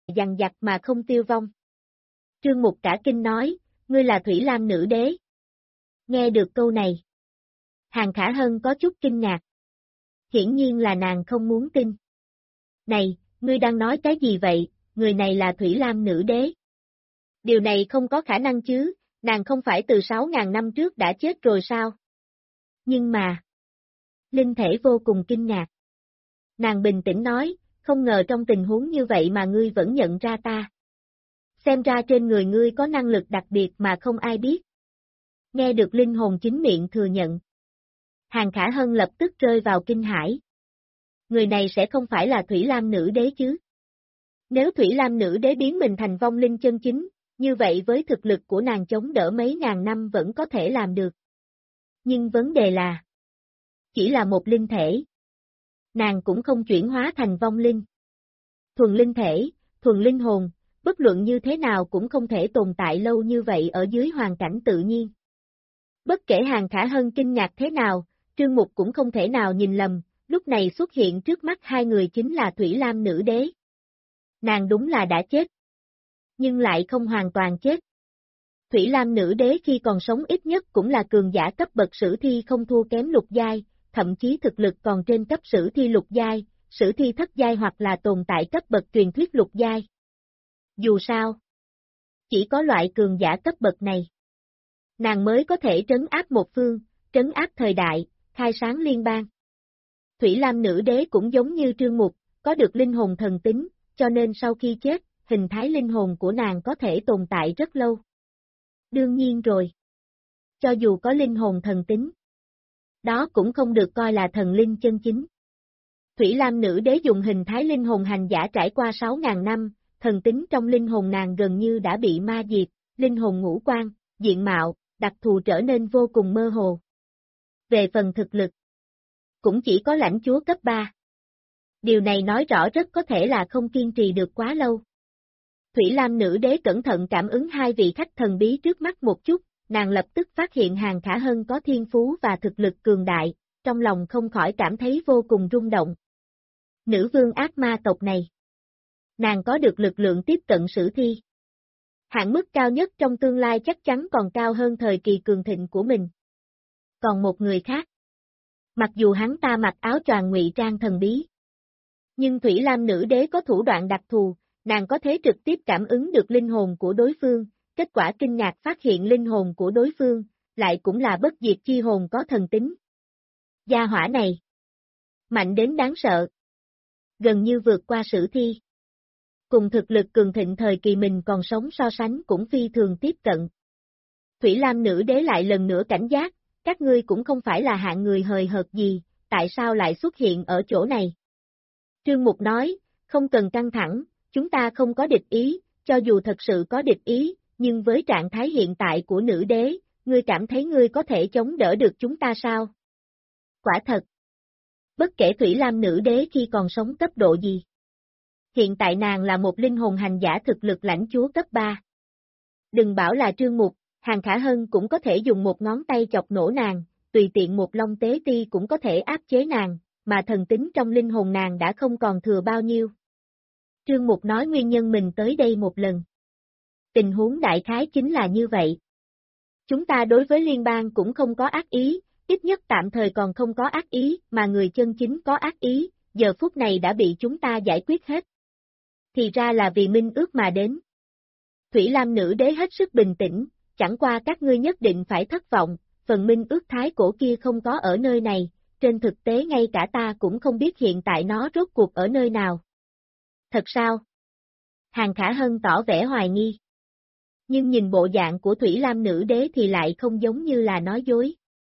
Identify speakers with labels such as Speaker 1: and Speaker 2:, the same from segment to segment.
Speaker 1: dằng dặc mà không tiêu vong. Trương Mục cả kinh nói, ngươi là Thủy Lam nữ đế. Nghe được câu này, Hàng Khả Hân có chút kinh ngạc. Hiển nhiên là nàng không muốn tin. Này, ngươi đang nói cái gì vậy, người này là Thủy Lam nữ đế. Điều này không có khả năng chứ, nàng không phải từ 6.000 năm trước đã chết rồi sao? Nhưng mà, Linh Thể vô cùng kinh ngạc. Nàng bình tĩnh nói, không ngờ trong tình huống như vậy mà ngươi vẫn nhận ra ta. Xem ra trên người ngươi có năng lực đặc biệt mà không ai biết. Nghe được linh hồn chính miệng thừa nhận. Hàng Khả Hân lập tức rơi vào kinh hãi. Người này sẽ không phải là Thủy Lam nữ đế chứ? Nếu Thủy Lam nữ đế biến mình thành vong linh chân chính, như vậy với thực lực của nàng chống đỡ mấy ngàn năm vẫn có thể làm được. Nhưng vấn đề là, chỉ là một linh thể. Nàng cũng không chuyển hóa thành vong linh. Thuần linh thể, thuần linh hồn, bất luận như thế nào cũng không thể tồn tại lâu như vậy ở dưới hoàn cảnh tự nhiên. Bất kể Hàng Khả Hân kinh ngạc thế nào, Trương Mục cũng không thể nào nhìn lầm, lúc này xuất hiện trước mắt hai người chính là Thủy Lam nữ đế. Nàng đúng là đã chết. Nhưng lại không hoàn toàn chết. Thủy Lam nữ đế khi còn sống ít nhất cũng là cường giả cấp bậc sử thi không thua kém lục giai, thậm chí thực lực còn trên cấp sử thi lục giai, sử thi thất giai hoặc là tồn tại cấp bậc truyền thuyết lục giai. Dù sao, chỉ có loại cường giả cấp bậc này, nàng mới có thể trấn áp một phương, trấn áp thời đại, khai sáng liên bang. Thủy Lam nữ đế cũng giống như Trương Mục, có được linh hồn thần tính, cho nên sau khi chết, hình thái linh hồn của nàng có thể tồn tại rất lâu. Đương nhiên rồi. Cho dù có linh hồn thần tính, đó cũng không được coi là thần linh chân chính. Thủy Lam nữ đế dùng hình thái linh hồn hành giả trải qua 6.000 năm, thần tính trong linh hồn nàng gần như đã bị ma diệt, linh hồn ngũ quan, diện mạo, đặc thù trở nên vô cùng mơ hồ. Về phần thực lực, cũng chỉ có lãnh chúa cấp 3. Điều này nói rõ rất có thể là không kiên trì được quá lâu. Thủy Lam nữ đế cẩn thận cảm ứng hai vị khách thần bí trước mắt một chút, nàng lập tức phát hiện Hàng Khả Hân có thiên phú và thực lực cường đại, trong lòng không khỏi cảm thấy vô cùng rung động. Nữ vương ác ma tộc này. Nàng có được lực lượng tiếp cận sử thi. Hạn mức cao nhất trong tương lai chắc chắn còn cao hơn thời kỳ cường thịnh của mình. Còn một người khác. Mặc dù hắn ta mặc áo choàng ngụy trang thần bí. Nhưng Thủy Lam nữ đế có thủ đoạn đặc thù, nàng có thể trực tiếp cảm ứng được linh hồn của đối phương, kết quả kinh ngạc phát hiện linh hồn của đối phương, lại cũng là bất diệt chi hồn có thần tính. Gia hỏa này. Mạnh đến đáng sợ. Gần như vượt qua sử thi. Cùng thực lực cường thịnh thời kỳ mình còn sống so sánh cũng phi thường tiếp cận. Thủy Lam nữ đế lại lần nữa cảnh giác, các ngươi cũng không phải là hạng người hời hợt gì, tại sao lại xuất hiện ở chỗ này? Trương Mục nói, không cần căng thẳng, chúng ta không có địch ý, cho dù thật sự có địch ý, nhưng với trạng thái hiện tại của nữ đế, ngươi cảm thấy ngươi có thể chống đỡ được chúng ta sao? Quả thật. Bất kể Thủy Lam nữ đế khi còn sống cấp độ gì. Hiện tại nàng là một linh hồn hành giả thực lực lãnh chúa cấp 3. Đừng bảo là Trương Mục, Hàng Khả Hân cũng có thể dùng một ngón tay chọc nổ nàng, tùy tiện một long tế ti cũng có thể áp chế nàng, mà thần tính trong linh hồn nàng đã không còn thừa bao nhiêu. Trương Mục nói nguyên nhân mình tới đây một lần. Tình huống đại khái chính là như vậy. Chúng ta đối với liên bang cũng không có ác ý, ít nhất tạm thời còn không có ác ý, mà người chân chính có ác ý, giờ phút này đã bị chúng ta giải quyết hết. Thì ra là vì minh ước mà đến. Thủy Lam nữ đế hết sức bình tĩnh, chẳng qua các ngươi nhất định phải thất vọng, phần minh ước thái cổ kia không có ở nơi này, trên thực tế ngay cả ta cũng không biết hiện tại nó rốt cuộc ở nơi nào. Thật sao? Hàng Khả Hân tỏ vẻ hoài nghi. Nhưng nhìn bộ dạng của Thủy Lam nữ đế thì lại không giống như là nói dối.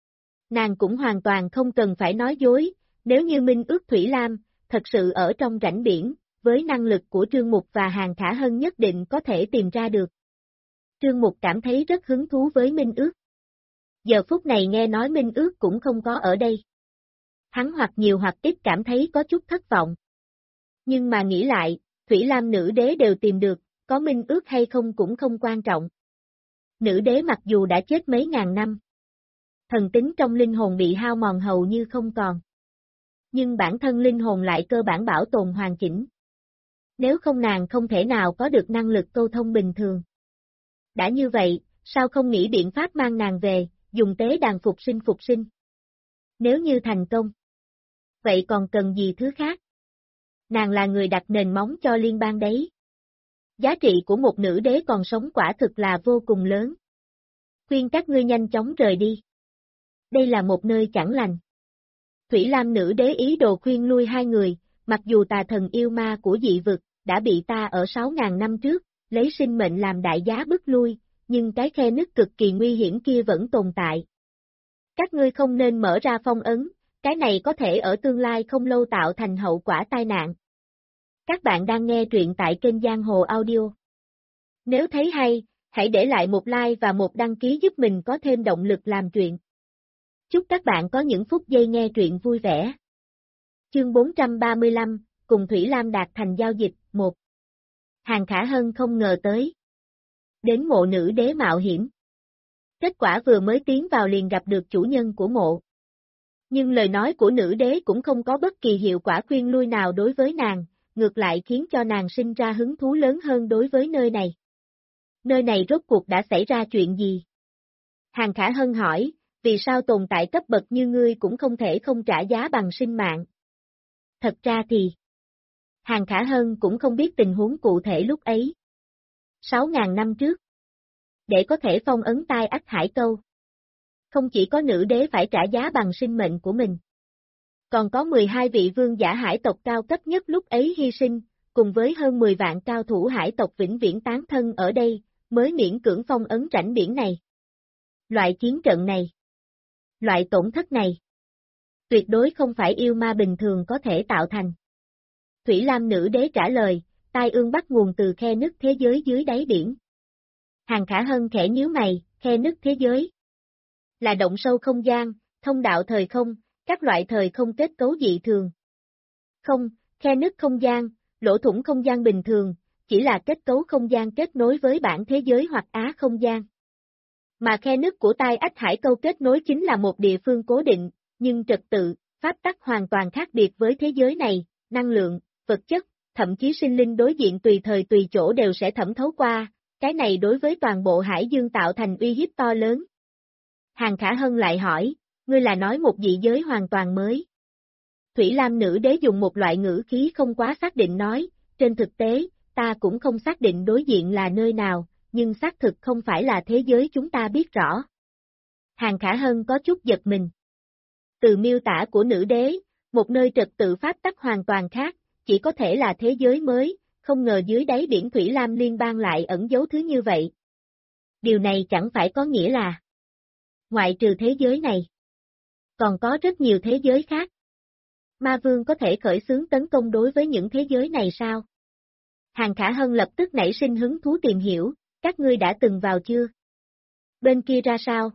Speaker 1: Nàng cũng hoàn toàn không cần phải nói dối, nếu như minh ước Thủy Lam, thật sự ở trong rãnh biển, với năng lực của Trương Mục và Hàng Khả Hân nhất định có thể tìm ra được. Trương Mục cảm thấy rất hứng thú với minh ước. Giờ phút này nghe nói minh ước cũng không có ở đây. Hắn hoặc nhiều hoặc ít cảm thấy có chút thất vọng. Nhưng mà nghĩ lại, Thủy Lam nữ đế đều tìm được, có minh ước hay không cũng không quan trọng. Nữ đế mặc dù đã chết mấy ngàn năm, thần tính trong linh hồn bị hao mòn hầu như không còn. Nhưng bản thân linh hồn lại cơ bản bảo tồn hoàn chỉnh. Nếu không nàng không thể nào có được năng lực câu thông bình thường. Đã như vậy, sao không nghĩ biện pháp mang nàng về, dùng tế đàn phục sinh. Nếu như thành công. Vậy còn cần gì thứ khác? Nàng là người đặt nền móng cho liên bang đấy. Giá trị của một nữ đế còn sống quả thực là vô cùng lớn. Khuyên các ngươi nhanh chóng rời đi. Đây là một nơi chẳng lành. Thủy Lam nữ đế ý đồ khuyên lui hai người, mặc dù tà thần yêu ma của dị vực, đã bị ta ở 6.000 năm trước, lấy sinh mệnh làm đại giá bức lui, nhưng cái khe nứt cực kỳ nguy hiểm kia vẫn tồn tại. Các ngươi không nên mở ra phong ấn, cái này có thể ở tương lai không lâu tạo thành hậu quả tai nạn. Các bạn đang nghe truyện tại kênh Giang Hồ Audio. Nếu thấy hay, hãy để lại một like và một đăng ký giúp mình có thêm động lực làm truyện. Chúc các bạn có những phút giây nghe truyện vui vẻ. Chương 435, cùng Thủy Lam đạt thành giao dịch, 1. Hàng Khả Hân không ngờ tới. Đến mộ nữ đế mạo hiểm. Kết quả vừa mới tiến vào liền gặp được chủ nhân của mộ. Nhưng lời nói của nữ đế cũng không có bất kỳ hiệu quả khuyên lui nào đối với nàng, ngược lại khiến cho nàng sinh ra hứng thú lớn hơn đối với nơi này. Nơi này rốt cuộc đã xảy ra chuyện gì? Hàng Khả Hân hỏi, vì sao tồn tại cấp bậc như ngươi cũng không thể không trả giá bằng sinh mạng? Thật ra thì, Hàng Khả Hân cũng không biết tình huống cụ thể lúc ấy. 6.000 năm trước, để có thể phong ấn tai ách hải câu. Không chỉ có nữ đế phải trả giá bằng sinh mệnh của mình. Còn có 12 vị vương giả hải tộc cao cấp nhất lúc ấy hy sinh, cùng với hơn 10 vạn cao thủ hải tộc vĩnh viễn tán thân ở đây, mới miễn cưỡng phong ấn rãnh biển này. Loại chiến trận này, loại tổn thất này, tuyệt đối không phải yêu ma bình thường có thể tạo thành. Thủy Lam nữ đế trả lời, tai ương bắt nguồn từ khe nứt thế giới dưới đáy biển. Hàng Khả Hân khẽ nhíu mày, khe nứt thế giới. Là động sâu không gian, thông đạo thời không, các loại thời không kết cấu dị thường. Không, khe nứt không gian, lỗ thủng không gian bình thường, chỉ là kết cấu không gian kết nối với bản thế giới hoặc á không gian. Mà khe nứt của tai ách hải câu kết nối chính là một địa phương cố định, nhưng trật tự, pháp tắc hoàn toàn khác biệt với thế giới này, năng lượng, vật chất, thậm chí sinh linh đối diện tùy thời tùy chỗ đều sẽ thẩm thấu qua, cái này đối với toàn bộ hải dương tạo thành uy hiếp to lớn. Hàng Khả Hân lại hỏi, ngươi là nói một dị giới hoàn toàn mới. Thủy Lam nữ đế dùng một loại ngữ khí không quá xác định nói, trên thực tế, ta cũng không xác định đối diện là nơi nào, nhưng xác thực không phải là thế giới chúng ta biết rõ. Hàng Khả Hân có chút giật mình. Từ miêu tả của nữ đế, một nơi trật tự pháp tắc hoàn toàn khác, chỉ có thể là thế giới mới, không ngờ dưới đáy biển Thủy Lam liên bang lại ẩn giấu thứ như vậy. Điều này chẳng phải có nghĩa là, ngoại trừ thế giới này, còn có rất nhiều thế giới khác. Ma Vương có thể khởi xướng tấn công đối với những thế giới này sao? Hàng Khả Hân lập tức nảy sinh hứng thú tìm hiểu, các ngươi đã từng vào chưa? Bên kia ra sao?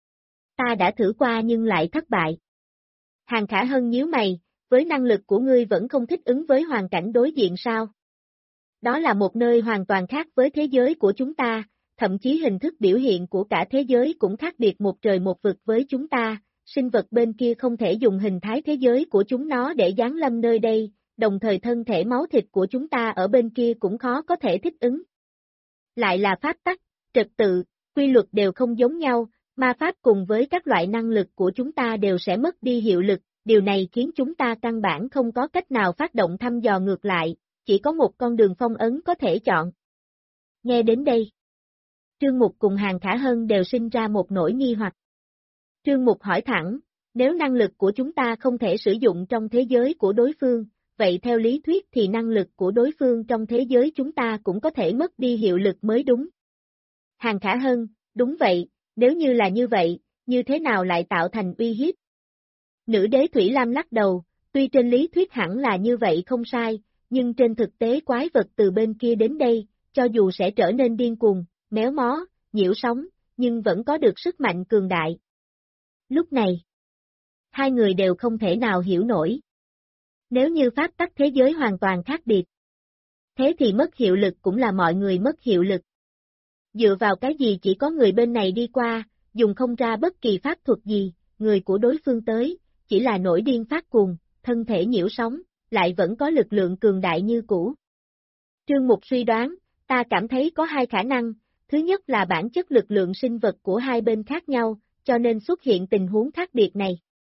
Speaker 1: Ta đã thử qua nhưng lại thất bại. Hàng Khả Hân nhíu mày, với năng lực của ngươi vẫn không thích ứng với hoàn cảnh đối diện sao? Đó là một nơi hoàn toàn khác với thế giới của chúng ta, thậm chí hình thức biểu hiện của cả thế giới cũng khác biệt một trời một vực với chúng ta, sinh vật bên kia không thể dùng hình thái thế giới của chúng nó để giáng lâm nơi đây, đồng thời thân thể máu thịt của chúng ta ở bên kia cũng khó có thể thích ứng. Lại là pháp tắc, trật tự, quy luật đều không giống nhau, ma pháp cùng với các loại năng lực của chúng ta đều sẽ mất đi hiệu lực, điều này khiến chúng ta căn bản không có cách nào phát động thăm dò ngược lại, chỉ có một con đường phong ấn có thể chọn. Nghe đến đây, Trương Mục cùng Hàng Khả Hân đều sinh ra một nỗi nghi hoặc. Trương Mục hỏi thẳng, nếu năng lực của chúng ta không thể sử dụng trong thế giới của đối phương, vậy theo lý thuyết thì năng lực của đối phương trong thế giới chúng ta cũng có thể mất đi hiệu lực mới đúng. Hàng Khả Hân, đúng vậy, nếu như là như vậy, như thế nào lại tạo thành uy hiếp? Nữ đế Thủy Lam lắc đầu, tuy trên lý thuyết hẳn là như vậy không sai, nhưng trên thực tế quái vật từ bên kia đến đây, cho dù sẽ trở nên điên cuồng, méo mó, nhiễu sóng, nhưng vẫn có được sức mạnh cường đại. Lúc này, hai người đều không thể nào hiểu nổi. Nếu như pháp tắc thế giới hoàn toàn khác biệt, thế thì mất hiệu lực cũng là mọi người mất hiệu lực. Dựa vào cái gì chỉ có người bên này đi qua, dùng không ra bất kỳ pháp thuật gì, người của đối phương tới, chỉ là nổi điên phát cuồng, thân thể nhiễu sóng, lại vẫn có lực lượng cường đại như cũ. Trương Mục suy đoán, ta cảm thấy có hai khả năng, thứ nhất là bản chất lực lượng sinh vật của hai bên khác nhau, cho nên xuất hiện tình huống khác biệt này.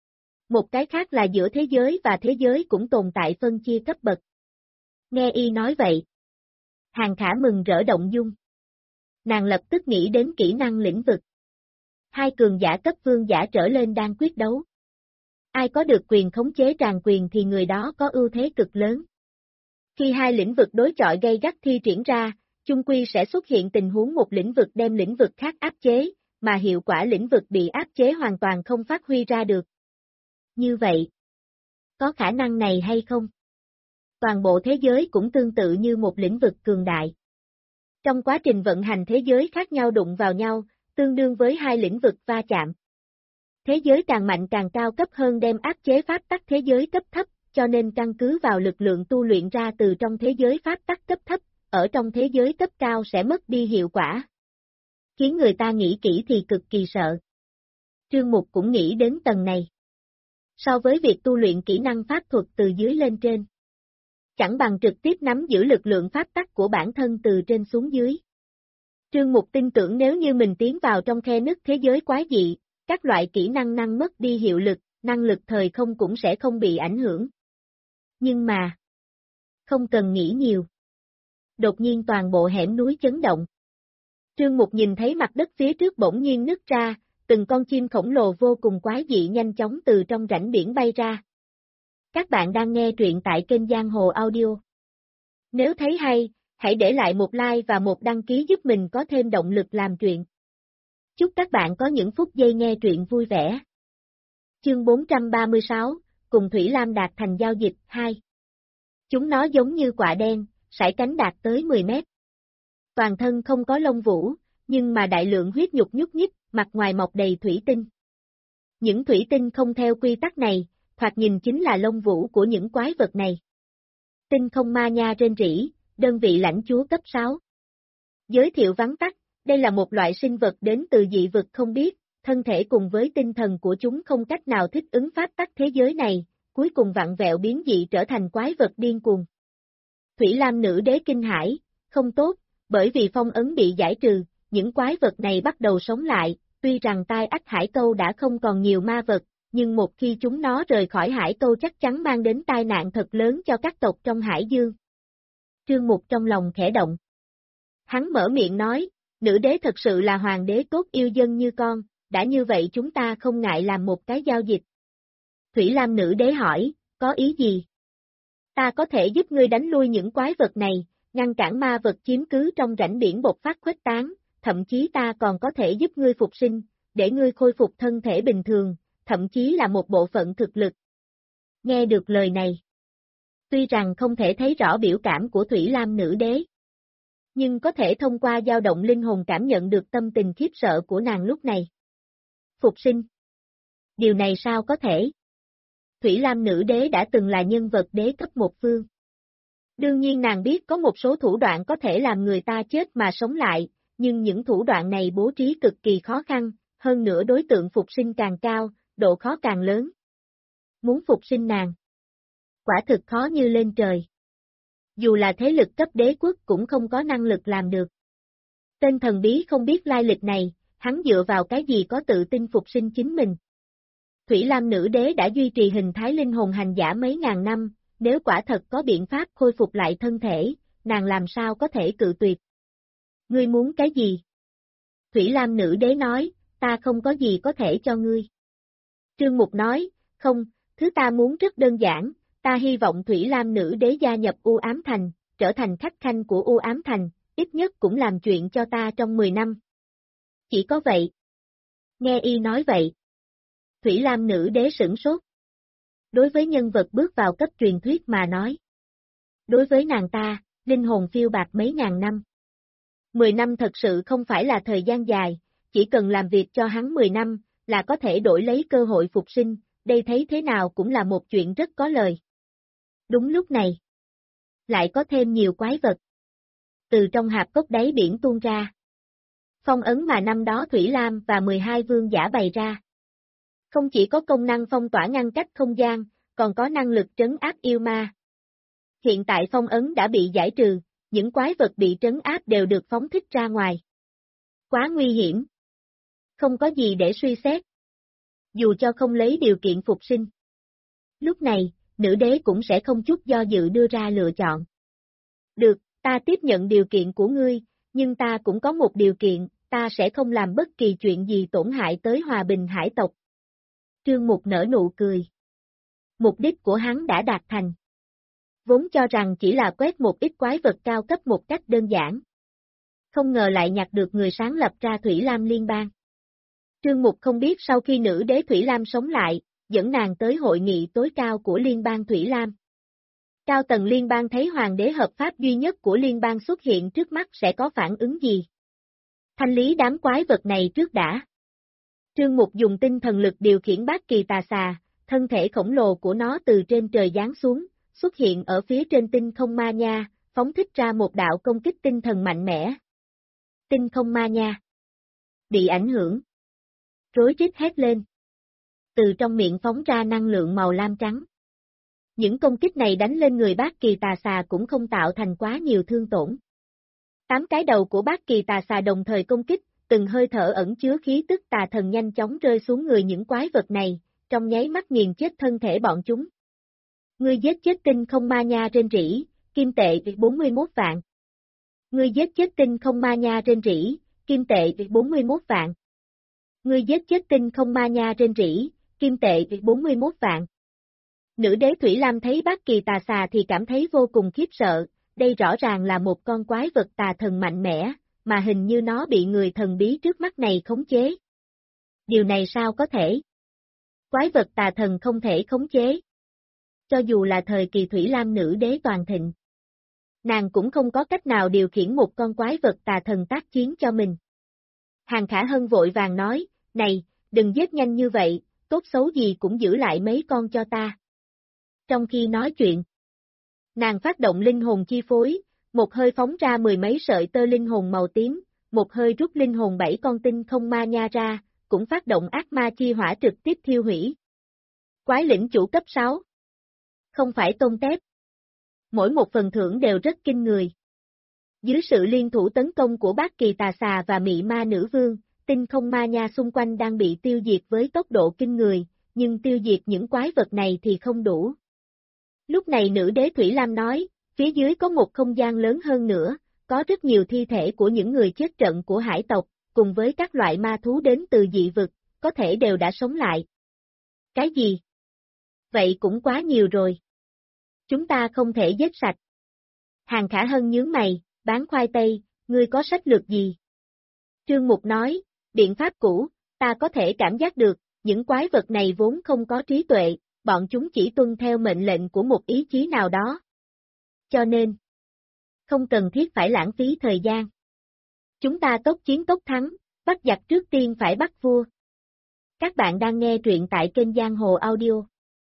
Speaker 1: Một cái khác là giữa thế giới và thế giới cũng tồn tại phân chia cấp bậc. Nghe y nói vậy. Hàng Khả mừng rỡ động dung. Nàng lập tức nghĩ đến kỹ năng lĩnh vực. Hai cường giả cấp vương giả trở lên đang quyết đấu. Ai có được quyền khống chế tràng quyền thì người đó có ưu thế cực lớn. Khi hai lĩnh vực đối chọi gay gắt thi triển ra, chung quy sẽ xuất hiện tình huống một lĩnh vực đem lĩnh vực khác áp chế, mà hiệu quả lĩnh vực bị áp chế hoàn toàn không phát huy ra được. Như vậy, có khả năng này hay không? Toàn bộ thế giới cũng tương tự như một lĩnh vực cường đại. Trong quá trình vận hành thế giới khác nhau đụng vào nhau, tương đương với hai lĩnh vực va chạm. Thế giới càng mạnh càng cao cấp hơn đem áp chế pháp tắc thế giới cấp thấp, cho nên căn cứ vào lực lượng tu luyện ra từ trong thế giới pháp tắc cấp thấp, ở trong thế giới cấp cao sẽ mất đi hiệu quả. Khiến người ta nghĩ kỹ thì cực kỳ sợ. Trương Mục cũng nghĩ đến tầng này. So với việc tu luyện kỹ năng pháp thuật từ dưới lên trên, chẳng bằng trực tiếp nắm giữ lực lượng pháp tắc của bản thân từ trên xuống dưới. Trương Mục tin tưởng nếu như mình tiến vào trong khe nứt thế giới quái dị, các loại kỹ năng mất đi hiệu lực, năng lực thời không cũng sẽ không bị ảnh hưởng. Nhưng mà, không cần nghĩ nhiều. Đột nhiên toàn bộ hẻm núi chấn động. Trương Mục nhìn thấy mặt đất phía trước bỗng nhiên nứt ra, từng con chim khổng lồ vô cùng quái dị nhanh chóng từ trong rãnh biển bay ra. Các bạn đang nghe truyện tại kênh Giang Hồ Audio. Nếu thấy hay, hãy để lại một like và một đăng ký giúp mình có thêm động lực làm truyện. Chúc các bạn có những phút giây nghe truyện vui vẻ. Chương 436, cùng Thủy Lam đạt thành giao dịch 2. Chúng nó giống như quạ đen, sải cánh đạt tới 10 mét. Toàn thân không có lông vũ, nhưng mà đại lượng huyết nhục nhúc nhích, mặt ngoài mọc đầy thủy tinh. Những thủy tinh không theo quy tắc này, thoạt nhìn chính là lông vũ của những quái vật này. Tinh không ma nha rên rỉ, đơn vị lãnh chúa cấp 6. Giới thiệu vắn tắt, đây là một loại sinh vật đến từ dị vực không biết, thân thể cùng với tinh thần của chúng không cách nào thích ứng pháp tắc thế giới này, cuối cùng vặn vẹo biến dị trở thành quái vật điên cuồng. Thủy Lam nữ đế kinh hãi, không tốt, bởi vì phong ấn bị giải trừ, những quái vật này bắt đầu sống lại, tuy rằng Tai Ách Hải Câu đã không còn nhiều ma vật, nhưng một khi chúng nó rời khỏi Hải Câu chắc chắn mang đến tai nạn thật lớn cho các tộc trong Hải Dương. Trương Mục trong lòng khẽ động. Hắn mở miệng nói, nữ đế thật sự là hoàng đế tốt yêu dân như con, đã như vậy chúng ta không ngại làm một cái giao dịch. Thủy Lam nữ đế hỏi, có ý gì? Ta có thể giúp ngươi đánh lui những quái vật này, ngăn cản ma vật chiếm cứ trong rãnh biển bộc phát khuếch tán, thậm chí ta còn có thể giúp ngươi phục sinh, để ngươi khôi phục thân thể bình thường, thậm chí là một bộ phận thực lực. Nghe được lời này, tuy rằng không thể thấy rõ biểu cảm của Thủy Lam nữ đế, nhưng có thể thông qua dao động linh hồn cảm nhận được tâm tình khiếp sợ của nàng lúc này. Phục sinh. Điều này sao có thể? Thủy Lam nữ đế đã từng là nhân vật đế cấp một phương. Đương nhiên nàng biết có một số thủ đoạn có thể làm người ta chết mà sống lại, nhưng những thủ đoạn này bố trí cực kỳ khó khăn, hơn nữa đối tượng phục sinh càng cao, độ khó càng lớn. Muốn phục sinh nàng, quả thực khó như lên trời. Dù là thế lực cấp đế quốc cũng không có năng lực làm được. Tên thần bí không biết lai lịch này, hắn dựa vào cái gì có tự tin phục sinh chính mình. Thủy Lam nữ đế đã duy trì hình thái linh hồn hành giả mấy ngàn năm, nếu quả thật có biện pháp khôi phục lại thân thể, nàng làm sao có thể cự tuyệt. Ngươi muốn cái gì? Thủy Lam nữ đế nói, ta không có gì có thể cho ngươi. Trương Mục nói, không, thứ ta muốn rất đơn giản, ta hy vọng Thủy Lam nữ đế gia nhập U Ám Thành, trở thành khách khanh của U Ám Thành, ít nhất cũng làm chuyện cho ta trong 10 năm. Chỉ có vậy. Nghe y nói vậy. Thủy Lam nữ đế sửng sốt. Đối với nhân vật bước vào cấp truyền thuyết mà nói. Đối với nàng ta, linh hồn phiêu bạt mấy ngàn năm. 10 năm thật sự không phải là thời gian dài, chỉ cần làm việc cho hắn 10 năm, là có thể đổi lấy cơ hội phục sinh, đây thấy thế nào cũng là một chuyện rất có lời. Đúng lúc này, lại có thêm nhiều quái vật. Từ trong hạp cốc đáy biển tuôn ra. Phong ấn mà năm đó Thủy Lam và 12 vương giả bày ra. Không chỉ có công năng phong tỏa ngăn cách không gian, còn có năng lực trấn áp yêu ma. Hiện tại phong ấn đã bị giải trừ, những quái vật bị trấn áp đều được phóng thích ra ngoài. Quá nguy hiểm. Không có gì để suy xét. Dù cho không lấy điều kiện phục sinh. Lúc này, nữ đế cũng sẽ không chút do dự đưa ra lựa chọn. Được, ta tiếp nhận điều kiện của ngươi, nhưng ta cũng có một điều kiện, ta sẽ không làm bất kỳ chuyện gì tổn hại tới hòa bình hải tộc. Trương Mục nở nụ cười. Mục đích của hắn đã đạt thành. Vốn cho rằng chỉ là quét một ít quái vật cao cấp một cách đơn giản. Không ngờ lại nhặt được người sáng lập ra Thủy Lam Liên bang. Trương Mục không biết sau khi nữ đế Thủy Lam sống lại, dẫn nàng tới hội nghị tối cao của Liên bang Thủy Lam. Cao tầng liên bang thấy hoàng đế hợp pháp duy nhất của liên bang xuất hiện trước mắt sẽ có phản ứng gì? Thanh lý đám quái vật này trước đã. Trương Mục dùng tinh thần lực điều khiển bát kỳ tà xà, thân thể khổng lồ của nó từ trên trời giáng xuống, xuất hiện ở phía trên tinh không ma nha, phóng thích ra một đạo công kích tinh thần mạnh mẽ. Tinh không ma nha. Bị ảnh hưởng. Rối rít hét lên. Từ trong miệng phóng ra năng lượng màu lam trắng. Những công kích này đánh lên người bát kỳ tà xà cũng không tạo thành quá nhiều thương tổn. 8 cái đầu của bát kỳ tà xà đồng thời công kích, từng hơi thở ẩn chứa khí tức tà thần nhanh chóng rơi xuống người những quái vật này, trong nháy mắt nghiền chết thân thể bọn chúng. Ngươi giết chết tinh không ma nha trên rỉ, kim tệ 41 vạn. Ngươi giết chết tinh không ma nha trên rỉ, kim tệ 41 vạn. Ngươi giết chết tinh không ma nha trên rỉ, kim tệ 41 vạn. Nữ đế Thủy Lam thấy bát kỳ tà xà thì cảm thấy vô cùng khiếp sợ, đây rõ ràng là một con quái vật tà thần mạnh mẽ, mà hình như nó bị người thần bí trước mắt này khống chế. Điều này sao có thể? Quái vật tà thần không thể khống chế. Cho dù là thời kỳ Thủy Lam nữ đế toàn thịnh, nàng cũng không có cách nào điều khiển một con quái vật tà thần tác chiến cho mình. Hàng Khả Hân vội vàng nói, này, đừng giết nhanh như vậy, tốt xấu gì cũng giữ lại mấy con cho ta. Trong khi nói chuyện, nàng phát động linh hồn chi phối, một hơi phóng ra 10 mấy sợi tơ linh hồn màu tím, một hơi rút linh hồn 7 con tinh không ma nha ra, cũng phát động ác ma chi hỏa trực tiếp thiêu hủy. Quái lĩnh chủ cấp 6. Không phải tôn tép. Mỗi một phần thưởng đều rất kinh người. Dưới sự liên thủ tấn công của bát kỳ tà xà và mị ma nữ vương, tinh không ma nha xung quanh đang bị tiêu diệt với tốc độ kinh người, nhưng tiêu diệt những quái vật này thì không đủ. Lúc này nữ đế Thủy Lam nói, phía dưới có một không gian lớn hơn nữa, có rất nhiều thi thể của những người chết trận của hải tộc, cùng với các loại ma thú đến từ dị vực, có thể đều đã sống lại. Cái gì? Vậy cũng quá nhiều rồi. Chúng ta không thể giết sạch. Hàng Khả Hân nhướng mày, bán khoai tây, ngươi có sách lược gì? Trương Mục nói, biện pháp cũ, ta có thể cảm giác được, những quái vật này vốn không có trí tuệ, bọn chúng chỉ tuân theo mệnh lệnh của một ý chí nào đó. Cho nên, không cần thiết phải lãng phí thời gian. Chúng ta tốc chiến tốc thắng, bắt giặc trước tiên phải bắt vua. Các bạn đang nghe truyện tại kênh Giang Hồ Audio.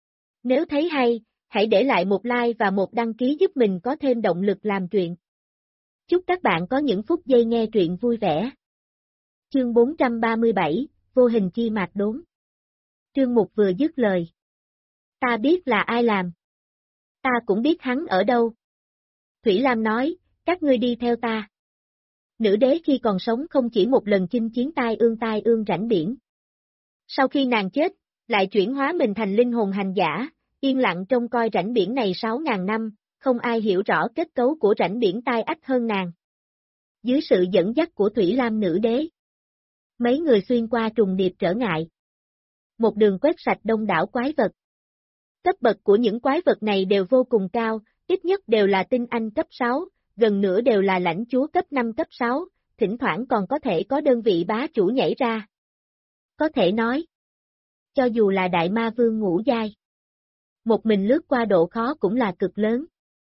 Speaker 1: Nếu thấy hay, hãy để lại một like và một đăng ký giúp mình có thêm động lực làm truyện. Chúc các bạn có những phút giây nghe truyện vui vẻ. Chương 437, Vô hình chi mạc đốn. Trương Mục vừa dứt lời. Ta biết là ai làm. Ta cũng biết hắn ở đâu. Thủy Lam nói, các ngươi đi theo ta. Nữ đế khi còn sống không chỉ một lần chinh chiến tai ương rảnh biển. Sau khi nàng chết, lại chuyển hóa mình thành linh hồn hành giả, yên lặng trông coi rảnh biển này 6.000 năm, không ai hiểu rõ kết cấu của rảnh biển Tai Ách hơn nàng. Dưới sự dẫn dắt của Thủy Lam nữ đế, mấy người xuyên qua trùng điệp trở ngại. Một đường quét sạch đông đảo quái vật. Cấp bậc của những quái vật này đều vô cùng cao, ít nhất đều là tinh anh cấp 6, gần nửa đều là lãnh chúa cấp 5 cấp 6, thỉnh thoảng còn có thể có đơn vị bá chủ nhảy ra. Có thể nói, cho dù là đại ma vương ngũ giai, một mình lướt qua độ khó cũng là cực lớn.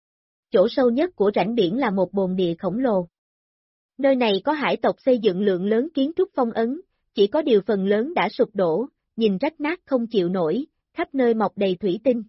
Speaker 1: Chỗ sâu nhất của rãnh biển là một bồn địa khổng lồ. Nơi này có hải tộc xây dựng lượng lớn kiến trúc phong ấn, chỉ có điều phần lớn đã sụp đổ, nhìn rách nát không chịu nổi, khắp nơi mọc đầy thủy tinh.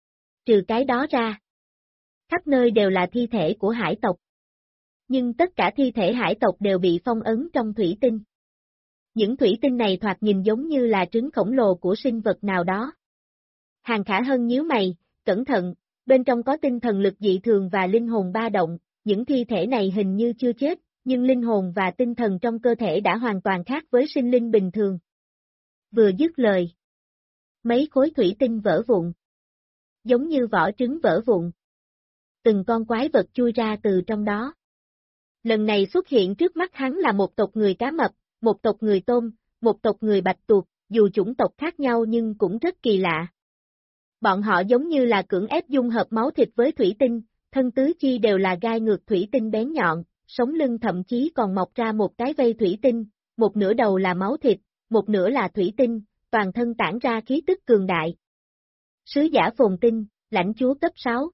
Speaker 1: Trừ cái đó ra, khắp nơi đều là thi thể của hải tộc. Nhưng tất cả thi thể hải tộc đều bị phong ấn trong thủy tinh. Những thủy tinh này thoạt nhìn giống như là trứng khổng lồ của sinh vật nào đó. Hàng Khả Hân nhíu mày, cẩn thận, bên trong có tinh thần lực dị thường và linh hồn ba động, những thi thể này hình như chưa chết, nhưng linh hồn và tinh thần trong cơ thể đã hoàn toàn khác với sinh linh bình thường. Vừa dứt lời, mấy khối thủy tinh vỡ vụn, giống như vỏ trứng vỡ vụn. Từng con quái vật chui ra từ trong đó. Lần này xuất hiện trước mắt hắn là một tộc người cá mập, một tộc người tôm, một tộc người bạch tuộc, dù chủng tộc khác nhau nhưng cũng rất kỳ lạ. Bọn họ giống như là cưỡng ép dung hợp máu thịt với thủy tinh, thân tứ chi đều là gai ngược thủy tinh bén nhọn, sống lưng thậm chí còn mọc ra một cái vây thủy tinh, một nửa đầu là máu thịt, một nửa là thủy tinh, toàn thân tản ra khí tức cường đại. Sứ giả phồn tinh, lãnh chúa cấp 6.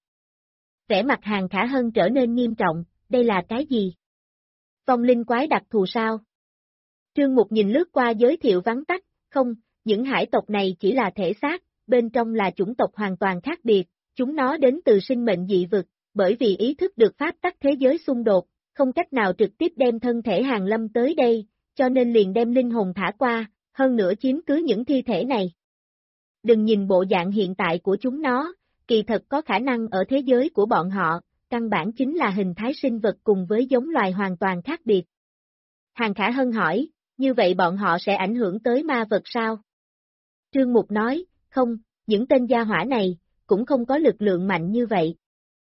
Speaker 1: Vẻ mặt Hàng Khả Hân trở nên nghiêm trọng, đây là cái gì? Vong linh quái đặc thù sao? Trương Mục nhìn lướt qua giới thiệu vắn tắt, không, những hải tộc này chỉ là thể xác, bên trong là chủng tộc hoàn toàn khác biệt, chúng nó đến từ sinh mệnh dị vực, bởi vì ý thức được pháp tắc thế giới xung đột, không cách nào trực tiếp đem thân thể Hàng Lâm tới đây, cho nên liền đem linh hồn thả qua, hơn nữa chiếm cứ những thi thể này. Đừng nhìn bộ dạng hiện tại của chúng nó, kỳ thật có khả năng ở thế giới của bọn họ, căn bản chính là hình thái sinh vật cùng với giống loài hoàn toàn khác biệt. Hàng Khả Hân hỏi, như vậy bọn họ sẽ ảnh hưởng tới ma vật sao? Trương Mục nói, không, những tên gia hỏa này, cũng không có lực lượng mạnh như vậy.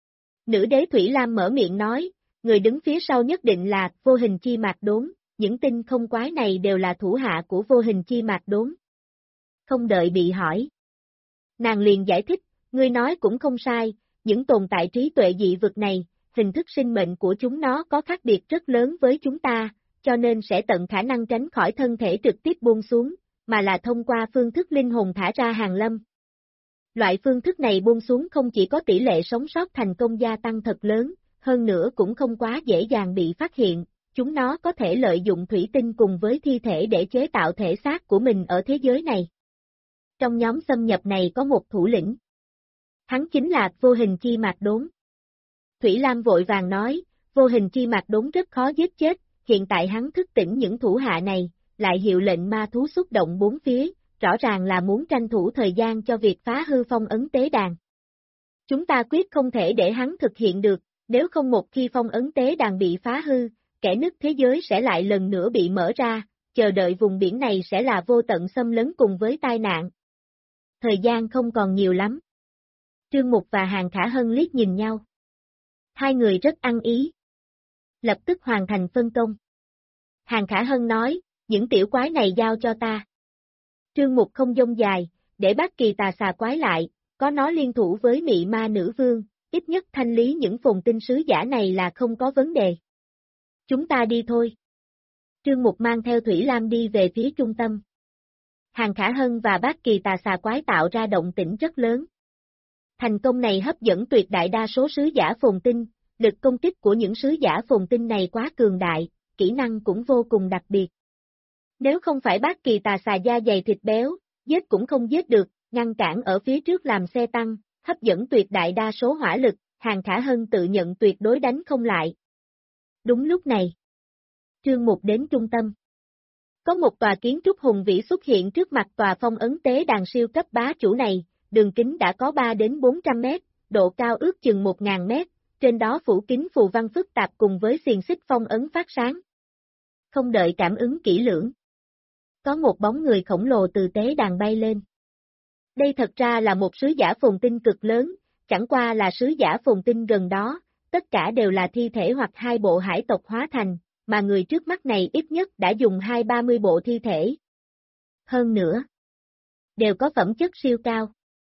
Speaker 1: Nữ đế Thủy Lam mở miệng nói, người đứng phía sau nhất định là Vô Hình Chi Mạc Đốn, những tinh không quái này đều là thủ hạ của Vô Hình Chi Mạc Đốn. Không đợi bị hỏi. Nàng liền giải thích, ngươi nói cũng không sai, những tồn tại trí tuệ dị vực này, hình thức sinh mệnh của chúng nó có khác biệt rất lớn với chúng ta, cho nên sẽ tận khả năng tránh khỏi thân thể trực tiếp buông xuống, mà là thông qua phương thức linh hồn thả ra Hàng Lâm. Loại phương thức này buông xuống không chỉ có tỷ lệ sống sót thành công gia tăng thật lớn, hơn nữa cũng không quá dễ dàng bị phát hiện, chúng nó có thể lợi dụng thủy tinh cùng với thi thể để chế tạo thể xác của mình ở thế giới này. Trong nhóm xâm nhập này có một thủ lĩnh. Hắn chính là Vô Hình Chi Mạc Đốn. Thủy Lam vội vàng nói, Vô Hình Chi Mạc Đốn rất khó giết chết, hiện tại hắn thức tỉnh những thủ hạ này, lại hiệu lệnh ma thú xúc động bốn phía, rõ ràng là muốn tranh thủ thời gian cho việc phá hư phong ấn tế đàn. Chúng ta quyết không thể để hắn thực hiện được, nếu không một khi phong ấn tế đàn bị phá hư, kẽ nứt thế giới sẽ lại lần nữa bị mở ra, chờ đợi vùng biển này sẽ là vô tận xâm lấn cùng với tai nạn. Thời gian không còn nhiều lắm. Trương Mục và Hàng Khả Hân liếc nhìn nhau. Hai người rất ăn ý. Lập tức hoàn thành phân công. Hàng Khả Hân nói, những tiểu quái này giao cho ta. Trương Mục không dông dài, để Bát Kỳ Tà Xà quái lại, có nó liên thủ với Mị Ma Nữ Vương, ít nhất thanh lý những phồn tinh sứ giả này là không có vấn đề. Chúng ta đi thôi. Trương Mục mang theo Thủy Lam đi về phía trung tâm. Hàng Khả Hân và Bát Kỳ Tà Xà quái tạo ra động tĩnh rất lớn. Thành công này hấp dẫn tuyệt đại đa số sứ giả phồn tinh, lực công kích của những sứ giả phồn tinh này quá cường đại, kỹ năng cũng vô cùng đặc biệt. Nếu không phải Bát Kỳ Tà Xà da dày thịt béo, giết cũng không giết được, ngăn cản ở phía trước làm xe tăng, hấp dẫn tuyệt đại đa số hỏa lực, Hàng Khả Hân tự nhận tuyệt đối đánh không lại. Đúng lúc này, Trương Mục đến trung tâm. Có một tòa kiến trúc hùng vĩ xuất hiện trước mặt tòa phong ấn tế đàn siêu cấp bá chủ này, đường kính đã có 3 đến 400 mét, độ cao ước chừng 1000 mét, trên đó phủ kính phù văn phức tạp cùng với xiềng xích phong ấn phát sáng. Không đợi cảm ứng kỹ lưỡng. Có một bóng người khổng lồ từ tế đàn bay lên. Đây thật ra là một sứ giả phồn tinh cực lớn, chẳng qua là sứ giả phồn tinh gần đó, tất cả đều là thi thể hoặc hai bộ hải tộc hóa thành, mà người trước mắt này ít nhất đã dùng 20-30 bộ thi thể. Hơn nữa, đều có phẩm chất siêu cao.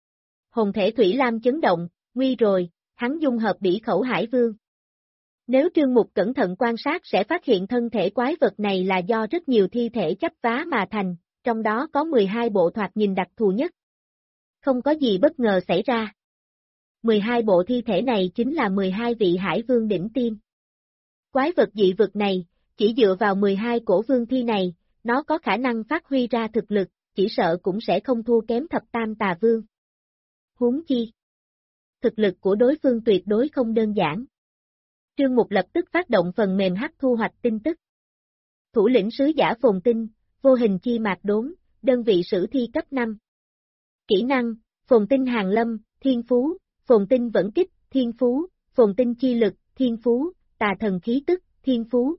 Speaker 1: Hồn thể Thủy Lam chấn động, nguy rồi, hắn dung hợp bỉ khẩu hải vương. Nếu Trương Mục cẩn thận quan sát sẽ phát hiện thân thể quái vật này là do rất nhiều thi thể chấp vá mà thành, trong đó có 12 bộ thoạt nhìn đặc thù nhất. Không có gì bất ngờ xảy ra. 12 bộ thi thể này chính là 12 vị hải vương đỉnh tiêm. Quái vật dị vực này, chỉ dựa vào 12 cổ vương thi này, nó có khả năng phát huy ra thực lực, chỉ sợ cũng sẽ không thua kém thập tam tà vương. Huống chi, thực lực của đối phương tuyệt đối không đơn giản. Trương Mục lập tức phát động phần mềm hắc thu hoạch tin tức. Thủ lĩnh sứ giả phồn tinh, Vô Hình Chi Mạc Đốn, đơn vị sử thi cấp 5. Kỹ năng, phồn tinh Hàng Lâm, thiên phú, phồn tinh vẫn kích, thiên phú, phồn tinh chi lực, thiên phú, tà thần khí tức, thiên phú,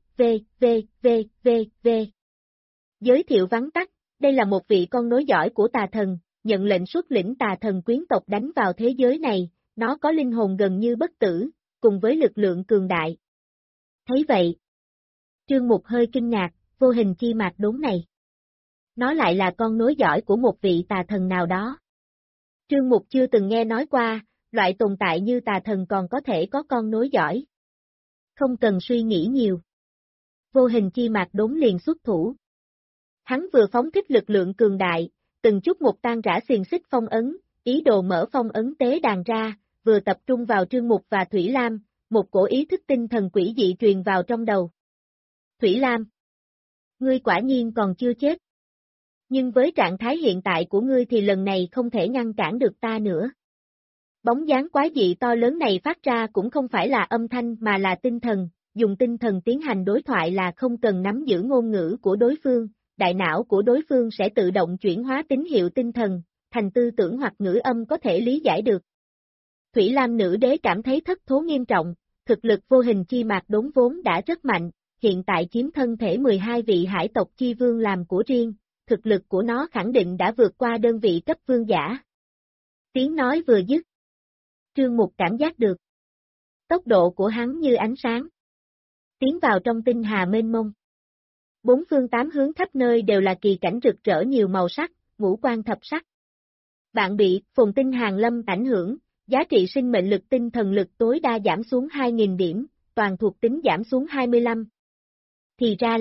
Speaker 1: v. Giới thiệu vắn tắt, đây là một vị con nối dõi của tà thần, nhận lệnh xuất lĩnh tà thần quyến tộc đánh vào thế giới này, nó có linh hồn gần như bất tử, cùng với lực lượng cường đại. Thấy vậy, Trương Mục hơi kinh ngạc, vô hình chi mạc đốn này. Nó lại là con nối dõi của một vị tà thần nào đó. Trương Mục chưa từng nghe nói qua, loại tồn tại như tà thần còn có thể có con nối dõi. Không cần suy nghĩ nhiều. Vô hình chi mạc đốn liền xuất thủ. Hắn vừa phóng thích lực lượng cường đại, từng chút một tan rã xiềng xích phong ấn, ý đồ mở phong ấn tế đàn ra, vừa tập trung vào Trương Mục và Thủy Lam, một cổ ý thức tinh thần quỷ dị truyền vào trong đầu. Thủy Lam, ngươi quả nhiên còn chưa chết. Nhưng với trạng thái hiện tại của ngươi thì lần này không thể ngăn cản được ta nữa. Bóng dáng quái dị to lớn này phát ra cũng không phải là âm thanh mà là tinh thần, dùng tinh thần tiến hành đối thoại là không cần nắm giữ ngôn ngữ của đối phương, đại não của đối phương sẽ tự động chuyển hóa tín hiệu tinh thần, thành tư tưởng hoặc ngữ âm có thể lý giải được. Thủy Lam nữ đế cảm thấy thất thố nghiêm trọng, thực lực vô hình chi mạc đốn vốn đã rất mạnh, hiện tại chiếm thân thể 12 vị hải tộc chi vương làm của riêng, thực lực của nó khẳng định đã vượt qua đơn vị cấp vương giả. Tiếng nói vừa dứt. Trương Mục cảm giác được. Tốc độ của hắn như ánh sáng. Tiến vào trong tinh hà mênh mông. Bốn phương tám hướng khắp nơi đều là kỳ cảnh rực rỡ nhiều màu sắc, ngũ quan thập sắc. Bạn bị phồn tinh hàng lâm ảnh hưởng, giá trị sinh mệnh lực tinh thần lực tối đa giảm xuống 2.000 điểm, toàn thuộc tính giảm xuống 25. Thì ra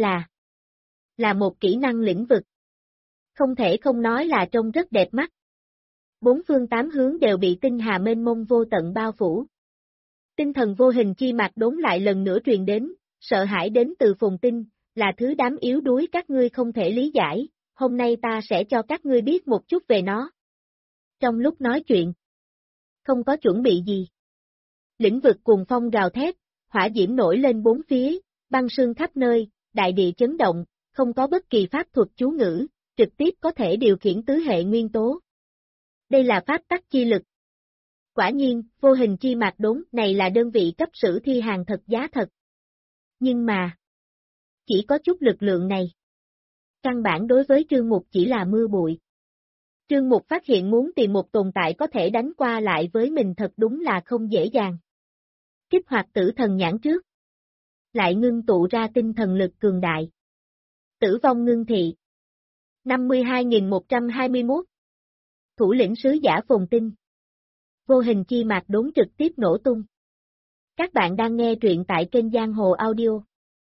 Speaker 1: là một kỹ năng lĩnh vực. Không thể không nói là trông rất đẹp mắt. Bốn phương tám hướng đều bị tinh hà mênh mông vô tận bao phủ. Tinh thần vô hình chi mạc đốn lại lần nữa truyền đến, sợ hãi đến từ phồn tinh, là thứ đám yếu đuối các ngươi không thể lý giải, hôm nay ta sẽ cho các ngươi biết một chút về nó. Trong lúc nói chuyện, không có chuẩn bị gì. Lĩnh vực cuồng phong gào thét, hỏa diễm nổi lên bốn phía, băng sương khắp nơi, đại địa chấn động, không có bất kỳ pháp thuật chú ngữ, trực tiếp có thể điều khiển tứ hệ nguyên tố. Đây là pháp tắc chi lực. Quả nhiên, vô hình chi mạc đốn này là đơn vị cấp sử thi hàng thật giá thật. Nhưng mà, chỉ có chút lực lượng này. Căn bản đối với Trương Mục chỉ là mưa bụi. Trương Mục phát hiện muốn tìm một tồn tại có thể đánh qua lại với mình thật đúng là không dễ dàng. Kích hoạt tử thần nhãn trước. Lại ngưng tụ ra tinh thần lực cường đại. Tử vong ngưng thị. 52.121. Thủ lĩnh sứ giả phồn tinh. Vô hình chi mạc đốn trực tiếp nổ tung. Các bạn đang nghe truyện tại kênh Giang Hồ Audio.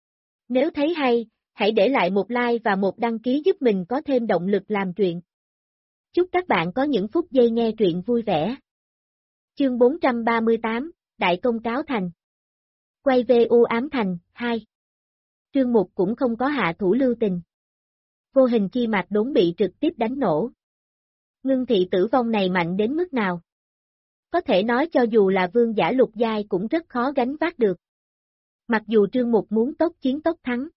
Speaker 1: Nếu thấy hay, hãy để lại một like và một đăng ký giúp mình có thêm động lực làm truyện. Chúc các bạn có những phút giây nghe truyện vui vẻ. Chương 438, Đại công cáo thành. Quay về U ám thành, 2. Trương Mục cũng không có hạ thủ lưu tình. Vô hình chi mạc đốn bị trực tiếp đánh nổ. Ngưng thị tử vong này mạnh đến mức nào? Có thể nói cho dù là vương giả lục giai cũng rất khó gánh vác được. Mặc dù Trương Mục muốn tốc chiến tốc thắng.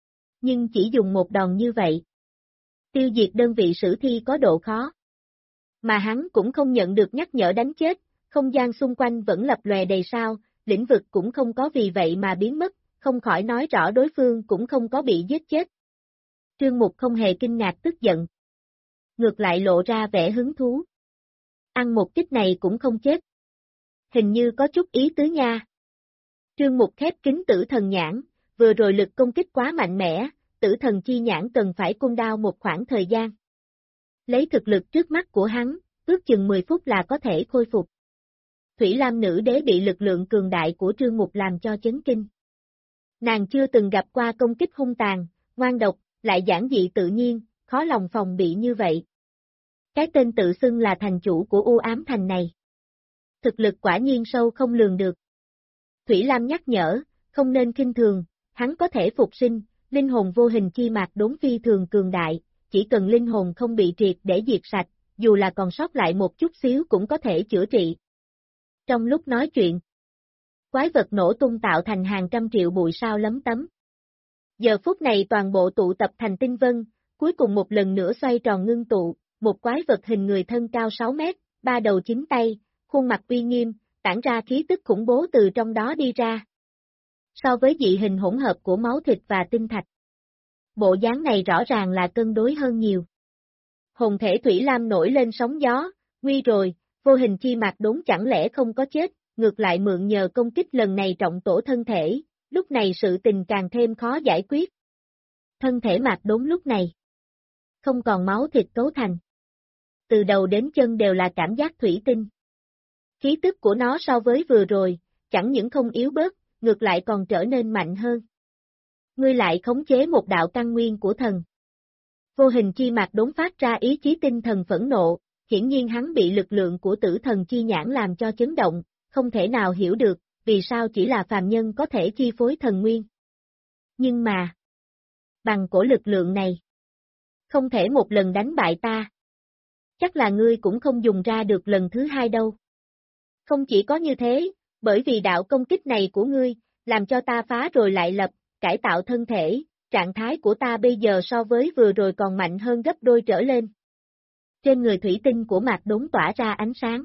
Speaker 1: Nhưng chỉ dùng một đòn như vậy. Tiêu diệt đơn vị sử thi có độ khó. Mà hắn cũng không nhận được nhắc nhở đánh chết, không gian xung quanh vẫn lập lòe đầy sao, lĩnh vực cũng không có vì vậy mà biến mất, không khỏi nói rõ đối phương cũng không có bị giết chết. Trương Mục không hề kinh ngạc tức giận. Ngược lại lộ ra vẻ hứng thú. Ăn một kích này cũng không chết. Hình như có chút ý tứ nha. Trương Mục khép kín tử thần nhãn, vừa rồi lực công kích quá mạnh mẽ, tử thần chi nhãn cần phải cung đao một khoảng thời gian. Lấy thực lực trước mắt của hắn, ước chừng 10 phút là có thể khôi phục. Thủy Lam nữ đế bị lực lượng cường đại của Trương Mục làm cho chấn kinh. Nàng chưa từng gặp qua công kích hung tàn, ngoan độc, lại giản dị tự nhiên, khó lòng phòng bị như vậy. Cái tên tự xưng là thành chủ của U ám thành này. Thực lực quả nhiên sâu không lường được. Thủy Lam nhắc nhở, không nên khinh thường, hắn có thể phục sinh, linh hồn vô hình chi mạc đốn phi thường cường đại, chỉ cần linh hồn không bị triệt để diệt sạch, dù là còn sót lại một chút xíu cũng có thể chữa trị. Trong lúc nói chuyện, quái vật nổ tung tạo thành hàng trăm triệu bụi sao lấm tấm. Giờ phút này toàn bộ tụ tập thành tinh vân, cuối cùng một lần nữa xoay tròn ngưng tụ, một quái vật hình người thân cao 6 mét, 3 đầu 9 tay, khuôn mặt uy nghiêm, tản ra khí tức khủng bố từ trong đó đi ra. So với dị hình hỗn hợp của máu thịt và tinh thạch, bộ dáng này rõ ràng là cân đối hơn nhiều. Hồn thể Thủy Lam nổi lên sóng gió, nguy rồi, vô hình chi Mạc Đốn chẳng lẽ không có chết, ngược lại mượn nhờ công kích lần này trọng tổ thân thể, lúc này sự tình càng thêm khó giải quyết. Thân thể Mạc Đốn lúc này không còn máu thịt cấu thành. Từ đầu đến chân đều là cảm giác thủy tinh. Khí tức của nó so với vừa rồi, chẳng những không yếu bớt, ngược lại còn trở nên mạnh hơn. Ngươi lại khống chế một đạo căn nguyên của thần. Vô hình chi Mạc Đốn phát ra ý chí tinh thần phẫn nộ, hiển nhiên hắn bị lực lượng của tử thần chi nhãn làm cho chấn động, không thể nào hiểu được, vì sao chỉ là phàm nhân có thể chi phối thần nguyên. Nhưng mà, bằng cổ lực lượng này, không thể một lần đánh bại ta. Chắc là ngươi cũng không dùng ra được lần thứ hai đâu. Không chỉ có như thế, bởi vì đạo công kích này của ngươi, làm cho ta phá rồi lại lập, cải tạo thân thể, trạng thái của ta bây giờ so với vừa rồi còn mạnh hơn gấp đôi trở lên. Trên người thủy tinh của Mạc Đốn tỏa ra ánh sáng.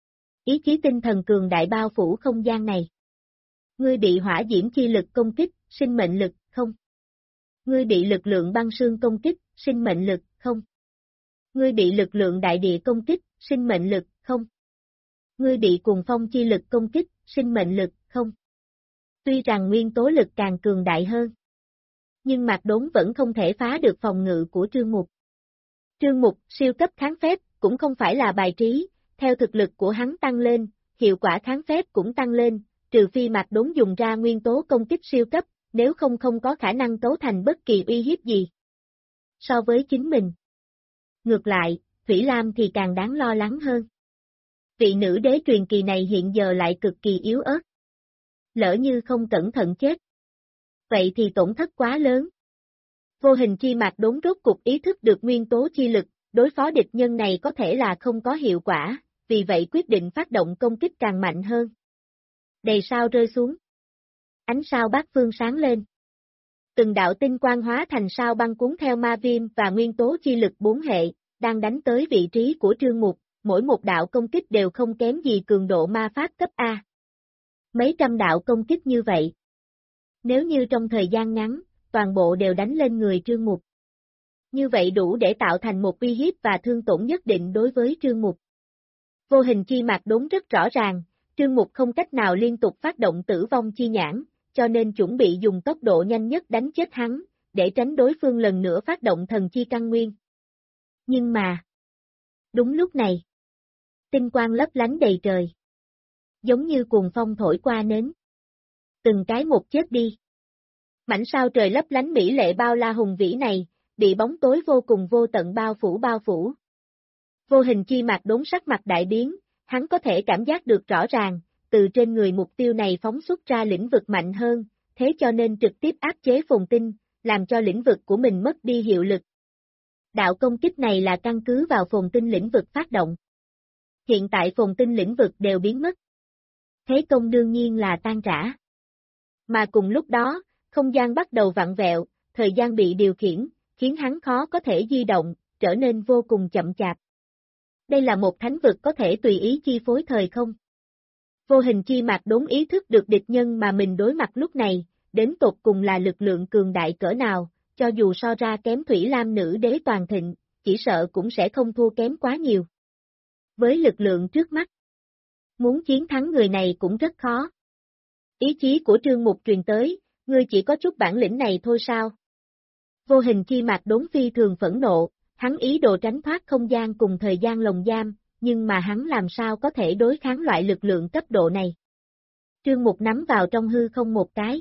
Speaker 1: Ý chí tinh thần cường đại bao phủ không gian này. Ngươi bị hỏa diễm chi lực công kích, sinh mệnh lực, không. Ngươi bị lực lượng băng sương công kích, sinh mệnh lực, không. Ngươi bị lực lượng đại địa công kích, sinh mệnh lực, không. Ngươi bị cuồng phong chi lực công kích, sinh mệnh lực, không. Tuy rằng nguyên tố lực càng cường đại hơn, nhưng Mạc Đốn vẫn không thể phá được phòng ngự của Trương Mục. Trương Mục, siêu cấp kháng phép, cũng không phải là bài trí, theo thực lực của hắn tăng lên, hiệu quả kháng phép cũng tăng lên, trừ phi Mạc Đốn dùng ra nguyên tố công kích siêu cấp, nếu không có khả năng cấu thành bất kỳ uy hiếp gì. So với chính mình. Ngược lại, Thủy Lam thì càng đáng lo lắng hơn. Vị nữ đế truyền kỳ này hiện giờ lại cực kỳ yếu ớt. Lỡ như không cẩn thận chết. Vậy thì tổn thất quá lớn. Vô hình chi Mạc Đốn rốt cục ý thức được nguyên tố chi lực, đối phó địch nhân này có thể là không có hiệu quả, vì vậy quyết định phát động công kích càng mạnh hơn. Đầy sao rơi xuống. Ánh sao bát phương sáng lên. Từng đạo tinh quang hóa thành sao băng cuốn theo ma viêm và nguyên tố chi lực 4 hệ, đang đánh tới vị trí của Trương Mục, mỗi một đạo công kích đều không kém gì cường độ ma pháp cấp A. Mấy trăm đạo công kích như vậy. Nếu như trong thời gian ngắn, toàn bộ đều đánh lên người Trương Mục. Như vậy đủ để tạo thành một uy hiếp và thương tổn nhất định đối với Trương Mục. Vô hình chi Mạc Đốn rất rõ ràng, Trương Mục không cách nào liên tục phát động tử vong chi nhãn, cho nên chuẩn bị dùng tốc độ nhanh nhất đánh chết hắn, để tránh đối phương lần nữa phát động thần chi căn nguyên. Nhưng mà, đúng lúc này, tinh quang lấp lánh đầy trời. Giống như cuồng phong thổi qua nến. Từng cái một chết đi. Mảnh sao trời lấp lánh mỹ lệ bao la hùng vĩ này, bị bóng tối vô cùng vô tận bao phủ. Vô hình chi Mạc Đốn sắc mặt đại biến, hắn có thể cảm giác được rõ ràng, từ trên người mục tiêu này phóng xuất ra lĩnh vực mạnh hơn, thế cho nên trực tiếp áp chế phồn tinh, làm cho lĩnh vực của mình mất đi hiệu lực. Đạo công kích này là căn cứ vào phồn tinh lĩnh vực phát động. Hiện tại phồn tinh lĩnh vực đều biến mất. Thế công đương nhiên là tan rã. Mà cùng lúc đó, không gian bắt đầu vặn vẹo, thời gian bị điều khiển, khiến hắn khó có thể di động, trở nên vô cùng chậm chạp. Đây là một thánh vực có thể tùy ý chi phối thời không. Vô hình chi Mạc Đốn ý thức được địch nhân mà mình đối mặt lúc này, đến tột cùng là lực lượng cường đại cỡ nào, cho dù so ra kém Thủy Lam nữ đế toàn thịnh, chỉ sợ cũng sẽ không thua kém quá nhiều. Với lực lượng trước mắt, muốn chiến thắng người này cũng rất khó. Ý chí của Trương Mục truyền tới, ngươi chỉ có chút bản lĩnh này thôi sao? Vô hình chi Mạc Đốn phi thường phẫn nộ, hắn ý đồ tránh thoát không gian cùng thời gian lồng giam, nhưng mà hắn làm sao có thể đối kháng loại lực lượng cấp độ này. Trương Mục nắm vào trong hư không một cái.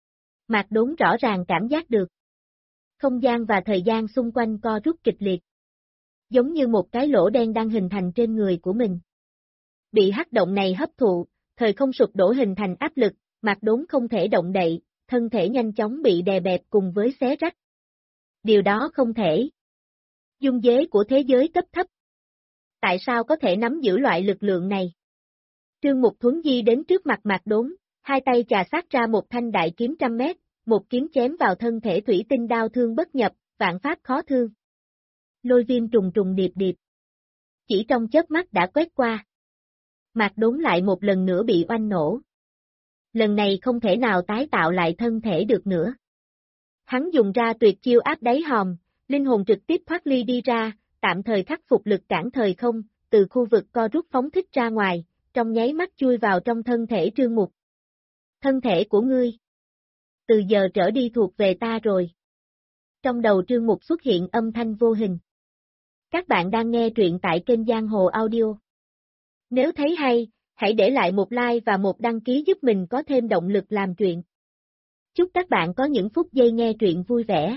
Speaker 1: Mạc Đốn rõ ràng cảm giác được. Không gian và thời gian xung quanh co rút kịch liệt. Giống như một cái lỗ đen đang hình thành trên người của mình. Bị hắc động này hấp thụ, thời không sụp đổ hình thành áp lực, Mạc Đốn không thể động đậy, thân thể nhanh chóng bị đè bẹp cùng với xé rách. Điều đó không thể. Dung dế của thế giới cấp thấp. Tại sao có thể nắm giữ loại lực lượng này? Trương Mục thuấn di đến trước mặt Mạc Đốn, hai tay chà sát ra một thanh đại kiếm 100 mét, một kiếm chém vào thân thể thủy tinh đao thương bất nhập, vạn pháp khó thương. Lôi viêm trùng trùng điệp điệp. Chỉ trong chớp mắt đã quét qua. Mạc Đốn lại một lần nữa bị oanh nổ. Lần này không thể nào tái tạo lại thân thể được nữa. Hắn dùng ra tuyệt chiêu áp đáy hòm, linh hồn trực tiếp thoát ly đi ra, tạm thời khắc phục lực cản thời không, từ khu vực co rút phóng thích ra ngoài, trong nháy mắt chui vào trong thân thể Trương Mục. Thân thể của ngươi, từ giờ trở đi thuộc về ta rồi. Trong đầu Trương Mục xuất hiện âm thanh vô hình. Các bạn đang nghe truyện tại kênh Giang Hồ Audio. Nếu thấy hay, hãy để lại một like và một đăng ký giúp mình có thêm động lực làm truyện. Chúc các bạn có những phút giây nghe truyện vui vẻ.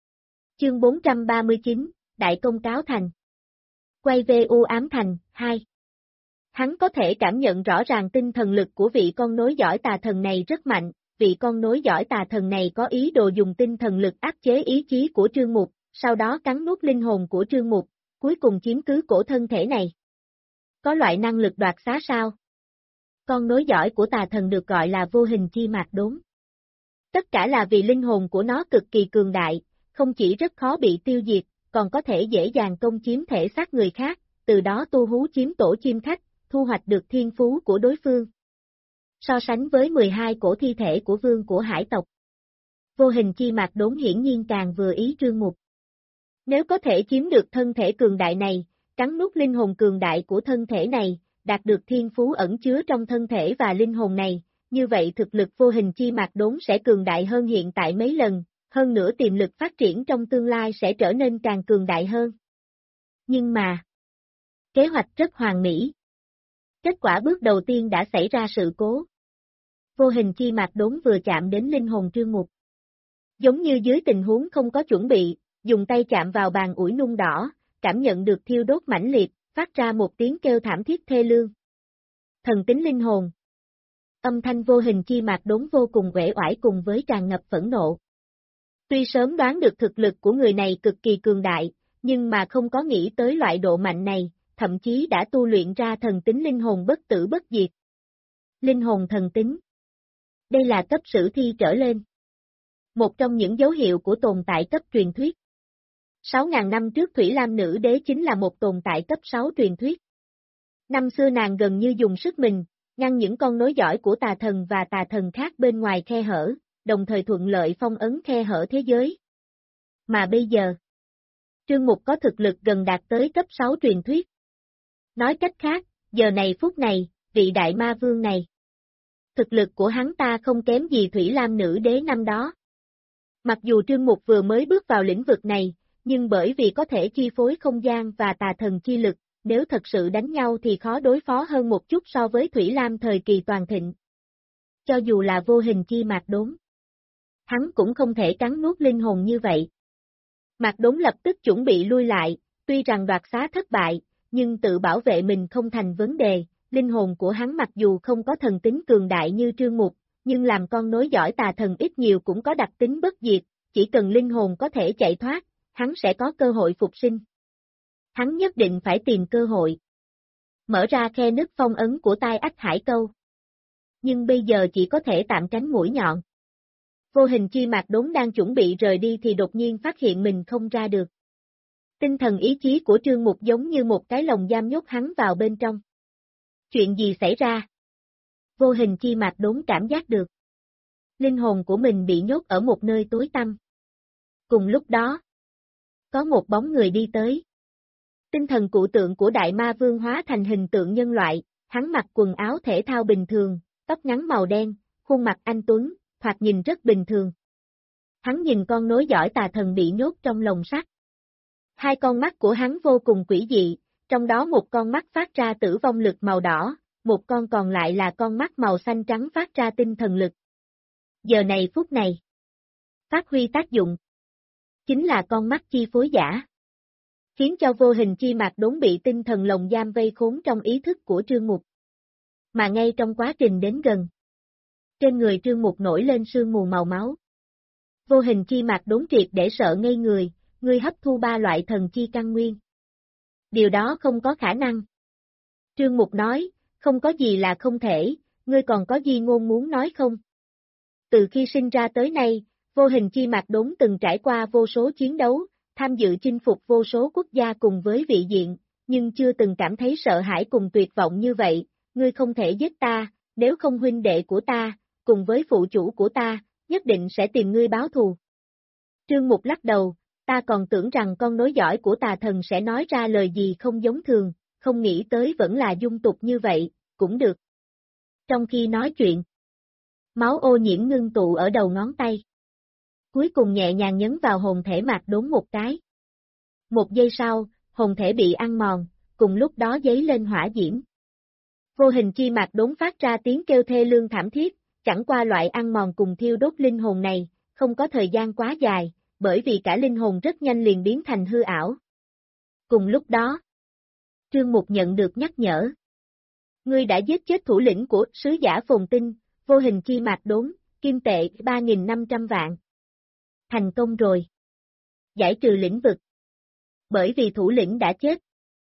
Speaker 1: Chương 439, Đại Công Cáo Thành. Quay về U Ám Thành, 2. Hắn có thể cảm nhận rõ ràng tinh thần lực của vị con nối dõi tà thần này rất mạnh, vị con nối dõi tà thần này có ý đồ dùng tinh thần lực áp chế ý chí của Trương Mục, sau đó cắn nuốt linh hồn của Trương Mục, cuối cùng chiếm cứ cổ thân thể này. Có loại năng lực đoạt xá sao? Con nối dõi của tà thần được gọi là vô hình chi mạc đốn. Tất cả là vì linh hồn của nó cực kỳ cường đại, không chỉ rất khó bị tiêu diệt, còn có thể dễ dàng công chiếm thể xác người khác, từ đó tu hú chiếm tổ chim khách, thu hoạch được thiên phú của đối phương. So sánh với 12 cổ thi thể của vương của hải tộc, vô hình chi mạc đốn hiển nhiên càng vừa ý Trương Mục. Nếu có thể chiếm được thân thể cường đại này, cắn nuốt linh hồn cường đại của thân thể này, đạt được thiên phú ẩn chứa trong thân thể và linh hồn này, như vậy thực lực vô hình chi mạc đốn sẽ cường đại hơn hiện tại mấy lần, hơn nữa tiềm lực phát triển trong tương lai sẽ trở nên càng cường đại hơn. Nhưng mà, kế hoạch rất hoàn mỹ. Kết quả bước đầu tiên đã xảy ra sự cố. Vô hình chi mạc đốn vừa chạm đến linh hồn Trương Mục. Giống như dưới tình huống không có chuẩn bị, dùng tay chạm vào bàn ủi nung đỏ, cảm nhận được thiêu đốt mãnh liệt, phát ra một tiếng kêu thảm thiết thê lương. Thần tính linh hồn. Âm thanh vô hình chi mạc đốn vô cùng uể oải cùng với tràn ngập phẫn nộ. Tuy sớm đoán được thực lực của người này cực kỳ cường đại, nhưng mà không có nghĩ tới loại độ mạnh này, thậm chí đã tu luyện ra thần tính linh hồn bất tử bất diệt. Linh hồn thần tính. Đây là cấp sử thi trở lên. Một trong những dấu hiệu của tồn tại cấp truyền thuyết. 6.000 năm trước Thủy Lam Nữ Đế chính là một tồn tại cấp 6 truyền thuyết. Năm xưa nàng gần như dùng sức mình, ngăn những con nối dõi của tà thần và tà thần khác bên ngoài khe hở, đồng thời thuận lợi phong ấn khe hở thế giới. Mà bây giờ, Trương Mục có thực lực gần đạt tới cấp 6 truyền thuyết. Nói cách khác, giờ này phút này, vị đại ma vương này. Thực lực của hắn ta không kém gì Thủy Lam Nữ Đế năm đó. Mặc dù Trương Mục vừa mới bước vào lĩnh vực này, nhưng bởi vì có thể chi phối không gian và tà thần chi lực, nếu thật sự đánh nhau thì khó đối phó hơn một chút so với Thủy Lam thời kỳ toàn thịnh. Cho dù là vô hình chi mạc đốn, hắn cũng không thể cắn nuốt linh hồn như vậy. Mạc đốn lập tức chuẩn bị lui lại, tuy rằng đoạt xá thất bại, nhưng tự bảo vệ mình không thành vấn đề, linh hồn của hắn mặc dù không có thần tính cường đại như Trương Mục, nhưng làm con nối dõi tà thần ít nhiều cũng có đặc tính bất diệt, chỉ cần linh hồn có thể chạy thoát, hắn sẽ có cơ hội phục sinh. Hắn nhất định phải tìm cơ hội. Mở ra khe nứt phong ấn của Tai Ách Hải Câu. Nhưng bây giờ chỉ có thể tạm tránh mũi nhọn. Vô hình chi mạc đốn đang chuẩn bị rời đi thì đột nhiên phát hiện mình không ra được. Tinh thần ý chí của Trương Mục giống như một cái lồng giam nhốt hắn vào bên trong. Chuyện gì xảy ra? Vô hình chi mạc đốn cảm giác được. Linh hồn của mình bị nhốt ở một nơi tối tăm. Cùng lúc đó, có một bóng người đi tới. Tinh thần cụ tượng của Đại Ma Vương hóa thành hình tượng nhân loại, hắn mặc quần áo thể thao bình thường, tóc ngắn màu đen, khuôn mặt anh tuấn, thoạt nhìn rất bình thường. Hắn nhìn con nối dõi tà thần bị nhốt trong lồng sắt. Hai con mắt của hắn vô cùng quỷ dị, trong đó một con mắt phát ra tử vong lực màu đỏ, một con còn lại là con mắt màu xanh trắng phát ra tinh thần lực. Giờ này phút này, phát huy tác dụng, chính là con mắt chi phối giả, khiến cho vô hình chi mạc đốn bị tinh thần lồng giam vây khốn trong ý thức của Trương Mục. Mà ngay trong quá trình đến gần, trên người Trương Mục nổi lên sương mù màu máu. Vô hình chi mạc đốn triệt để sợ ngây người, ngươi hấp thu 3 loại thần chi căn nguyên. Điều đó không có khả năng. Trương Mục nói, không có gì là không thể, ngươi còn có gì ngôn muốn nói không? Từ khi sinh ra tới nay, vô hình chi mạc đốn từng trải qua vô số chiến đấu, tham dự chinh phục vô số quốc gia cùng với vị diện, nhưng chưa từng cảm thấy sợ hãi cùng tuyệt vọng như vậy, ngươi không thể giết ta, nếu không huynh đệ của ta, cùng với phụ chủ của ta, nhất định sẽ tìm ngươi báo thù. Trương Mục lắc đầu, ta còn tưởng rằng con nối dõi của tà thần sẽ nói ra lời gì không giống thường, không nghĩ tới vẫn là dung tục như vậy, cũng được. Trong khi nói chuyện, máu ô nhiễm ngưng tụ ở đầu ngón tay. Cuối cùng nhẹ nhàng nhấn vào hồn thể Mạc Đốn một cái. Một giây sau, hồn thể bị ăn mòn, cùng lúc đó giấy lên hỏa diễm. Vô hình chi Mạc Đốn phát ra tiếng kêu thê lương thảm thiết, chẳng qua loại ăn mòn cùng thiêu đốt linh hồn này, không có thời gian quá dài, bởi vì cả linh hồn rất nhanh liền biến thành hư ảo. Cùng lúc đó, Trương Mục nhận được nhắc nhở. Ngươi đã giết chết thủ lĩnh của sứ giả Phồn Tinh, vô hình chi Mạc Đốn, kim tệ 3.500 vạn. Thành công rồi. Giải trừ lĩnh vực. Bởi vì thủ lĩnh đã chết.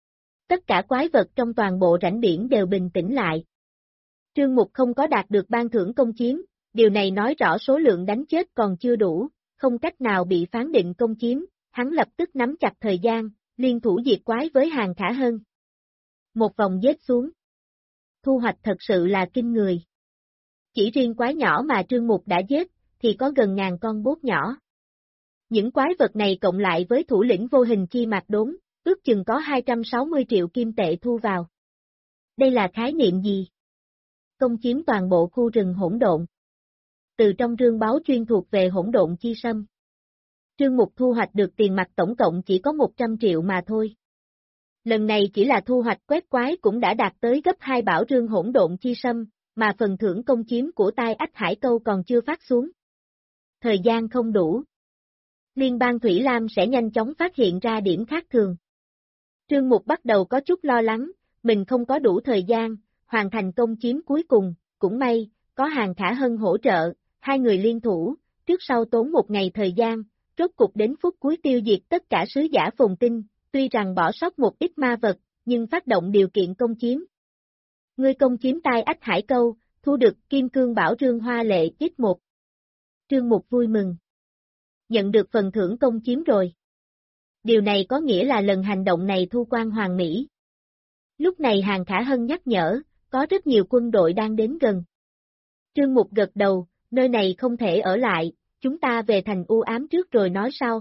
Speaker 1: Tất cả quái vật trong toàn bộ rãnh biển đều bình tĩnh lại. Trương Mục không có đạt được ban thưởng công chiếm, điều này nói rõ số lượng đánh chết còn chưa đủ, không cách nào bị phán định công chiếm, hắn lập tức nắm chặt thời gian, liên thủ diệt quái với Hàng Khả Hân. Một vòng giết xuống. Thu hoạch thật sự là kinh người. Chỉ riêng quái nhỏ mà Trương Mục đã giết, thì có gần ngàn con bốt nhỏ. Những quái vật này cộng lại với thủ lĩnh vô hình chi Mạc Đốn, ước chừng có 260 triệu kim tệ thu vào. Đây là khái niệm gì? Công chiếm toàn bộ khu rừng hỗn độn. Từ trong rương báu chuyên thuộc về hỗn độn chi sâm. Trương Mục thu hoạch được tiền mặt tổng cộng chỉ có 100 triệu mà thôi. Lần này chỉ là thu hoạch quét quái cũng đã đạt tới gấp 2 bảo rương hỗn độn chi sâm, mà phần thưởng công chiếm của Tai Ách Hải Câu còn chưa phát xuống. Thời gian không đủ. Liên bang Thủy Lam sẽ nhanh chóng phát hiện ra điểm khác thường. Trương Mục bắt đầu có chút lo lắng, mình không có đủ thời gian, hoàn thành công chiếm cuối cùng, cũng may, có Hàng Khả Hân hỗ trợ, hai người liên thủ, trước sau tốn một ngày thời gian, rốt cục đến phút cuối tiêu diệt tất cả sứ giả Phồn Tinh, tuy rằng bỏ sót một ít ma vật, nhưng phát động điều kiện công chiếm. Ngươi công chiếm Tai Ách Hải Câu, thu được Kim Cương Bảo Rương Hoa Lệ X1. Trương Mục vui mừng. Nhận được phần thưởng công chiếm rồi. Điều này có nghĩa là lần hành động này thu quan hoàn mỹ. Lúc này Hàng Khả Hân nhắc nhở, có rất nhiều quân đội đang đến gần. Trương Mục gật đầu, nơi này không thể ở lại, chúng ta về thành u ám trước rồi nói sau.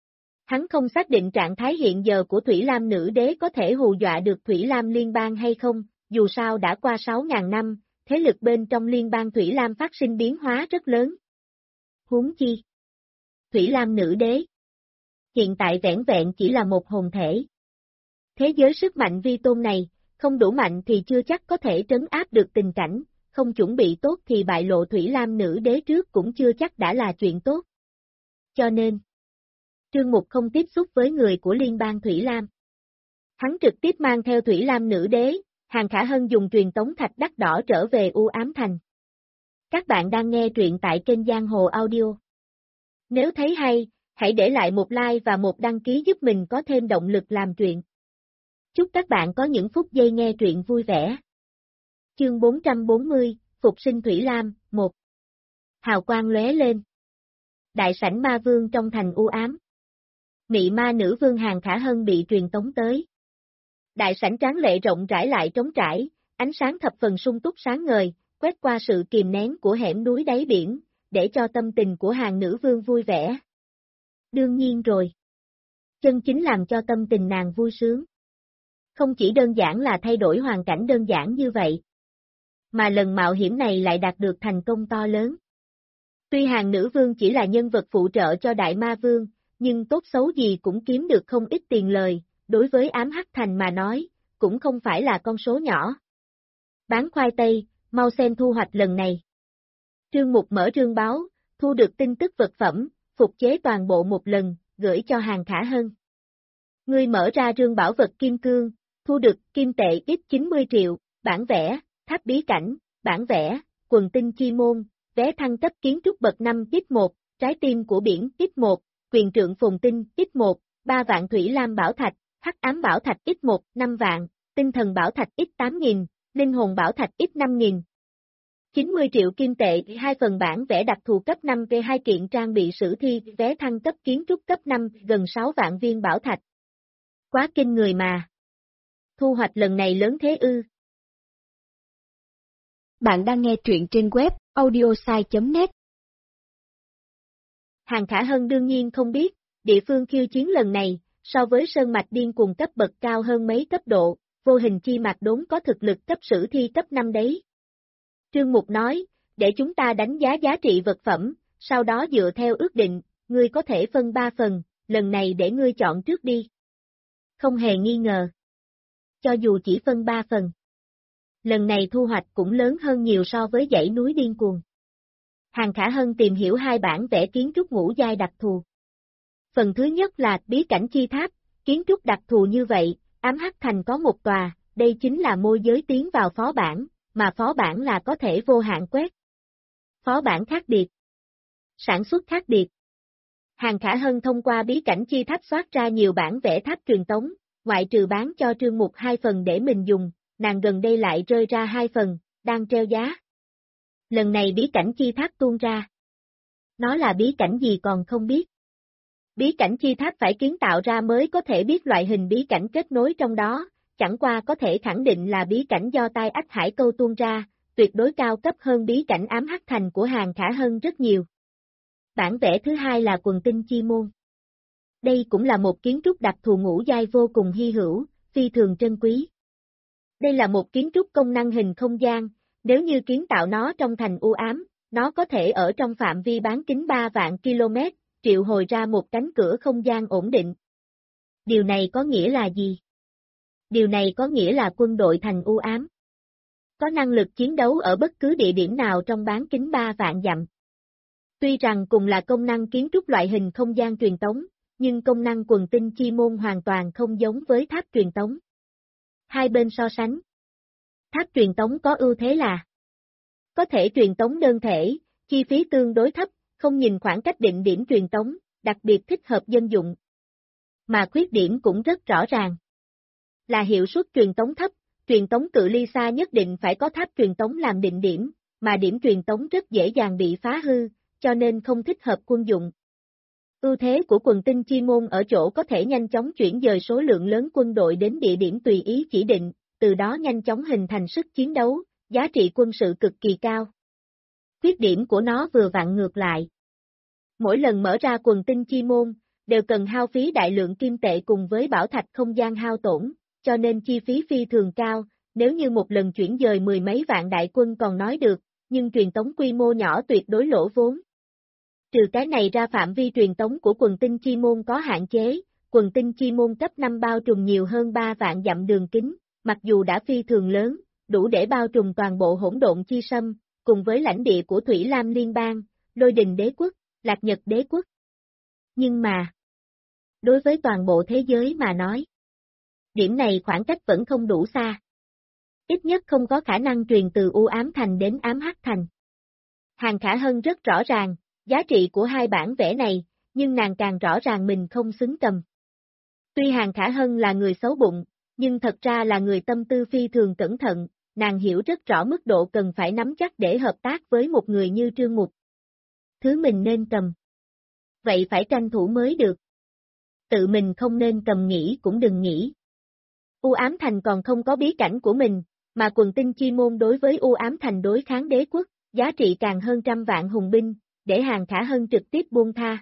Speaker 1: Hắn không xác định trạng thái hiện giờ của Thủy Lam nữ đế có thể hù dọa được Thủy Lam liên bang hay không, dù sao đã qua 6.000 năm, thế lực bên trong liên bang Thủy Lam phát sinh biến hóa rất lớn. Huống chi. Thủy Lam nữ đế. Hiện tại vẻn vẹn chỉ là một hồn thể. Thế giới sức mạnh vi tôn này, không đủ mạnh thì chưa chắc có thể trấn áp được tình cảnh, không chuẩn bị tốt thì bại lộ Thủy Lam nữ đế trước cũng chưa chắc đã là chuyện tốt. Cho nên, Trương Mục không tiếp xúc với người của liên bang Thủy Lam. Hắn trực tiếp mang theo Thủy Lam nữ đế, Hàng Khả Hân dùng truyền tống thạch đắt đỏ trở về U Ám Thành. Các bạn đang nghe truyện tại kênh Giang Hồ Audio. Nếu thấy hay, hãy để lại một like và một đăng ký giúp mình có thêm động lực làm truyện. Chúc các bạn có những phút giây nghe truyện vui vẻ. Chương 440, Phục sinh Thủy Lam, 1. Hào quang lóe lên. Đại sảnh ma vương trong thành u ám. Mị ma nữ vương Hàng Khả Hân bị truyền tống tới. Đại sảnh tráng lệ rộng rãi lại trống trải, ánh sáng thập phần sung túc sáng ngời, quét qua sự kìm nén của hẻm núi đáy biển, để cho tâm tình của Hàng nữ vương vui vẻ. Đương nhiên rồi. Chân chính làm cho tâm tình nàng vui sướng. Không chỉ đơn giản là thay đổi hoàn cảnh đơn giản như vậy, mà lần mạo hiểm này lại đạt được thành công to lớn. Tuy Hàng nữ vương chỉ là nhân vật phụ trợ cho Đại Ma Vương, nhưng tốt xấu gì cũng kiếm được không ít tiền lời, đối với ám hắc thành mà nói, cũng không phải là con số nhỏ. Bán khoai tây, mau xem thu hoạch lần này. Trương Mục mở rương báo, thu được tin tức vật phẩm, phục chế toàn bộ một lần, gửi cho Hàng Khả Hân. Ngươi mở ra rương bảo vật kim cương, thu được kim tệ ít 90 triệu, bản vẽ, tháp bí cảnh, bản vẽ, quần tinh chi môn, vé thăng cấp kiến trúc bậc 5 X1, trái tim của biển X1, quyền trượng Phồn Tinh X1, 3 vạn Thủy Lam bảo thạch, hắc ám bảo thạch X1, 5 vạn, tinh thần bảo thạch X8000, linh hồn bảo thạch X5000. 90 triệu kim tệ, 2 phần bản vẽ đặc thù cấp 5 về 2 kiện trang bị sử thi, vé thăng cấp kiến trúc cấp 5, gần 6 vạn viên bảo thạch. Quá kinh người mà. Thu hoạch lần này lớn thế ư.
Speaker 2: Bạn đang nghe truyện trên web audiosai.net.
Speaker 1: Hàng Khả Hân đương nhiên không biết, địa phương khiêu chiến lần này, so với sơn mạch điên cuồng cấp bậc cao hơn mấy cấp độ, vô hình chi mạch đốn có thực lực cấp sử thi cấp 5 đấy. Trương Mục nói, để chúng ta đánh giá giá trị vật phẩm, sau đó dựa theo ước định, ngươi có thể phân 3 phần, lần này để ngươi chọn trước đi. Không hề nghi ngờ. Cho dù chỉ phân 3 phần. Lần này thu hoạch cũng lớn hơn nhiều so với dãy núi điên cuồng. Hàng Khả Hân tìm hiểu 2 bản vẽ kiến trúc ngũ giai đặc thù. Phần thứ nhất là bí cảnh chi tháp, kiến trúc đặc thù như vậy, ám hắc thành có một tòa, đây chính là môi giới tiến vào phó bản, mà phó bản là có thể vô hạn quét. Phó bản khác biệt. Sản xuất khác biệt. Hàng Khả Hân thông qua bí cảnh chi tháp soát ra nhiều bản vẽ tháp truyền tống, ngoại trừ bán cho Trương Mục 2 phần để mình dùng, nàng gần đây lại rơi ra 2 phần, đang treo giá. Lần này bí cảnh chi tháp tuôn ra. Nó là bí cảnh gì còn không biết. Bí cảnh chi tháp phải kiến tạo ra mới có thể biết loại hình bí cảnh kết nối trong đó, chẳng qua có thể khẳng định là bí cảnh do tai ách hải câu tuôn ra, tuyệt đối cao cấp hơn bí cảnh ám hắc thành của Hàng Khả Hân rất nhiều. Bản vẽ thứ hai là quần tinh chi môn. Đây cũng là một kiến trúc đặc thù ngũ giai vô cùng hy hữu, phi thường trân quý. Đây là một kiến trúc công năng hình không gian, nếu như kiến tạo nó trong thành u ám, nó có thể ở trong phạm vi bán kính 3 vạn km, triệu hồi ra một cánh cửa không gian ổn định. Điều này có nghĩa là gì? Điều này có nghĩa là quân đội thành u ám có năng lực chiến đấu ở bất cứ địa điểm nào trong bán kính 3 vạn dặm. Tuy rằng cùng là công năng kiến trúc loại hình không gian truyền tống, nhưng công năng quần tinh chi môn hoàn toàn không giống với tháp truyền tống. Hai bên so sánh. Tháp truyền tống có ưu thế là có thể truyền tống đơn thể, chi phí tương đối thấp, không nhìn khoảng cách định điểm truyền tống, đặc biệt thích hợp dân dụng. Mà khuyết điểm cũng rất rõ ràng. Là hiệu suất truyền tống thấp, truyền tống cự ly xa nhất định phải có tháp truyền tống làm định điểm, mà điểm truyền tống rất dễ dàng bị phá hư, cho nên không thích hợp quân dụng. Ưu thế của quần tinh chi môn ở chỗ có thể nhanh chóng chuyển dời số lượng lớn quân đội đến địa điểm tùy ý chỉ định, từ đó nhanh chóng hình thành sức chiến đấu, giá trị quân sự cực kỳ cao. Khuyết điểm của nó vừa vặn ngược lại. Mỗi lần mở ra quần tinh chi môn, đều cần hao phí đại lượng kim tệ cùng với bảo thạch không gian hao tổn, cho nên chi phí phi thường cao, nếu như một lần chuyển dời 10 mấy vạn đại quân còn nói được, nhưng truyền tống quy mô nhỏ tuyệt đối lỗ vốn. Trừ cái này ra phạm vi truyền tống của quần tinh chi môn có hạn chế, quần tinh chi môn cấp 5 bao trùm nhiều hơn 3 vạn dặm đường kính, mặc dù đã phi thường lớn, đủ để bao trùm toàn bộ hỗn độn chi sâm, cùng với lãnh địa của Thủy Lam Liên bang, Lôi Đình Đế quốc, Lạc Nhật Đế quốc. Nhưng mà, đối với toàn bộ thế giới mà nói, điểm này khoảng cách vẫn không đủ xa. Ít nhất không có khả năng truyền từ u ám thành đến ám hắc thành. Hàng Khả Hân rất rõ ràng, giá trị của 2 bản vẽ này, nhưng nàng càng rõ ràng mình không xứng cầm. Tuy Hàng Khả Hân là người xấu bụng, nhưng thật ra là người tâm tư phi thường cẩn thận, nàng hiểu rất rõ mức độ cần phải nắm chắc để hợp tác với một người như Trương Mục. Thứ mình nên cầm. Vậy phải tranh thủ mới được. Tự mình không nên cầm nghĩ cũng đừng nghĩ. U ám thành còn không có bí cảnh của mình, mà quần tinh chi môn đối với U ám thành đối kháng đế quốc, giá trị càng hơn 100 vạn hùng binh, để Hàng Khả Hân trực tiếp buông tha.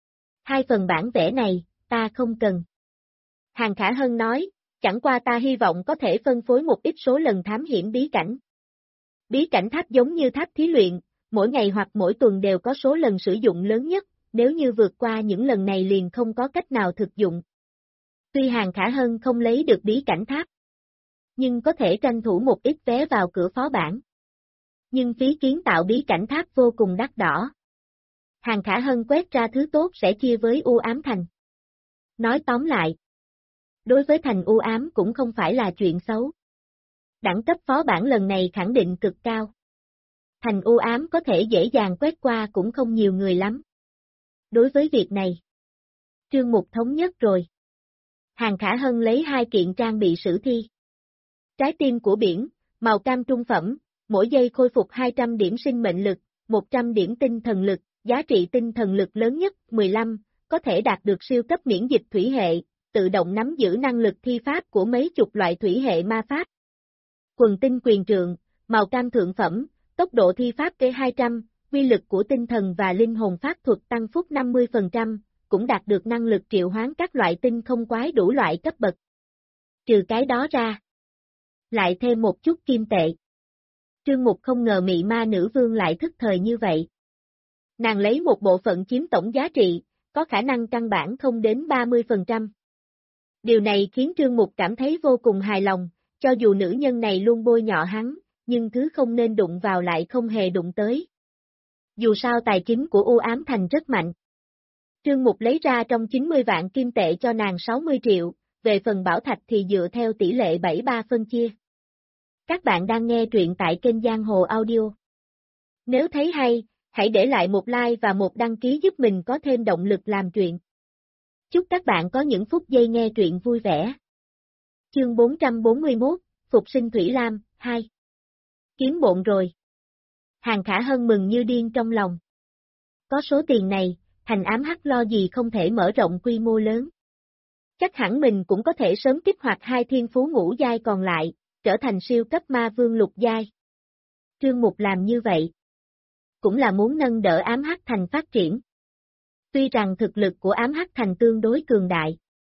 Speaker 1: 2 phần bản vẽ này, ta không cần. Hàng Khả Hân nói, chẳng qua ta hy vọng có thể phân phối một ít số lần thám hiểm bí cảnh. Bí cảnh tháp giống như tháp thí luyện, mỗi ngày hoặc mỗi tuần đều có số lần sử dụng lớn nhất, nếu như vượt qua những lần này liền không có cách nào thực dụng. Tuy Hàng Khả Hân không lấy được bí cảnh tháp, nhưng có thể tranh thủ một ít vé vào cửa phó bản. Nhưng phí kiến tạo bí cảnh tháp vô cùng đắt đỏ. Hàng Khả Hân quét ra thứ tốt sẽ chia với u ám thành. Nói tóm lại, đối với thành u ám cũng không phải là chuyện xấu. Đẳng cấp phó bản lần này khẳng định cực cao. Thành u ám có thể dễ dàng quét qua cũng không nhiều người lắm. Đối với việc này, Trương Mục thống nhất rồi. Hàng Khả Hân lấy 2 kiện trang bị sử thi. Trái tim của biển, màu cam trung phẩm, mỗi giây khôi phục 200 điểm sinh mệnh lực, 100 điểm tinh thần lực, giá trị tinh thần lực lớn nhất 15, có thể đạt được siêu cấp miễn dịch thủy hệ, tự động nắm giữ năng lực thi pháp của mấy chục loại thủy hệ ma pháp. Quần tinh quyền trượng, Màu cam thượng phẩm, tốc độ thi pháp T200, quy lực của tinh thần và linh hồn pháp thuật tăng phúc 50%, cũng đạt được năng lực triệu hoán các loại tinh không quái đủ loại cấp bậc. Trừ cái đó ra, lại thêm một chút kim tệ. Trương Mục không ngờ mị ma nữ vương lại thức thời như vậy. Nàng lấy một bộ phận chiếm tổng giá trị, có khả năng căn bản không đến 30%. Điều này khiến Trương Mục cảm thấy vô cùng hài lòng, cho dù nữ nhân này luôn bôi nhọ hắn, nhưng thứ không nên đụng vào lại không hề đụng tới. Dù sao tài chính của U Ám Thành rất mạnh. Trương Mục lấy ra trong 90 vạn kim tệ cho nàng 60 triệu, về phần bảo thạch thì dựa theo tỷ lệ 73 phân chia. Các bạn đang nghe truyện tại kênh Giang Hồ Audio. Nếu thấy hay, hãy để lại một like và một đăng ký giúp mình có thêm động lực làm truyện. Chúc các bạn có những phút giây nghe truyện vui vẻ. Chương 441, Phục sinh Thủy Lam, 2. Kiếm bộn rồi. Hàng Khả Hân mừng như điên trong lòng. Có số tiền này, Thành Ám Hắc lo gì không thể mở rộng quy mô lớn. Chắc hẳn mình cũng có thể sớm kích hoạt hai thiên phú ngũ giai còn lại, trở thành siêu cấp ma vương lục giai. Trương Mục làm như vậy, cũng là muốn nâng đỡ Ám Hắc Thành phát triển. Tuy rằng thực lực của Ám Hắc Thành tương đối cường đại,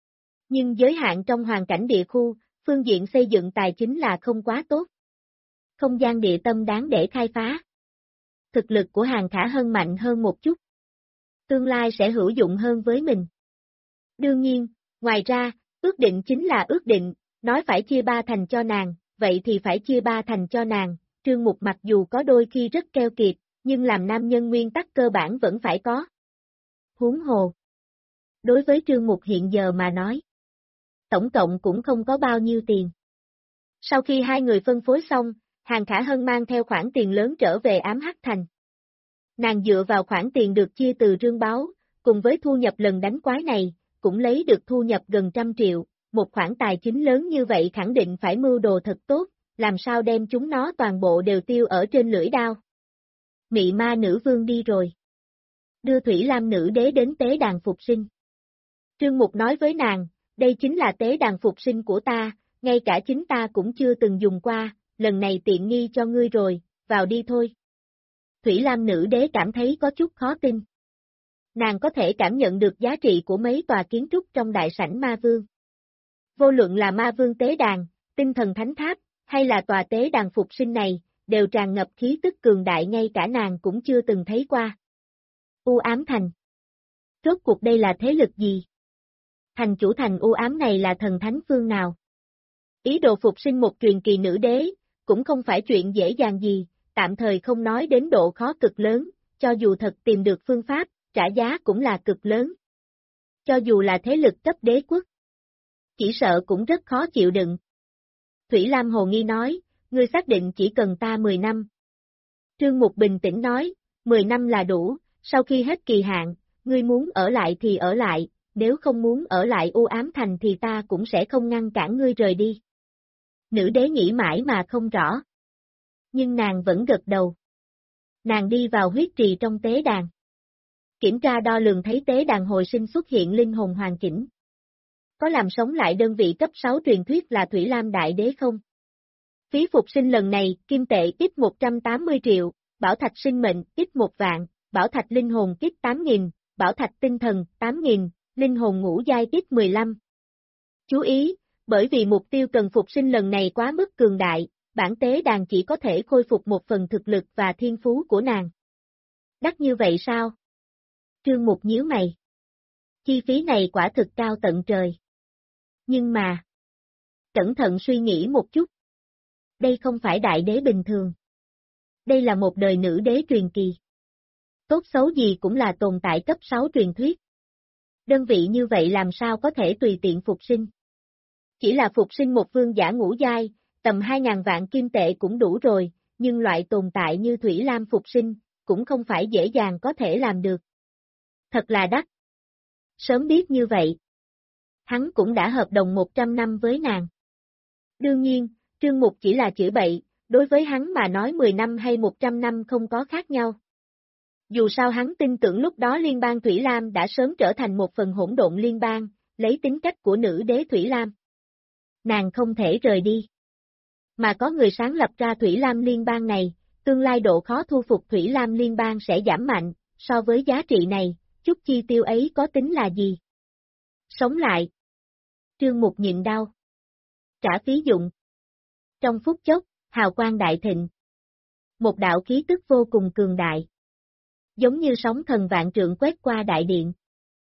Speaker 1: nhưng giới hạn trong hoàn cảnh địa khu, phương diện xây dựng tài chính là không quá tốt. Không gian địa tâm đáng để khai phá. Thực lực của Hàng Khả Hân mạnh hơn một chút. Tương lai sẽ hữu dụng hơn với mình. Đương nhiên, ngoài ra, ước định chính là ước định, nói phải chia 3 thành cho nàng, vậy thì phải chia 3 thành cho nàng. Trương Mục mặc dù có đôi khi rất keo kiệt, nhưng làm nam nhân nguyên tắc cơ bản vẫn phải có. Huống hồ. Đối với Trương Mục hiện giờ mà nói, tổng cộng cũng không có bao nhiêu tiền. Sau khi hai người phân phối xong, Hàng Khả Hân mang theo khoản tiền lớn trở về Ám Hắc Thành. Nàng dựa vào khoản tiền được chia từ rương báo, cùng với thu nhập lần đánh quái này, cũng lấy được thu nhập gần 100 triệu, một khoản tài chính lớn như vậy khẳng định phải mưu đồ thật tốt, làm sao đem chúng nó toàn bộ đều tiêu ở trên lưỡi đao. Mị ma nữ vương đi rồi. Đưa Thủy Lam nữ đế đến tế đàn phục sinh. Trương Mục nói với nàng, đây chính là tế đàn phục sinh của ta, ngay cả chính ta cũng chưa từng dùng qua, lần này tiện nghi cho ngươi rồi, vào đi thôi. Thủy Lam nữ đế cảm thấy có chút khó tin. Nàng có thể cảm nhận được giá trị của mấy tòa kiến trúc trong đại sảnh ma vương. Vô luận là ma vương tế đàn, tinh thần thánh tháp, hay là tòa tế đàn phục sinh này, đều tràn ngập khí tức cường đại ngay cả nàng cũng chưa từng thấy qua. U Ám Thành. Rốt cuộc đây là thế lực gì? Thành chủ thành U Ám này là thần thánh phương nào? Ý đồ phục sinh một truyền kỳ nữ đế, cũng không phải chuyện dễ dàng gì, tạm thời không nói đến độ khó cực lớn, cho dù thật tìm được phương pháp, trả giá cũng là cực lớn. Cho dù là thế lực cấp đế quốc, chỉ sợ cũng rất khó chịu đựng. Thủy Lam hồ nghi nói, ngươi xác định chỉ cần ta 10 năm. Trương Mục bình tĩnh nói, 10 năm là đủ, sau khi hết kỳ hạn, ngươi muốn ở lại thì ở lại, nếu không muốn ở lại U Ám Thành thì ta cũng sẽ không ngăn cản ngươi rời đi. Nữ đế nghĩ mãi mà không rõ. Nhưng nàng vẫn gật đầu. Nàng đi vào huyết trì trong tế đàn. Kiểm tra đo lường thấy tế đàn hồi sinh xuất hiện linh hồn hoàn chỉnh. Có làm sống lại đơn vị cấp 6 truyền thuyết là Thủy Lam Đại Đế không? Phí phục sinh lần này, kim tệ ít 180 triệu, bảo thạch sinh mệnh ít 1 vạn, bảo thạch linh hồn ít 8.000, bảo thạch tinh thần 8.000, linh hồn ngũ giai ít 15. Chú ý, bởi vì mục tiêu cần phục sinh lần này quá mức cường đại, bản tế đàn chỉ có thể khôi phục một phần thực lực và thiên phú của nàng. Đắt như vậy sao? Trương Mục nhíu mày. Chi phí này quả thực cao tận trời. Nhưng mà, cẩn thận suy nghĩ một chút. Đây không phải đại đế bình thường. Đây là một đời nữ đế truyền kỳ. Tốt xấu gì cũng là tồn tại cấp 6 truyền thuyết. Đơn vị như vậy làm sao có thể tùy tiện phục sinh. Chỉ là phục sinh một vương giả ngũ giai, tầm 2.000 vạn kim tệ cũng đủ rồi, nhưng loại tồn tại như Thủy Lam phục sinh, cũng không phải dễ dàng có thể làm được. Thật là đắt. Sớm biết như vậy, hắn cũng đã hợp đồng 100 năm với nàng. Đương nhiên, Trương Mục chỉ là chửi bậy, đối với hắn mà nói 10 năm hay 100 năm không có khác nhau. Dù sao hắn tin tưởng lúc đó liên bang Thủy Lam đã sớm trở thành một phần hỗn độn liên bang, lấy tính cách của nữ đế Thủy Lam. Nàng không thể rời đi. Mà có người sáng lập ra Thủy Lam Liên bang này, tương lai độ khó thu phục Thủy Lam Liên bang sẽ giảm mạnh, so với giá trị này, chút chi tiêu ấy có tính là gì? Sống lại. Trương Mục nhịn đau. Trả phí dụng. Trong phút chốc, hào quang đại thịnh. Một đạo khí tức vô cùng cường đại. Giống như sóng thần vạn trượng quét qua đại điện.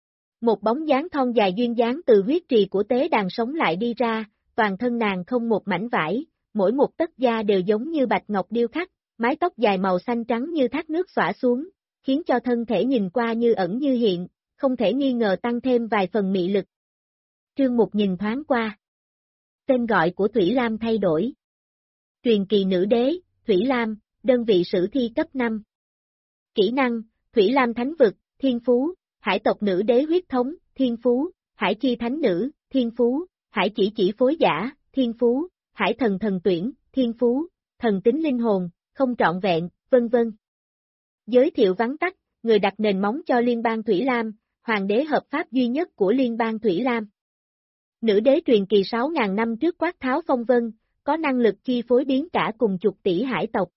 Speaker 1: Một bóng dáng thon dài duyên dáng từ huyết trì của tế đàn sống lại đi ra, toàn thân nàng không một mảnh vải, mỗi một tấc da đều giống như bạch ngọc điêu khắc, mái tóc dài màu xanh trắng như thác nước xõa xuống, khiến cho thân thể nhìn qua như ẩn như hiện, không thể nghi ngờ tăng thêm vài phần mị lực. Trương Mục nhìn thoáng qua. Tên gọi của Thủy Lam thay đổi. Truyền kỳ nữ đế, Thủy Lam, đơn vị sử thi cấp 5. Kỹ năng, Thủy Lam Thánh Vực, Thiên Phú, Hải tộc nữ đế huyết thống, Thiên Phú, Hải chi thánh nữ, Thiên Phú, Hải chỉ phối giả, Thiên Phú, Hải thần thần tuyển, Thiên Phú, thần tính linh hồn, không trọn vẹn, vân vân. Giới thiệu vắn tắt, người đặt nền móng cho Liên bang Thủy Lam, hoàng đế hợp pháp duy nhất của Liên bang Thủy Lam. Nữ đế truyền kỳ 6.000 năm trước quát tháo phong vân, có năng lực chi phối biến cả cùng chục tỷ hải tộc.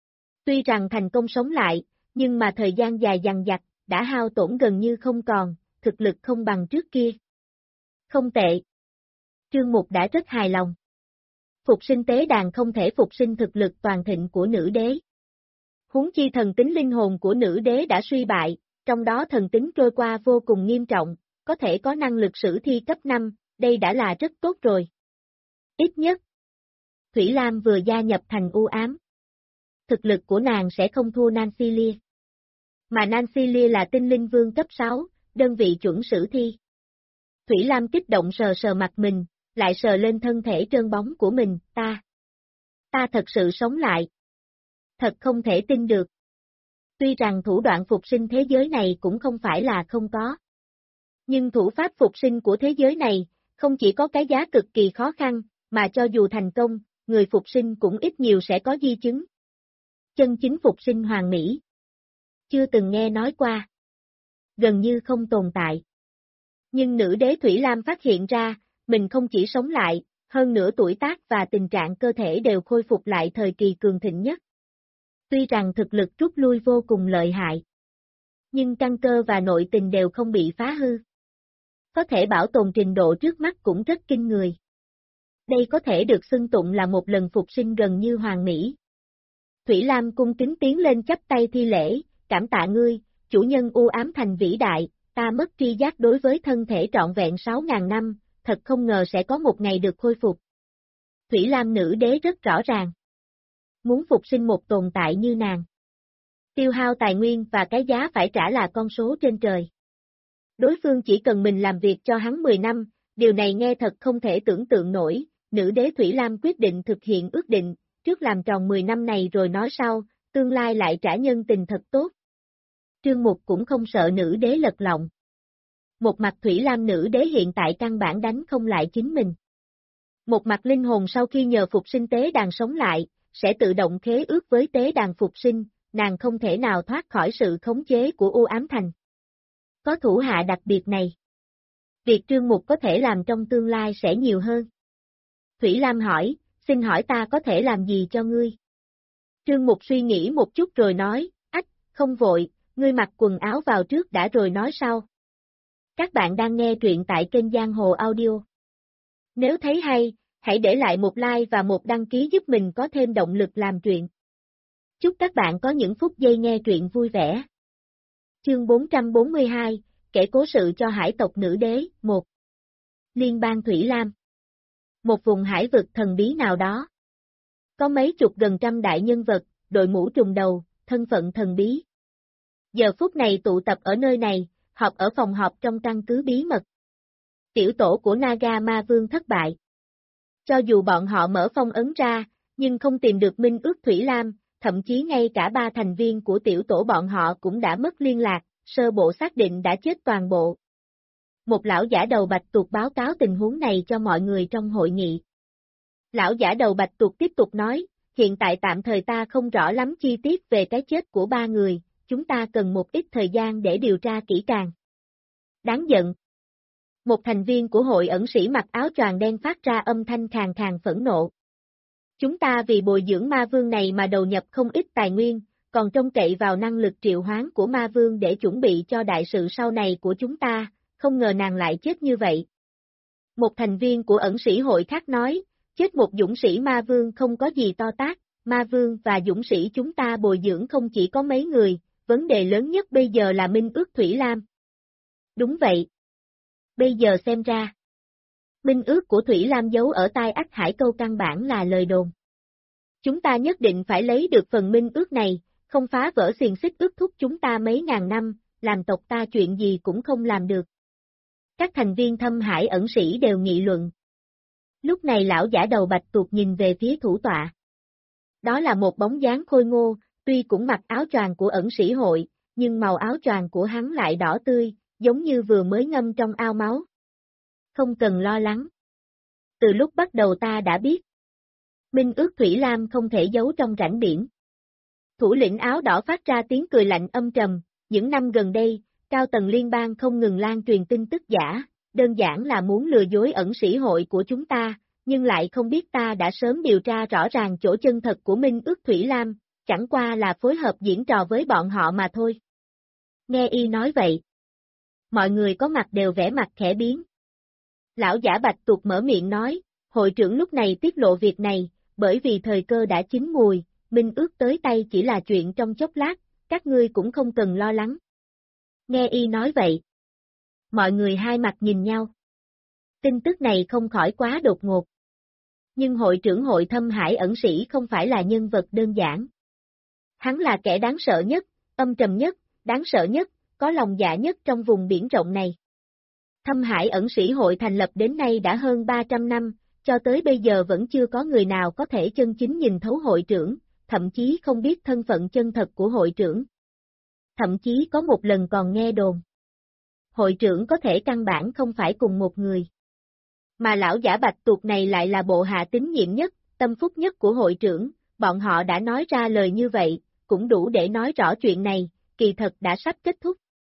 Speaker 1: Tuy rằng thành công sống lại, nhưng mà thời gian dài dằng dặc, đã hao tổn gần như không còn, thực lực không bằng trước kia. Không tệ. Trương Mục đã rất hài lòng. Phục sinh tế đàn không thể phục sinh thực lực toàn thịnh của nữ đế. Huống chi thần tính linh hồn của nữ đế đã suy bại, trong đó thần tính trôi qua vô cùng nghiêm trọng, có thể có năng lực sử thi cấp 5, đây đã là rất tốt rồi. Ít nhất, Thủy Lam vừa gia nhập thành u ám. Thực lực của nàng sẽ không thua Nancy Lia. Mà Nancy Lia là tinh linh vương cấp 6, đơn vị chuẩn sử thi. Thủy Lam kích động sờ sờ mặt mình, lại sờ lên thân thể trơn bóng của mình, ta thật sự sống lại. Thật không thể tin được. Tuy rằng thủ đoạn phục sinh thế giới này cũng không phải là không có. Nhưng thủ pháp phục sinh của thế giới này, không chỉ có cái giá cực kỳ khó khăn, mà cho dù thành công, người phục sinh cũng ít nhiều sẽ có di chứng. Chân chính phục sinh hoàn mỹ. Chưa từng nghe nói qua. Gần như không tồn tại. Nhưng nữ đế Thủy Lam phát hiện ra, mình không chỉ sống lại, hơn nữa tuổi tác và tình trạng cơ thể đều khôi phục lại thời kỳ cường thịnh nhất. Tuy rằng thực lực rút lui vô cùng lợi hại. Nhưng căn cơ và nội tình đều không bị phá hư. Có thể bảo tồn trình độ trước mắt cũng rất kinh người. Đây có thể được xưng tụng là một lần phục sinh gần như hoàn mỹ. Thủy Lam cung kính tiến lên chắp tay thi lễ, cảm tạ ngươi, chủ nhân u ám thành vĩ đại, ta mất tri giác đối với thân thể trọn vẹn 6.000 năm, thật không ngờ sẽ có một ngày được khôi phục. Thủy Lam nữ đế rất rõ ràng. Muốn phục sinh một tồn tại như nàng. Tiêu hao tài nguyên và cái giá phải trả là con số trên trời. Đối phương chỉ cần mình làm việc cho hắn 10 năm, điều này nghe thật không thể tưởng tượng nổi, nữ đế Thủy Lam quyết định thực hiện ước định, trước làm tròn 10 năm này rồi nói sau, tương lai lại trả nhân tình thật tốt. Trương Mục cũng không sợ nữ đế lật lọng. Một mặt Thủy Lam nữ đế hiện tại căn bản đánh không lại chính mình. Một mặt linh hồn sau khi nhờ phục sinh tế đàn sống lại, sẽ tự động khế ước với tế đàn phục sinh, nàng không thể nào thoát khỏi sự khống chế của u ám thành. Có thủ hạ đặc biệt này. Việc Trương Mục có thể làm trong tương lai sẽ nhiều hơn. Thủy Lam hỏi, xin hỏi ta có thể làm gì cho ngươi? Trương Mục suy nghĩ một chút rồi nói, ách, không vội, ngươi mặc quần áo vào trước đã rồi nói sau. Các bạn đang nghe truyện tại kênh Giang Hồ Audio. Nếu thấy hay, hãy để lại một like và một đăng ký giúp mình có thêm động lực làm truyện. Chúc các bạn có những phút giây nghe truyện vui vẻ. Chương 442, kể cố sự cho hải tộc nữ đế, 1. Liên bang Thủy Lam. Một vùng hải vực thần bí nào đó. Có mấy chục gần trăm đại nhân vật, đội mũ trùng đầu, thân phận thần bí. Giờ phút này tụ tập ở nơi này, họp ở phòng họp trong căn cứ bí mật. Tiểu tổ của Naga Ma Vương thất bại. Cho dù bọn họ mở phong ấn ra, nhưng không tìm được minh ước Thủy Lam, thậm chí ngay cả 3 thành viên của tiểu tổ bọn họ cũng đã mất liên lạc, sơ bộ xác định đã chết toàn bộ. Một lão giả đầu bạch tuộc báo cáo tình huống này cho mọi người trong hội nghị. Lão giả đầu bạch tuộc tiếp tục nói, hiện tại tạm thời ta không rõ lắm chi tiết về cái chết của 3 người, chúng ta cần một ít thời gian để điều tra kỹ càng. Đáng giận. Một thành viên của hội ẩn sĩ mặc áo choàng đen phát ra âm thanh khàn khàn phẫn nộ. Chúng ta vì bồi dưỡng ma vương này mà đầu nhập không ít tài nguyên, còn trông cậy vào năng lực triệu hoán của ma vương để chuẩn bị cho đại sự sau này của chúng ta, không ngờ nàng lại chết như vậy. Một thành viên của ẩn sĩ hội khác nói, chết một dũng sĩ ma vương không có gì to tát, ma vương và dũng sĩ chúng ta bồi dưỡng không chỉ có mấy người, vấn đề lớn nhất bây giờ là minh ước Thủy Lam. Đúng vậy. Bây giờ xem ra, minh ước của Thủy Lam giấu ở tai Ách Hải Câu căn bản là lời đồn. Chúng ta nhất định phải lấy được phần minh ước này, không phá vỡ xiềng xích ước thúc chúng ta mấy ngàn năm, làm tộc ta chuyện gì cũng không làm được. Các thành viên Thâm Hải ẩn sĩ đều nghị luận. Lúc này lão giả đầu bạch tuộc nhìn về phía thủ tọa. Đó là một bóng dáng khôi ngô, tuy cũng mặc áo choàng của ẩn sĩ hội, nhưng màu áo choàng của hắn lại đỏ tươi, giống như vừa mới ngâm trong ao máu. Không cần lo lắng. Từ lúc bắt đầu ta đã biết. Minh ước Thủy Lam không thể giấu trong rãnh biển. Thủ lĩnh áo đỏ phát ra tiếng cười lạnh âm trầm, những năm gần đây, cao tầng liên bang không ngừng lan truyền tin tức giả, đơn giản là muốn lừa dối ẩn sĩ hội của chúng ta, nhưng lại không biết ta đã sớm điều tra rõ ràng chỗ chân thật của Minh ước Thủy Lam, chẳng qua là phối hợp diễn trò với bọn họ mà thôi. Nghe y nói vậy. Mọi người có mặt đều vẻ mặt khẽ biến. Lão giả bạch tuộc mở miệng nói, hội trưởng lúc này tiết lộ việc này, bởi vì thời cơ đã chín mùi, minh ước tới tay chỉ là chuyện trong chốc lát, các ngươi cũng không cần lo lắng. Nghe y nói vậy. Mọi người hai mặt nhìn nhau. Tin tức này không khỏi quá đột ngột. Nhưng hội trưởng hội Thâm Hải ẩn sĩ không phải là nhân vật đơn giản. Hắn là kẻ đáng sợ nhất, âm trầm nhất, đáng sợ nhất, có lòng dạ nhất trong vùng biển rộng này. Thâm Hải ẩn sĩ hội thành lập đến nay đã hơn 300 năm, cho tới bây giờ vẫn chưa có người nào có thể chân chính nhìn thấu hội trưởng, thậm chí không biết thân phận chân thật của hội trưởng. Thậm chí có một lần còn nghe đồn. Hội trưởng có thể căn bản không phải cùng một người. Mà lão giả bạch tuộc này lại là bộ hạ tín nhiệm nhất, tâm phúc nhất của hội trưởng, bọn họ đã nói ra lời như vậy, cũng đủ để nói rõ chuyện này, kỳ thật đã sắp kết thúc.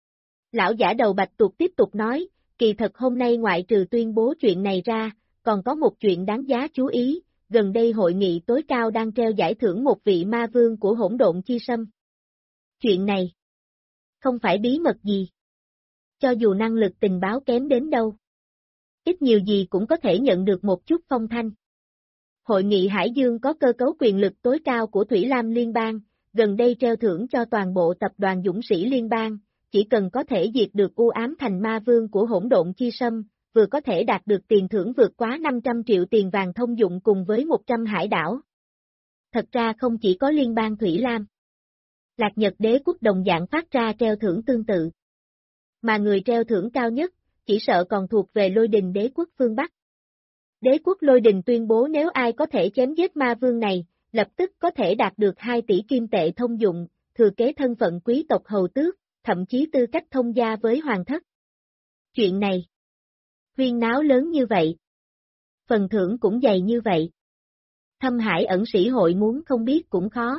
Speaker 1: Lão giả đầu bạch tuộc tiếp tục nói, kỳ thật hôm nay ngoại trừ tuyên bố chuyện này ra, còn có một chuyện đáng giá chú ý, gần đây hội nghị tối cao đang treo giải thưởng một vị ma vương của hỗn độn chi sâm. Chuyện này không phải bí mật gì. Cho dù năng lực tình báo kém đến đâu, ít nhiều gì cũng có thể nhận được một chút phong thanh. Hội nghị Hải Dương có cơ cấu quyền lực tối cao của Thủy Lam Liên bang, gần đây treo thưởng cho toàn bộ tập đoàn dũng sĩ liên bang, chỉ cần có thể diệt được u ám thành ma vương của hỗn độn chi sâm, vừa có thể đạt được tiền thưởng vượt quá 500 triệu tiền vàng thông dụng cùng với 100 hải đảo. Thật ra không chỉ có liên bang Thủy Lam. Lạc Nhật đế quốc đồng dạng phát ra treo thưởng tương tự. Mà người treo thưởng cao nhất, chỉ sợ còn thuộc về Lôi Đình đế quốc phương Bắc. Đế quốc Lôi Đình tuyên bố nếu ai có thể chém giết ma vương này, lập tức có thể đạt được 2 tỷ kim tệ thông dụng, thừa kế thân phận quý tộc hầu tước, thậm chí tư cách thông gia với hoàng thất. Chuyện này, huyên náo lớn như vậy. Phần thưởng cũng dày như vậy. Thâm Hải ẩn sĩ hội muốn không biết cũng khó.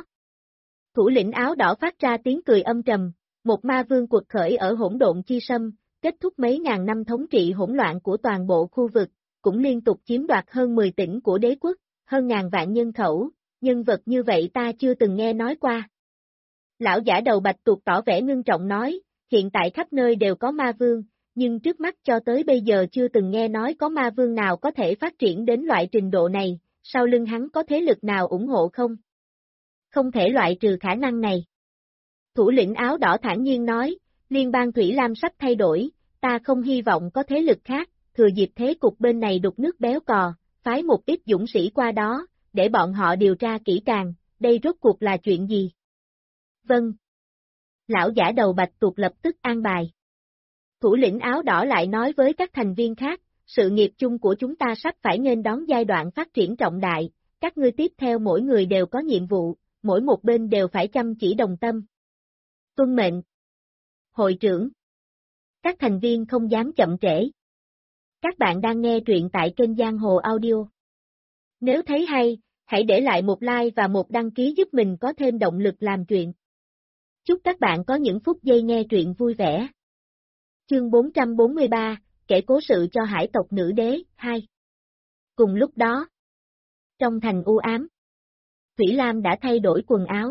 Speaker 1: Thủ lĩnh áo đỏ phát ra tiếng cười âm trầm, một ma vương cuộc khởi ở hỗn độn chi sâm, kết thúc mấy ngàn năm thống trị hỗn loạn của toàn bộ khu vực, cũng liên tục chiếm đoạt hơn 10 tỉnh của đế quốc, hơn ngàn vạn nhân khẩu, nhân vật như vậy ta chưa từng nghe nói qua. Lão giả đầu bạch tuộc tỏ vẻ ngưng trọng nói, hiện tại khắp nơi đều có ma vương, nhưng trước mắt cho tới bây giờ chưa từng nghe nói có ma vương nào có thể phát triển đến loại trình độ này, sau lưng hắn có thế lực nào ủng hộ không? Không thể loại trừ khả năng này. Thủ lĩnh áo đỏ thản nhiên nói, liên bang Thủy Lam sắp thay đổi, ta không hy vọng có thế lực khác, thừa dịp thế cục bên này đục nước béo cò, phái một ít dũng sĩ qua đó, để bọn họ điều tra kỹ càng, đây rốt cuộc là chuyện gì? Vâng. Lão giả đầu bạch tuộc lập tức an bài. Thủ lĩnh áo đỏ lại nói với các thành viên khác, sự nghiệp chung của chúng ta sắp phải nghênh đón giai đoạn phát triển trọng đại, các ngươi tiếp theo mỗi người đều có nhiệm vụ, mỗi một bên đều phải chăm chỉ đồng tâm. Tuân mệnh. Hội trưởng. Các thành viên không dám chậm trễ. Các bạn đang nghe truyện tại kênh Giang Hồ Audio. Nếu thấy hay, hãy để lại một like và một đăng ký giúp mình có thêm động lực làm truyện. Chúc các bạn có những phút giây nghe truyện vui vẻ. Chương 443, kể cố sự cho hải tộc nữ đế, 2. Cùng lúc đó, Trong thành u ám, Thủy Lam đã thay đổi quần áo.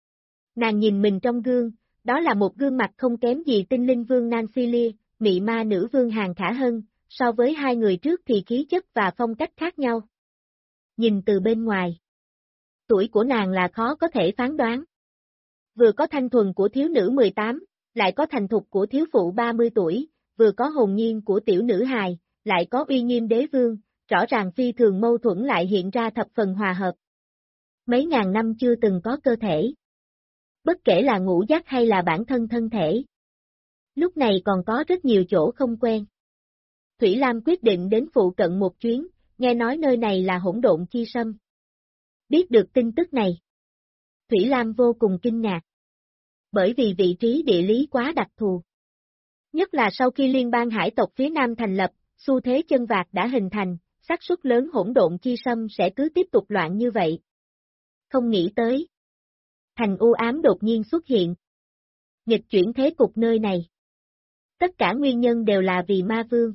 Speaker 1: Nàng nhìn mình trong gương, đó là một gương mặt không kém gì tinh linh vương Nancy Lee, mị ma nữ vương Hàng Khả Hân, so với hai người trước thì khí chất và phong cách khác nhau. Nhìn từ bên ngoài, tuổi của nàng là khó có thể phán đoán. Vừa có thanh thuần của thiếu nữ 18, lại có thành thục của thiếu phụ 30 tuổi, vừa có hồn nhiên của tiểu nữ hài, lại có uy nghiêm đế vương, rõ ràng phi thường mâu thuẫn lại hiện ra thập phần hòa hợp. Mấy ngàn năm chưa từng có cơ thể. Bất kể là ngũ giác hay là bản thân thân thể. Lúc này còn có rất nhiều chỗ không quen. Thủy Lam quyết định đến phụ cận một chuyến, nghe nói nơi này là hỗn độn chi sâm. Biết được tin tức này, Thủy Lam vô cùng kinh ngạc. Bởi vì vị trí địa lý quá đặc thù. Nhất là sau khi liên bang hải tộc phía Nam thành lập, xu thế chân vạc đã hình thành, xác suất lớn hỗn độn chi sâm sẽ cứ tiếp tục loạn như vậy. Không nghĩ tới. Thành u ám đột nhiên xuất hiện. Nghịch chuyển thế cục nơi này. Tất cả nguyên nhân đều là vì ma vương.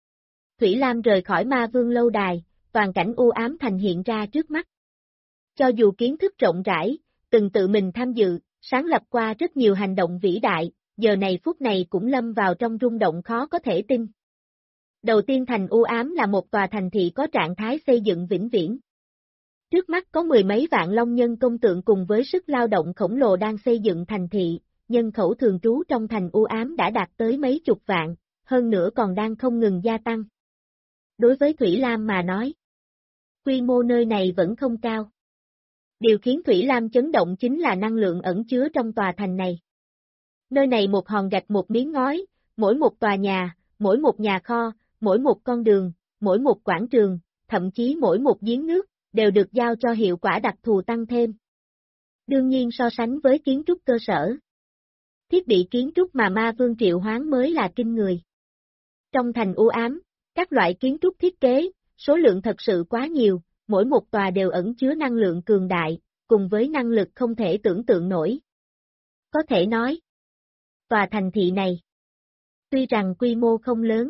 Speaker 1: Thủy Lam rời khỏi ma vương lâu đài, toàn cảnh u ám thành hiện ra trước mắt. Cho dù kiến thức rộng rãi, từng tự mình tham dự, sáng lập qua rất nhiều hành động vĩ đại, giờ này phút này cũng lâm vào trong rung động khó có thể tin. Đầu tiên thành u ám là một tòa thành thị có trạng thái xây dựng vĩnh viễn. Trước mắt có mười mấy vạn long nhân công tượng cùng với sức lao động khổng lồ đang xây dựng thành thị, nhân khẩu thường trú trong thành u ám đã đạt tới mấy chục vạn, hơn nữa còn đang không ngừng gia tăng. Đối với Thủy Lam mà nói, quy mô nơi này vẫn không cao. Điều khiến Thủy Lam chấn động chính là năng lượng ẩn chứa trong tòa thành này. Nơi này một hòn gạch một miếng ngói, mỗi một tòa nhà, mỗi một nhà kho, mỗi một con đường, mỗi một quảng trường, thậm chí mỗi một giếng nước, đều được giao cho hiệu quả đặc thù tăng thêm. Đương nhiên so sánh với kiến trúc cơ sở, thiết bị kiến trúc mà ma vương triệu hoán mới là kinh người. Trong thành u ám, các loại kiến trúc thiết kế, số lượng thật sự quá nhiều, mỗi một tòa đều ẩn chứa năng lượng cường đại, cùng với năng lực không thể tưởng tượng nổi. Có thể nói, tòa thành thị này, tuy rằng quy mô không lớn,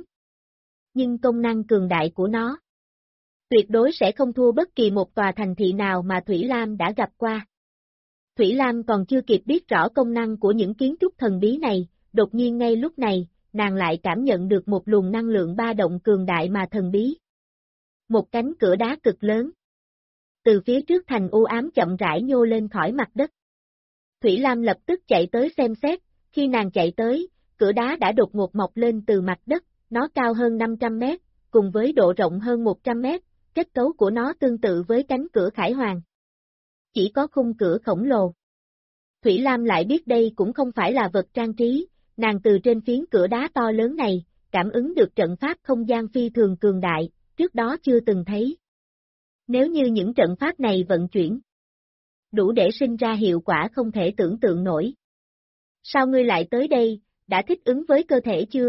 Speaker 1: nhưng công năng cường đại của nó, tuyệt đối sẽ không thua bất kỳ một tòa thành thị nào mà Thủy Lam đã gặp qua. Thủy Lam còn chưa kịp biết rõ công năng của những kiến trúc thần bí này, đột nhiên ngay lúc này, nàng lại cảm nhận được một luồng năng lượng ba động cường đại mà thần bí. Một cánh cửa đá cực lớn. Từ phía trước thành u ám chậm rãi nhô lên khỏi mặt đất. Thủy Lam lập tức chạy tới xem xét, khi nàng chạy tới, cửa đá đã đột ngột mọc lên từ mặt đất, nó cao hơn 500 mét, cùng với độ rộng hơn 100 mét, kết cấu của nó tương tự với cánh cửa khải hoàng. Chỉ có khung cửa khổng lồ. Thủy Lam lại biết đây cũng không phải là vật trang trí, nàng từ trên phiến cửa đá to lớn này, cảm ứng được trận pháp không gian phi thường cường đại, trước đó chưa từng thấy. Nếu như những trận pháp này vận chuyển, đủ để sinh ra hiệu quả không thể tưởng tượng nổi. Sao ngươi lại tới đây, đã thích ứng với cơ thể chưa?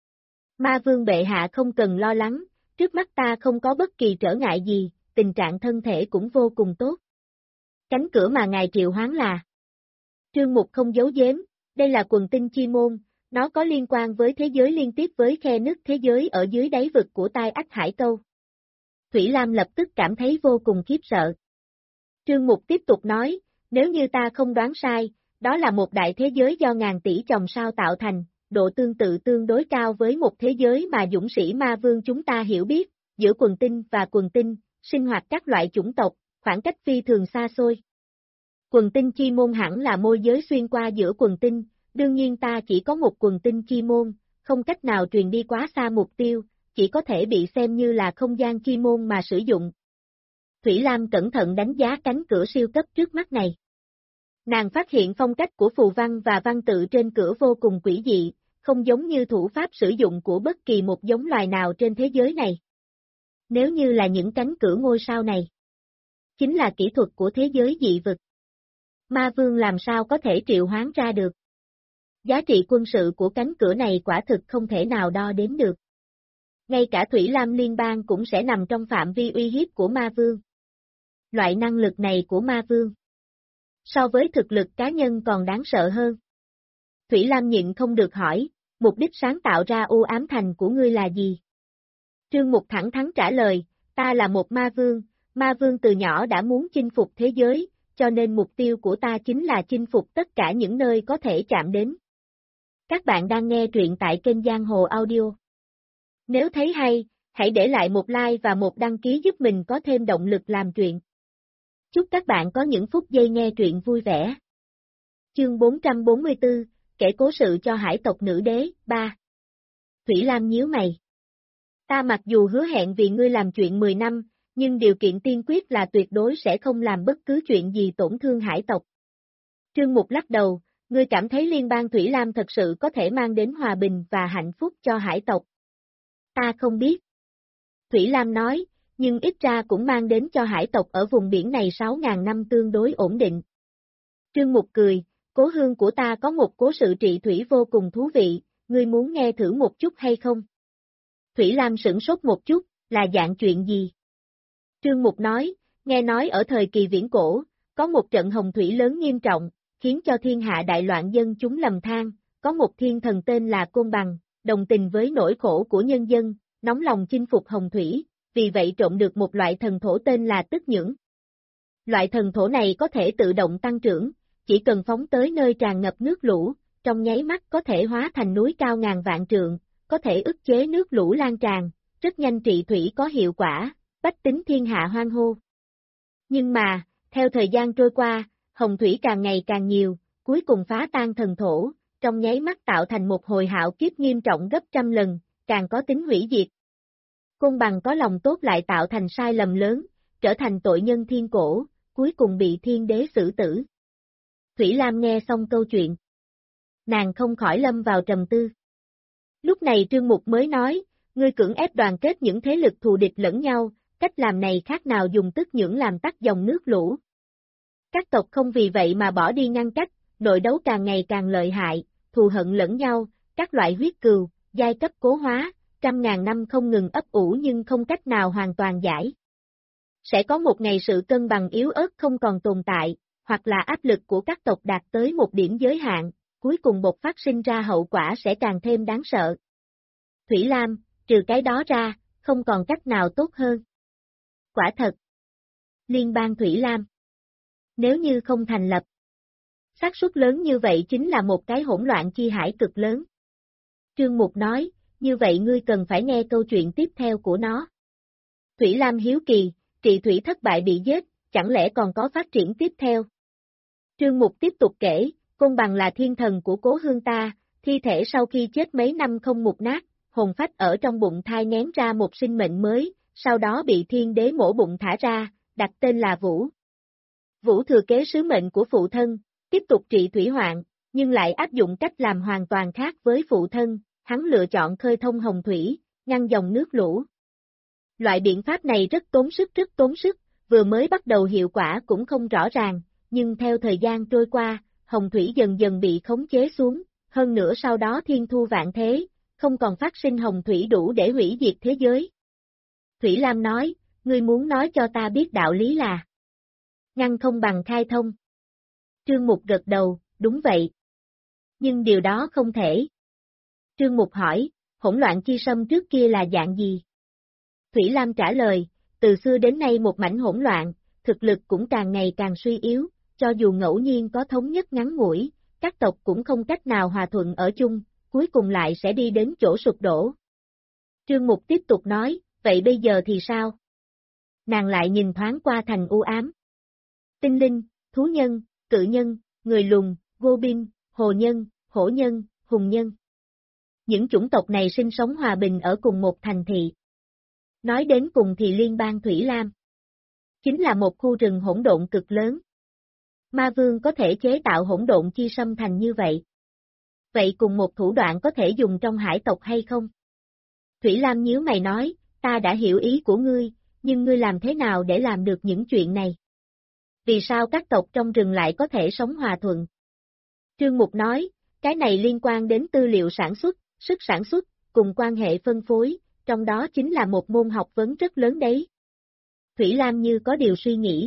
Speaker 1: Ma vương bệ hạ không cần lo lắng, trước mắt ta không có bất kỳ trở ngại gì, tình trạng thân thể cũng vô cùng tốt. Cánh cửa mà ngài triệu hoán là Trương Mục không giấu giếm, đây là quần tinh chi môn, nó có liên quan với thế giới liên tiếp với khe nứt thế giới ở dưới đáy vực của Tai Ách Hải Câu. Thủy Lam lập tức cảm thấy vô cùng khiếp sợ. Trương Mục tiếp tục nói, nếu như ta không đoán sai, đó là một đại thế giới do ngàn tỷ chòm sao tạo thành, độ tương tự tương đối cao với một thế giới mà dũng sĩ ma vương chúng ta hiểu biết, giữa quần tinh và quần tinh, sinh hoạt các loại chủng tộc, khoảng cách phi thường xa xôi. Quần tinh chi môn hẳn là môi giới xuyên qua giữa quần tinh, đương nhiên ta chỉ có một quần tinh chi môn, không cách nào truyền đi quá xa mục tiêu, chỉ có thể bị xem như là không gian chi môn mà sử dụng. Thủy Lam cẩn thận đánh giá cánh cửa siêu cấp trước mắt này. Nàng phát hiện phong cách của phù văn và văn tự trên cửa vô cùng quỷ dị, không giống như thủ pháp sử dụng của bất kỳ một giống loài nào trên thế giới này. Nếu như là những cánh cửa ngôi sao này, chính là kỹ thuật của thế giới dị vực. Ma vương làm sao có thể triệu hoán ra được? Giá trị quân sự của cánh cửa này quả thực không thể nào đo đếm được. Ngay cả Thủy Lam Liên bang cũng sẽ nằm trong phạm vi uy hiếp của ma vương. Loại năng lực này của ma vương, so với thực lực cá nhân còn đáng sợ hơn. Thủy Lam nhịn không được hỏi, mục đích sáng tạo ra u ám thành của ngươi là gì? Trương Mục thẳng thắn trả lời, ta là một ma vương, Ma Vương từ nhỏ đã muốn chinh phục thế giới, cho nên mục tiêu của ta chính là chinh phục tất cả những nơi có thể chạm đến. Các bạn đang nghe truyện tại kênh Giang Hồ Audio. Nếu thấy hay, hãy để lại một like và một đăng ký giúp mình có thêm động lực làm truyện. Chúc các bạn có những phút giây nghe truyện vui vẻ. Chương 444, kể cố sự cho hải tộc nữ đế, 3. Thủy Lam nhíu mày. Ta mặc dù hứa hẹn vì ngươi làm chuyện 10 năm, nhưng điều kiện tiên quyết là tuyệt đối sẽ không làm bất cứ chuyện gì tổn thương hải tộc. Trương Mục lắc đầu, ngươi cảm thấy liên bang Thủy Lam thật sự có thể mang đến hòa bình và hạnh phúc cho hải tộc? Ta không biết. Thủy Lam nói, nhưng ít ra cũng mang đến cho hải tộc ở vùng biển này 6.000 năm tương đối ổn định. Trương Mục cười, cố hương của ta có một cố sự trị thủy vô cùng thú vị, ngươi muốn nghe thử một chút hay không? Thủy Lam sửng sốt một chút, là dạng chuyện gì? Trương Mục nói, nghe nói ở thời kỳ viễn cổ, có một trận hồng thủy lớn nghiêm trọng, khiến cho thiên hạ đại loạn dân chúng lầm than, có một thiên thần tên là Côn Bằng, đồng tình với nỗi khổ của nhân dân, nóng lòng chinh phục hồng thủy, vì vậy trộm được một loại thần thổ tên là Tức Nhưỡng. Loại thần thổ này có thể tự động tăng trưởng, chỉ cần phóng tới nơi tràn ngập nước lũ, trong nháy mắt có thể hóa thành núi cao ngàn vạn trượng, có thể ức chế nước lũ lan tràn, rất nhanh trị thủy có hiệu quả, bách tính thiên hạ hoan hô. Nhưng mà, theo thời gian trôi qua, hồng thủy càng ngày càng nhiều, cuối cùng phá tan thần thổ, trong nháy mắt tạo thành một hồi hạo kiếp nghiêm trọng gấp trăm lần, càng có tính hủy diệt. Côn Bằng có lòng tốt lại tạo thành sai lầm lớn, trở thành tội nhân thiên cổ, cuối cùng bị thiên đế xử tử. Thủy Lam nghe xong câu chuyện. Nàng không khỏi lâm vào trầm tư. Lúc này Trương Mục mới nói, ngươi cưỡng ép đoàn kết những thế lực thù địch lẫn nhau, cách làm này khác nào dùng Tức Nhưỡng làm tắt dòng nước lũ. Các tộc không vì vậy mà bỏ đi ngăn cách, nội đấu càng ngày càng lợi hại, thù hận lẫn nhau, các loại huyết cừu, giai cấp cố hóa, trăm ngàn năm không ngừng ấp ủ nhưng không cách nào hoàn toàn giải. Sẽ có một ngày sự cân bằng yếu ớt không còn tồn tại, hoặc là áp lực của các tộc đạt tới một điểm giới hạn, cuối cùng bộc phát sinh ra hậu quả sẽ càng thêm đáng sợ. Thủy Lam, trừ cái đó ra, không còn cách nào tốt hơn. Quả thật. Liên bang Thủy Lam. Nếu như không thành lập, xác suất lớn như vậy chính là một cái hỗn loạn chi hải cực lớn. Trương Mục nói, như vậy ngươi cần phải nghe câu chuyện tiếp theo của nó. Thủy Lam hiếu kỳ, trị thủy thất bại bị giết, chẳng lẽ còn có phát triển tiếp theo? Trương Mục tiếp tục kể, Côn Bằng là thiên thần của cố hương ta, thi thể sau khi chết mấy năm không mục nát, hồn phách ở trong bụng thai nghén ra một sinh mệnh mới, sau đó bị thiên đế mổ bụng thả ra, đặt tên là Vũ. Vũ thừa kế sứ mệnh của phụ thân, tiếp tục trị thủy hoạn, nhưng lại áp dụng cách làm hoàn toàn khác với phụ thân, hắn lựa chọn khơi thông hồng thủy, ngăn dòng nước lũ. Loại biện pháp này rất tốn sức, vừa mới bắt đầu hiệu quả cũng không rõ ràng, nhưng theo thời gian trôi qua, hồng thủy dần dần bị khống chế xuống, hơn nữa sau đó thiên thu vạn thế, không còn phát sinh hồng thủy đủ để hủy diệt thế giới. Thủy Lam nói, ngươi muốn nói cho ta biết đạo lý là ngăn không bằng khai thông. Trương Mục gật đầu, đúng vậy. Nhưng điều đó không thể. Trương Mục hỏi, hỗn loạn chi sâm trước kia là dạng gì? Thủy Lam trả lời, từ xưa đến nay một mảnh hỗn loạn, thực lực cũng càng ngày càng suy yếu, cho dù ngẫu nhiên có thống nhất ngắn ngủi, các tộc cũng không cách nào hòa thuận ở chung, cuối cùng lại sẽ đi đến chỗ sụp đổ. Trương Mục tiếp tục nói, vậy bây giờ thì sao? Nàng lại nhìn thoáng qua thành u ám. Tinh linh, thú nhân, cự nhân, người lùn, goblin, hồ nhân, hổ nhân, hùng nhân. Những chủng tộc này sinh sống hòa bình ở cùng một thành thị. Nói đến cùng thì liên bang Thủy Lam chính là một khu rừng hỗn độn cực lớn. Ma Vương có thể chế tạo hỗn độn chi sâm thành như vậy. Vậy cùng một thủ đoạn có thể dùng trong hải tộc hay không? Thủy Lam nhíu mày nói, ta đã hiểu ý của ngươi, nhưng ngươi làm thế nào để làm được những chuyện này? Vì sao các tộc trong rừng lại có thể sống hòa thuận? Trương Mục nói, cái này liên quan đến tư liệu sản xuất, sức sản xuất, cùng quan hệ phân phối, trong đó chính là một môn học vấn rất lớn đấy. Thủy Lam như có điều suy nghĩ.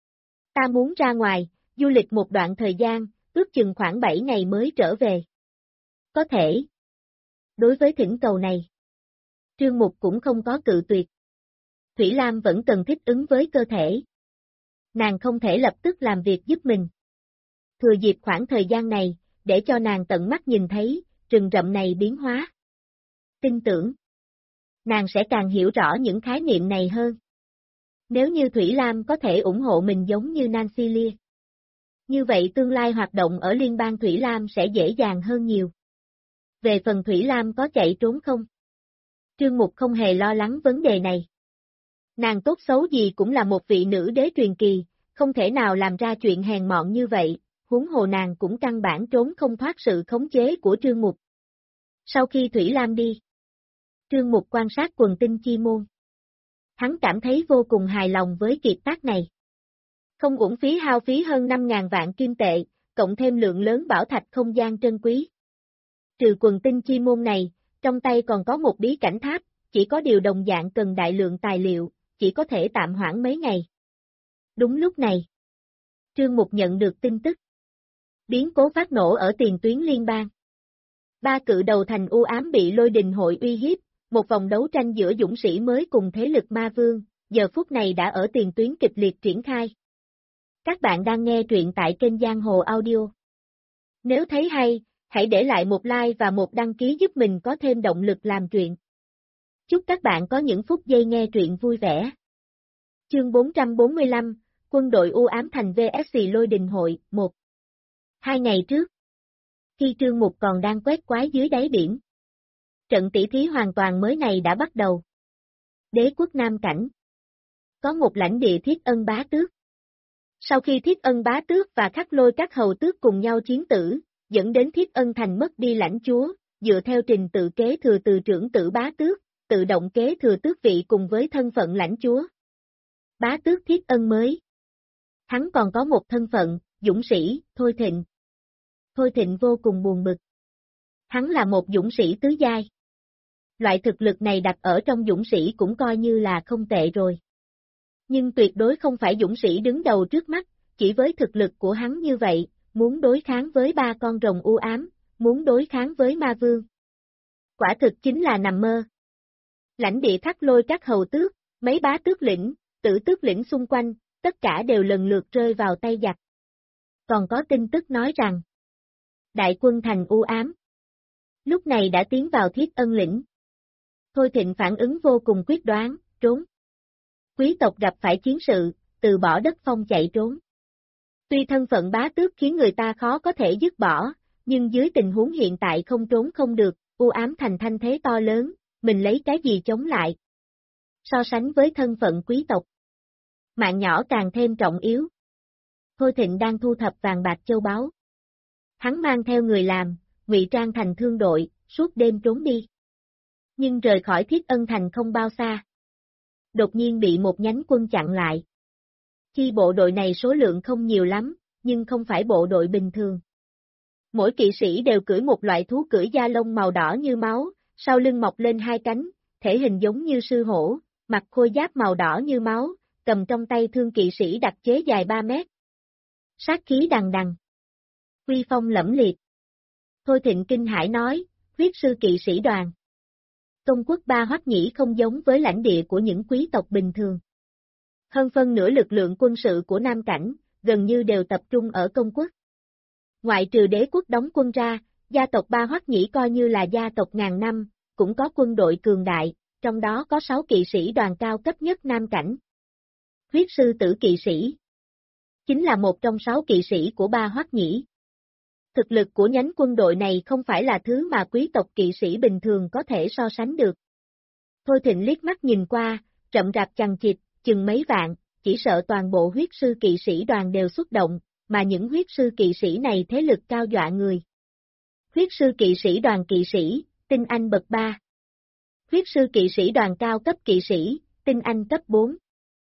Speaker 1: Ta muốn ra ngoài, du lịch một đoạn thời gian, ước chừng khoảng 7 ngày mới trở về. Có thể. Đối với thỉnh cầu này, Trương Mục cũng không có cự tuyệt. Thủy Lam vẫn cần thích ứng với cơ thể. Nàng không thể lập tức làm việc giúp mình. Thừa dịp khoảng thời gian này, để cho nàng tận mắt nhìn thấy, rừng rậm này biến hóa. Tin tưởng, nàng sẽ càng hiểu rõ những khái niệm này hơn. Nếu như Thủy Lam có thể ủng hộ mình giống như Nancy Lee, như vậy tương lai hoạt động ở liên bang Thủy Lam sẽ dễ dàng hơn nhiều. Về phần Thủy Lam có chạy trốn không? Trương Mục không hề lo lắng vấn đề này. Nàng tốt xấu gì cũng là một vị nữ đế truyền kỳ, không thể nào làm ra chuyện hèn mọn như vậy, huống hồ nàng cũng căn bản trốn không thoát sự khống chế của Trương Mục. Sau khi Thủy Lam đi, Trương Mục quan sát quần tinh chi môn. Hắn cảm thấy vô cùng hài lòng với kiệt tác này. Không uổng phí hao phí hơn 5.000 vạn kim tệ, cộng thêm lượng lớn bảo thạch không gian trân quý. Trừ quần tinh chi môn này, trong tay còn có một bí cảnh tháp, chỉ có điều đồng dạng cần đại lượng tài liệu, chỉ có thể tạm hoãn mấy ngày. Đúng lúc này, Trương Mục nhận được tin tức. Biến cố phát nổ ở tiền tuyến liên bang. 3 cự đầu thành u ám bị lôi đình hội uy hiếp, một vòng đấu tranh giữa dũng sĩ mới cùng thế lực ma vương, giờ phút này đã ở tiền tuyến kịch liệt triển khai. Các bạn đang nghe truyện tại kênh Giang Hồ Audio. Nếu thấy hay, hãy để lại một like và một đăng ký giúp mình có thêm động lực làm truyện. Chúc các bạn có những phút giây nghe truyện vui vẻ. Chương 445, Quân đội u ám thành vs Lôi Đình Hội, 1. 2 ngày trước, khi Trương Mục còn đang quét quái dưới đáy biển, trận tỷ thí hoàn toàn mới này đã bắt đầu. Đế quốc Nam Cảnh. Có một lãnh địa Thiết Ân Bá Tước. Sau khi Thiết Ân Bá Tước và Khắc Lôi các hầu tước cùng nhau chiến tử, dẫn đến Thiết Ân thành mất đi lãnh chúa, dựa theo trình tự kế thừa từ trưởng tử Bá Tước, tự động kế thừa tước vị cùng với thân phận lãnh chúa. Bá Tước Thiết Ân mới. Hắn còn có một thân phận, dũng sĩ, Thôi Thịnh. Thôi Thịnh vô cùng buồn bực. Hắn là một dũng sĩ tứ giai. Loại thực lực này đặt ở trong dũng sĩ cũng coi như là không tệ rồi. Nhưng tuyệt đối không phải dũng sĩ đứng đầu trước mắt, chỉ với thực lực của hắn như vậy, muốn đối kháng với 3 con rồng u ám, muốn đối kháng với ma vương. Quả thực chính là nằm mơ. Lãnh địa Khắc Lôi các hầu tước, mấy bá tước lĩnh, tử tước lĩnh xung quanh, tất cả đều lần lượt rơi vào tay giặc. Còn có tin tức nói rằng, đại quân thành u ám lúc này đã tiến vào Thiết Ân lĩnh. Thôi Thịnh phản ứng vô cùng quyết đoán, trốn. Quý tộc gặp phải chiến sự, từ bỏ đất phong chạy trốn. Tuy thân phận bá tước khiến người ta khó có thể dứt bỏ, nhưng dưới tình huống hiện tại không trốn không được, u ám thành thanh thế to lớn, mình lấy cái gì chống lại. So sánh với thân phận quý tộc, mạng nhỏ càng thêm trọng yếu. Thôi Thịnh đang thu thập vàng bạc châu báu. Hắn mang theo người làm, ngụy trang thành thương đội, suốt đêm trốn đi. Nhưng rời khỏi Thiết Ân thành không bao xa, đột nhiên bị một nhánh quân chặn lại. Chi bộ đội này số lượng không nhiều lắm, nhưng không phải bộ đội bình thường. Mỗi kỵ sĩ đều cưỡi một loại thú cưỡi da lông màu đỏ như máu, sau lưng mọc lên 2 cánh, thể hình giống như sư hổ, mặc khôi giáp màu đỏ như máu, cầm trong tay thương kỵ sĩ đặc chế dài 3 mét. Sát khí đằng đằng. Uy phong lẫm liệt. Thôi Thịnh kinh hãi nói, huyết sư kỵ sĩ đoàn. Công quốc Ba Hoắc Nhĩ không giống với lãnh địa của những quý tộc bình thường. Hơn phân nửa lực lượng quân sự của Nam Cảnh, gần như đều tập trung ở công quốc. Ngoại trừ đế quốc đóng quân ra, gia tộc Ba Hoắc Nhĩ coi như là gia tộc ngàn năm, cũng có quân đội cường đại, trong đó có 6 kỵ sĩ đoàn cao cấp nhất Nam Cảnh. Huyết sư tử kỵ sĩ chính là một trong 6 kỵ sĩ của Ba Hoắc Nhĩ. Thực lực của nhánh quân đội này không phải là thứ mà quý tộc kỵ sĩ bình thường có thể so sánh được. Thôi Thịnh liếc mắt nhìn qua, rậm rạp chằng chịt, chừng mấy vạn, chỉ sợ toàn bộ huyết sư kỵ sĩ đoàn đều xuất động, mà những huyết sư kỵ sĩ này thế lực cao dọa người. Huyết sư kỵ sĩ đoàn kỵ sĩ, tinh anh bậc 3. Huyết sư kỵ sĩ đoàn cao cấp kỵ sĩ, tinh anh cấp 4.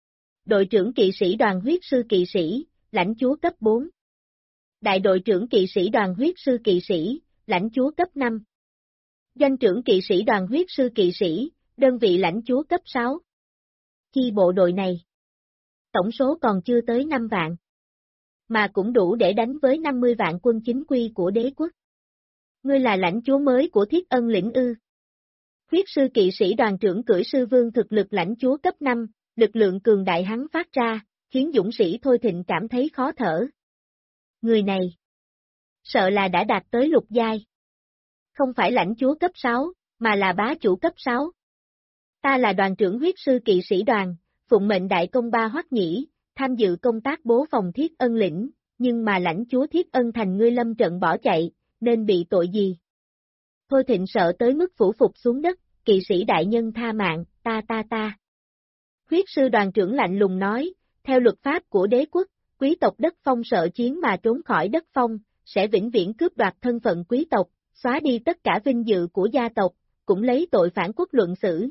Speaker 1: Đội trưởng kỵ sĩ đoàn huyết sư kỵ sĩ, lãnh chúa cấp 4. Đại đội trưởng kỵ sĩ đoàn huyết sư kỵ sĩ, lãnh chúa cấp 5. Doanh trưởng kỵ sĩ đoàn huyết sư kỵ sĩ, đơn vị lãnh chúa cấp 6. Chi bộ đội này, tổng số còn chưa tới 5 vạn, mà cũng đủ để đánh với 50 vạn quân chính quy của đế quốc. Ngươi là lãnh chúa mới của Thiết Ân lĩnh ư? Huyết sư kỵ sĩ đoàn trưởng cưỡi sư vương thực lực lãnh chúa cấp 5, Lực lượng cường đại hắn phát ra, khiến dũng sĩ Thôi Thịnh cảm thấy khó thở. Người này, sợ là đã đạt tới lục giai. Không phải lãnh chúa cấp 6, mà là bá chủ cấp 6. Ta là đoàn trưởng huyết sư kỵ sĩ đoàn, phụng mệnh đại công Ba Hoắc Nhĩ, tham dự công tác bố phòng Thiết Ân lĩnh, nhưng mà lãnh chúa Thiết Ân thành ngươi lâm trận bỏ chạy, nên bị tội gì? Thôi Thịnh sợ tới mức phủ phục xuống đất, kỵ sĩ đại nhân tha mạng, ta. Huyết sư đoàn trưởng lạnh lùng nói, theo luật pháp của đế quốc, quý tộc đất phong sợ chiến mà trốn khỏi đất phong, sẽ vĩnh viễn cướp đoạt thân phận quý tộc, xóa đi tất cả vinh dự của gia tộc, cũng lấy tội phản quốc luận xử.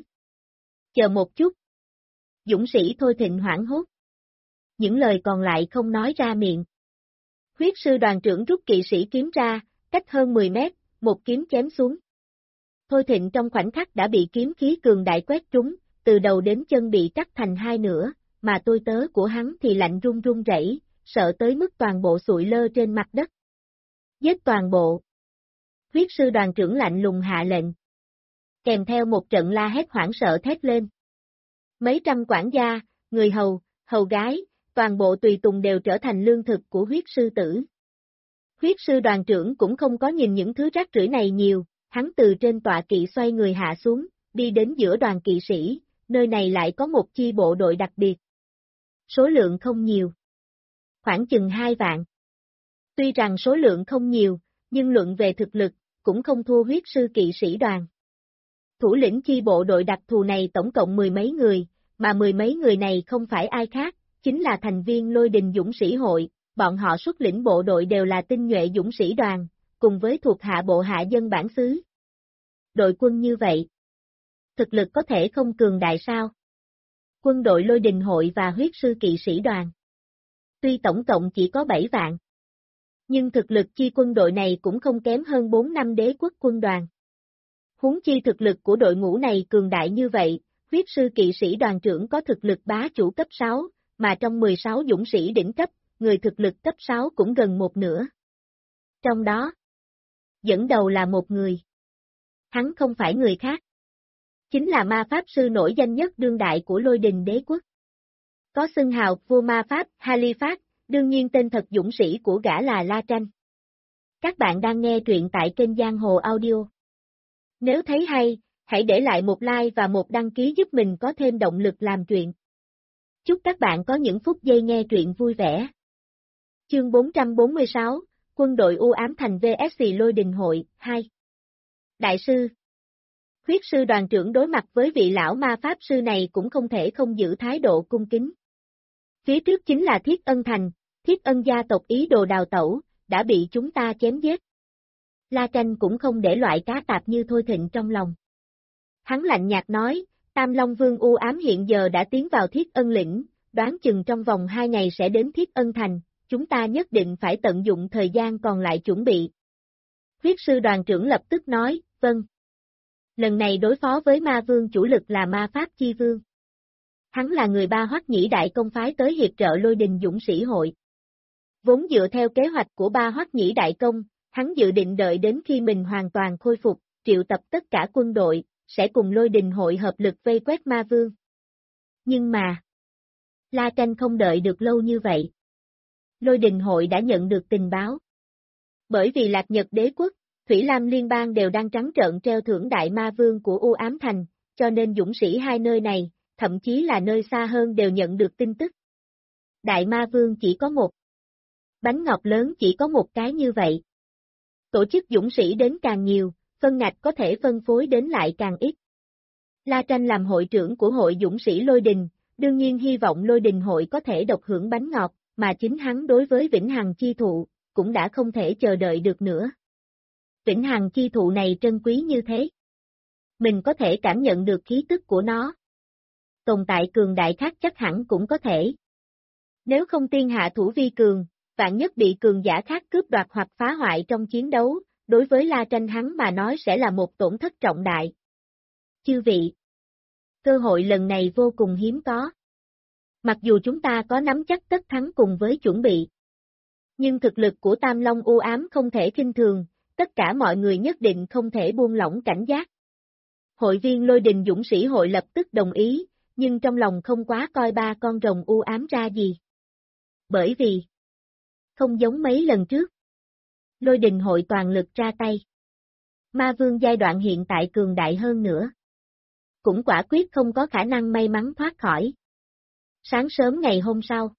Speaker 1: Chờ một chút. Dũng sĩ Thôi Thịnh hoảng hốt. Những lời còn lại không nói ra miệng. Huyết sư đoàn trưởng rút kỵ sĩ kiếm ra, cách hơn 10 mét, một kiếm chém xuống. Thôi Thịnh trong khoảnh khắc đã bị kiếm khí cường đại quét trúng, từ đầu đến chân bị cắt thành hai nửa, mà tôi tớ của hắn thì lạnh run run rẩy, sợ tới mức toàn bộ sụi lơ trên mặt đất. Giết toàn bộ. Huyết sư đoàn trưởng lạnh lùng hạ lệnh. Kèm theo một trận la hét hoảng sợ thét lên. Mấy trăm quản gia, người hầu, hầu gái, toàn bộ tùy tùng đều trở thành lương thực của huyết sư tử. Huyết sư đoàn trưởng cũng không có nhìn những thứ rác rưởi này nhiều, hắn từ trên tọa kỵ xoay người hạ xuống, đi đến giữa đoàn kỵ sĩ, nơi này lại có một chi bộ đội đặc biệt. Số lượng không nhiều. Khoảng chừng 2 vạn. Tuy rằng số lượng không nhiều, nhưng luận về thực lực, cũng không thua huyết sư kỵ sĩ đoàn. Thủ lĩnh chi bộ đội đặc thù này tổng cộng 10 mấy người, mà 10 mấy người này không phải ai khác, chính là thành viên Lôi Đình Dũng sĩ hội, bọn họ xuất lĩnh bộ đội đều là tinh nhuệ dũng sĩ đoàn, cùng với thuộc hạ bộ hạ dân bản xứ. Đội quân như vậy, thực lực có thể không cường đại sao? Quân đội Lôi Đình hội và huyết sư kỵ sĩ đoàn. Tuy tổng cộng chỉ có 7 vạn, nhưng thực lực chi quân đội này cũng không kém hơn 4 năm đế quốc quân đoàn. Huống chi thực lực của đội ngũ này cường đại như vậy, huyết sư kỵ sĩ đoàn trưởng có thực lực bá chủ cấp 6, mà trong 16 dũng sĩ đỉnh cấp, người thực lực cấp 6 cũng gần một nửa. Trong đó, dẫn đầu là một người. Hắn không phải người khác. Chính là ma pháp sư nổi danh nhất đương đại của Lôi Đình đế quốc. Có xưng hào vua ma pháp Halifax, đương nhiên tên thật dũng sĩ của gã là La Tranh. Các bạn đang nghe truyện tại kênh Giang Hồ Audio. Nếu thấy hay, hãy để lại một like và một đăng ký giúp mình có thêm động lực làm truyện. Chúc các bạn có những phút giây nghe truyện vui vẻ. Chương 446, Quân đội u ám thành vs Lôi Đình hội, 2. Đại sư. Huyết sư đoàn trưởng đối mặt với vị lão ma pháp sư này cũng không thể không giữ thái độ cung kính. Phía trước chính là Thiết Ân thành, Thiết Ân gia tộc ý đồ đào tẩu, đã bị chúng ta chém giết. La Tranh cũng không để loại cá tạp như Thôi Thịnh trong lòng. Hắn lạnh nhạt nói, Tam Long Vương u ám hiện giờ đã tiến vào Thiết Ân lĩnh, đoán chừng trong vòng 2 ngày sẽ đến Thiết Ân thành, chúng ta nhất định phải tận dụng thời gian còn lại chuẩn bị. Huyết sư đoàn trưởng lập tức nói, vâng. Lần này đối phó với ma vương chủ lực là ma pháp chi vương. Hắn là người Ba Hoắc Nhĩ đại công phái tới hiệp trợ Lôi Đình dũng sĩ hội. Vốn dựa theo kế hoạch của Ba Hoắc Nhĩ đại công, hắn dự định đợi đến khi mình hoàn toàn khôi phục, triệu tập tất cả quân đội, sẽ cùng Lôi Đình hội hợp lực vây quét ma vương. Nhưng mà, La Tranh không đợi được lâu như vậy. Lôi Đình hội đã nhận được tình báo. Bởi vì Lạc Nhật đế quốc, Thủy Lam liên bang đều đang trắng trợn treo thưởng đại ma vương của U Ám Thành, cho nên dũng sĩ hai nơi này, thậm chí là nơi xa hơn đều nhận được tin tức. Đại ma vương chỉ có một. Bánh ngọt lớn chỉ có một cái như vậy. Tổ chức dũng sĩ đến càng nhiều, phân ngạch có thể phân phối đến lại càng ít. La Tranh làm hội trưởng của hội dũng sĩ Lôi Đình, đương nhiên hy vọng Lôi Đình hội có thể độc hưởng bánh ngọt, mà chính hắn đối với Vĩnh Hằng chi thụ, cũng đã không thể chờ đợi được nữa. Vĩnh Hằng chi thụ này trân quý như thế. Mình có thể cảm nhận được khí tức của nó. Tồn tại cường đại khác chắc hẳn cũng có thể. Nếu không tiên hạ thủ vi cường, vạn nhất bị cường giả khác cướp đoạt hoặc phá hoại trong chiến đấu, đối với La Tranh hắn mà nói sẽ là một tổn thất trọng đại. Chư vị, cơ hội lần này vô cùng hiếm có. Mặc dù chúng ta có nắm chắc tất thắng cùng với chuẩn bị, nhưng thực lực của Tam Long u ám không thể khinh thường, tất cả mọi người nhất định không thể buông lỏng cảnh giác. Hội viên Lôi Đình dũng sĩ hội lập tức đồng ý, nhưng trong lòng không quá coi ba con rồng u ám ra gì. Bởi vì, không giống mấy lần trước, Lôi Đình hội toàn lực ra tay. Ma Vương giai đoạn hiện tại cường đại hơn nữa. Cũng quả quyết không có khả năng may mắn thoát khỏi. Sáng sớm ngày hôm sau,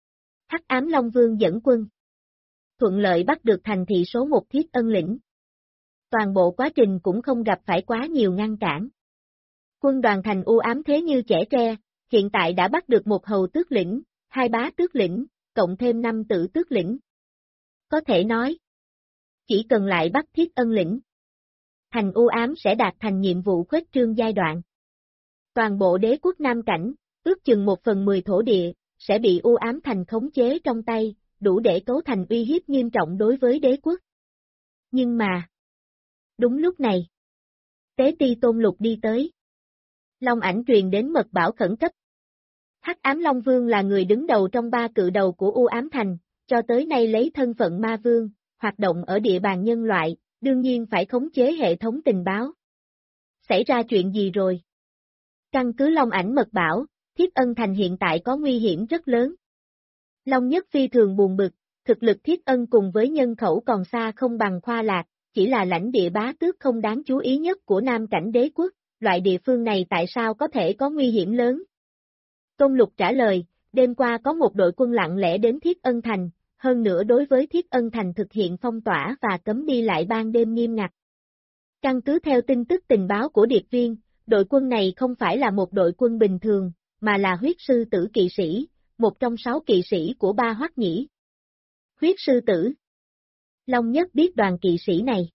Speaker 1: Hắc Ám Long Vương dẫn quân. Thuận lợi bắt được thành thị số 1 Thiết Ân Lĩnh. Toàn bộ quá trình cũng không gặp phải quá nhiều ngăn cản. Quân đoàn thành u ám thế như trẻ tre, hiện tại đã bắt được một hầu tước lĩnh, 2 bá tước lĩnh, cộng thêm 5 tử tước lĩnh. Có thể nói, chỉ cần lại bắt Thiết Ân Lĩnh, thành u ám sẽ đạt thành nhiệm vụ khuếch trương giai đoạn. Toàn bộ đế quốc Nam Cảnh, ước chừng 1/10 thổ địa, sẽ bị u ám thành khống chế trong tay, đủ để cấu thành uy hiếp nghiêm trọng đối với đế quốc. Nhưng mà, đúng lúc này, Tế Ti Tôn Lục đi tới. Long ảnh truyền đến mật bảo khẩn cấp. Hắc Ám Long Vương là người đứng đầu trong 3 cự đầu của u ám thành, cho tới nay lấy thân phận ma vương, hoạt động ở địa bàn nhân loại, đương nhiên phải khống chế hệ thống tình báo. Xảy ra chuyện gì rồi? Căn cứ Long ảnh mật bảo, Thiết Ân thành hiện tại có nguy hiểm rất lớn. Long Nhất phi thường buồn bực, thực lực Thiết Ân cùng với nhân khẩu còn xa không bằng Khoa Lạc, chỉ là lãnh địa bá tước không đáng chú ý nhất của Nam Cảnh đế quốc, loại địa phương này tại sao có thể có nguy hiểm lớn? Tôn Lục trả lời, đêm qua có một đội quân lặng lẽ đến Thiết Ân thành, hơn nữa đối với Thiết Ân thành thực hiện phong tỏa và cấm đi lại ban đêm nghiêm ngặt. Căn cứ theo tin tức tình báo của điệp viên, đội quân này không phải là một đội quân bình thường, mà là huyết sư tử kỵ sĩ, một trong 6 kỵ sĩ của Ba Hoắc Nhĩ. Huyết sư tử. Long Nhất biết đoàn kỵ sĩ này.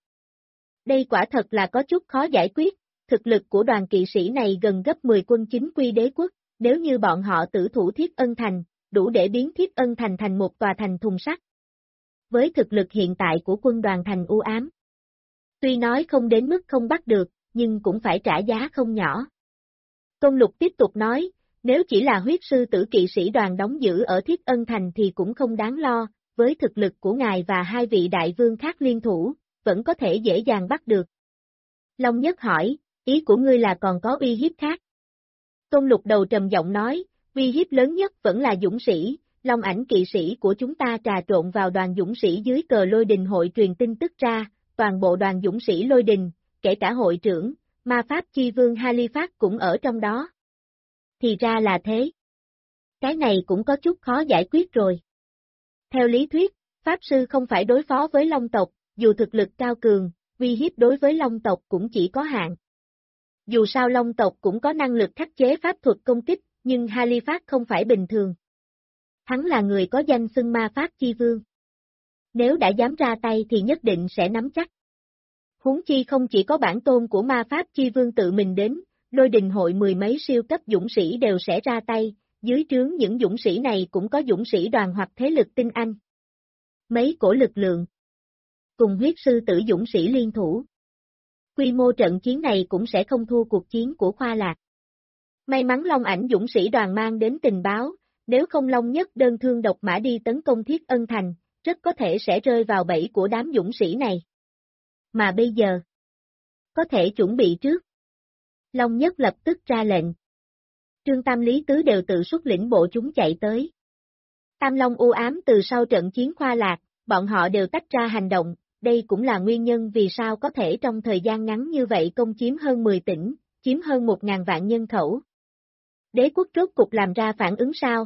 Speaker 1: Đây quả thật là có chút khó giải quyết, thực lực của đoàn kỵ sĩ này gần gấp 10 quân chính quy đế quốc, nếu như bọn họ tử thủ Thiết Ân thành, đủ để biến Thiết Ân thành thành một tòa thành thùng sắt. Với thực lực hiện tại của quân đoàn thành u ám, tuy nói không đến mức không bắt được, nhưng cũng phải trả giá không nhỏ. Tôn Lục tiếp tục nói, nếu chỉ là huyết sư tử kỵ sĩ đoàn đóng giữ ở Thiết Ân thành thì cũng không đáng lo, với thực lực của ngài và 2 vị đại vương khác liên thủ, vẫn có thể dễ dàng bắt được. Long Nhất hỏi, ý của ngươi là còn có uy hiếp khác? Tôn Lục đầu trầm giọng nói, uy hiếp lớn nhất vẫn là dũng sĩ, Long ảnh kỵ sĩ của chúng ta trà trộn vào đoàn dũng sĩ dưới cờ Lôi Đình hội truyền tin tức ra, toàn bộ đoàn dũng sĩ Lôi Đình, kể cả hội trưởng, ma pháp chi vương Halifat cũng ở trong đó. Thì ra là thế. Cái này cũng có chút khó giải quyết rồi. Theo lý thuyết, Pháp sư không phải đối phó với Long tộc, dù thực lực cao cường, uy hiếp đối với Long tộc cũng chỉ có hạn. Dù sao Long tộc cũng có năng lực khắc chế pháp thuật công kích, nhưng Halifat không phải bình thường. Hắn là người có danh xưng ma pháp chi vương. Nếu đã dám ra tay thì nhất định sẽ nắm chắc. Huống chi không chỉ có bản tôn của ma pháp chi vương tự mình đến, Lôi Đình hội 10 mấy siêu cấp dũng sĩ đều sẽ ra tay, dưới trướng những dũng sĩ này cũng có dũng sĩ đoàn hoặc thế lực tinh anh. Mấy cổ lực lượng cùng huyết sư tử dũng sĩ liên thủ. Quy mô trận chiến này cũng sẽ không thua cuộc chiến của Khoa Lạc. May mắn Long ảnh dũng sĩ đoàn mang đến tình báo, nếu không Long Nhất đơn thương độc mã đi tấn công Thiết Ân thành, rất có thể sẽ rơi vào bẫy của đám dũng sĩ này. Mà bây giờ, có thể chuẩn bị trước. Long Nhất lập tức ra lệnh. Trương Tam Lý Tứ đều tự xuất lĩnh bộ chúng chạy tới. Tam Long u ám từ sau trận chiến Khoa Lạc, bọn họ đều tách ra hành động, đây cũng là nguyên nhân vì sao có thể trong thời gian ngắn như vậy công chiếm hơn 10 tỉnh, chiếm hơn 1.000 vạn nhân khẩu. Đế quốc rốt cục làm ra phản ứng sao?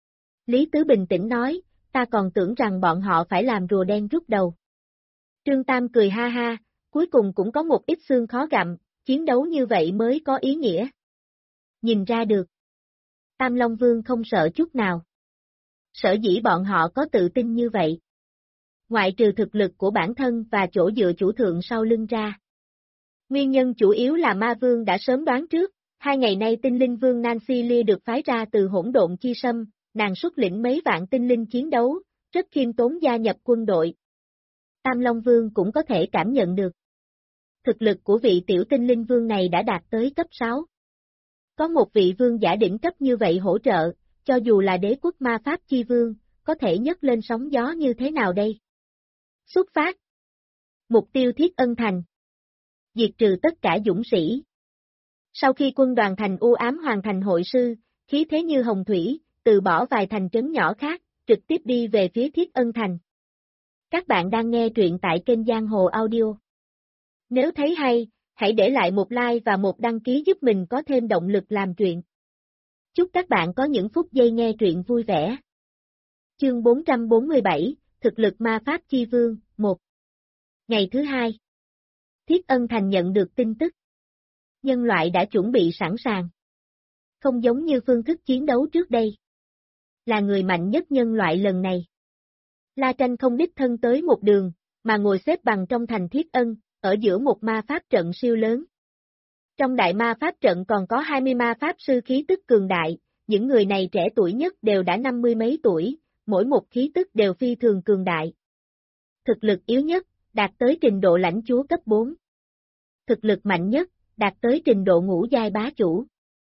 Speaker 1: Lý Tứ bình tĩnh nói, ta còn tưởng rằng bọn họ phải làm rùa đen rút đầu. Trương Tam cười ha ha, cuối cùng cũng có một ít xương khó gặm, chiến đấu như vậy mới có ý nghĩa. Nhìn ra được. Tam Long Vương không sợ chút nào. Sở dĩ bọn họ có tự tin như vậy. Ngoại trừ thực lực của bản thân và chỗ dựa chủ thượng sau lưng ra. Nguyên nhân chủ yếu là Ma Vương đã sớm đoán trước, 2 ngày nay tinh linh vương Nancy Lia được phái ra từ hỗn độn chi sâm, nàng xuất lĩnh mấy vạn tinh linh chiến đấu, rất khiêm tốn gia nhập quân đội. Tam Long Vương cũng có thể cảm nhận được. Thực lực của vị tiểu tinh linh vương này đã đạt tới cấp 6. Có một vị vương giả đỉnh cấp như vậy hỗ trợ, cho dù là đế quốc ma pháp chi vương, có thể nhấc lên sóng gió như thế nào đây? Xuất phát. Mục tiêu Thiết Ân thành. Diệt trừ tất cả dũng sĩ. Sau khi quân đoàn thành u ám hoàn thành hội sư, khí thế như hồng thủy, từ bỏ vài thành trấn nhỏ khác, trực tiếp đi về phía Thiết Ân Thành. Các bạn đang nghe truyện tại kênh Giang Hồ Audio. Nếu thấy hay, hãy để lại một like và một đăng ký giúp mình có thêm động lực làm truyện. Chúc các bạn có những phút giây nghe truyện vui vẻ. Chương 447, Thực lực ma pháp chi vương, 1. Ngày thứ hai. Thiết Ân Thành nhận được tin tức. Nhân loại đã chuẩn bị sẵn sàng. Không giống như phương thức chiến đấu trước đây. Là người mạnh nhất nhân loại lần này. La Tranh không đích thân tới một đường, mà ngồi xếp bằng trong thành Thiết Ân, ở giữa một ma pháp trận siêu lớn. Trong đại ma pháp trận còn có 20 ma pháp sư khí tức cường đại, những người này trẻ tuổi nhất đều đã 50 mấy tuổi, mỗi một khí tức đều phi thường cường đại. Thực lực yếu nhất, đạt tới trình độ lãnh chúa cấp 4. Thực lực mạnh nhất, đạt tới trình độ ngũ giai bá chủ.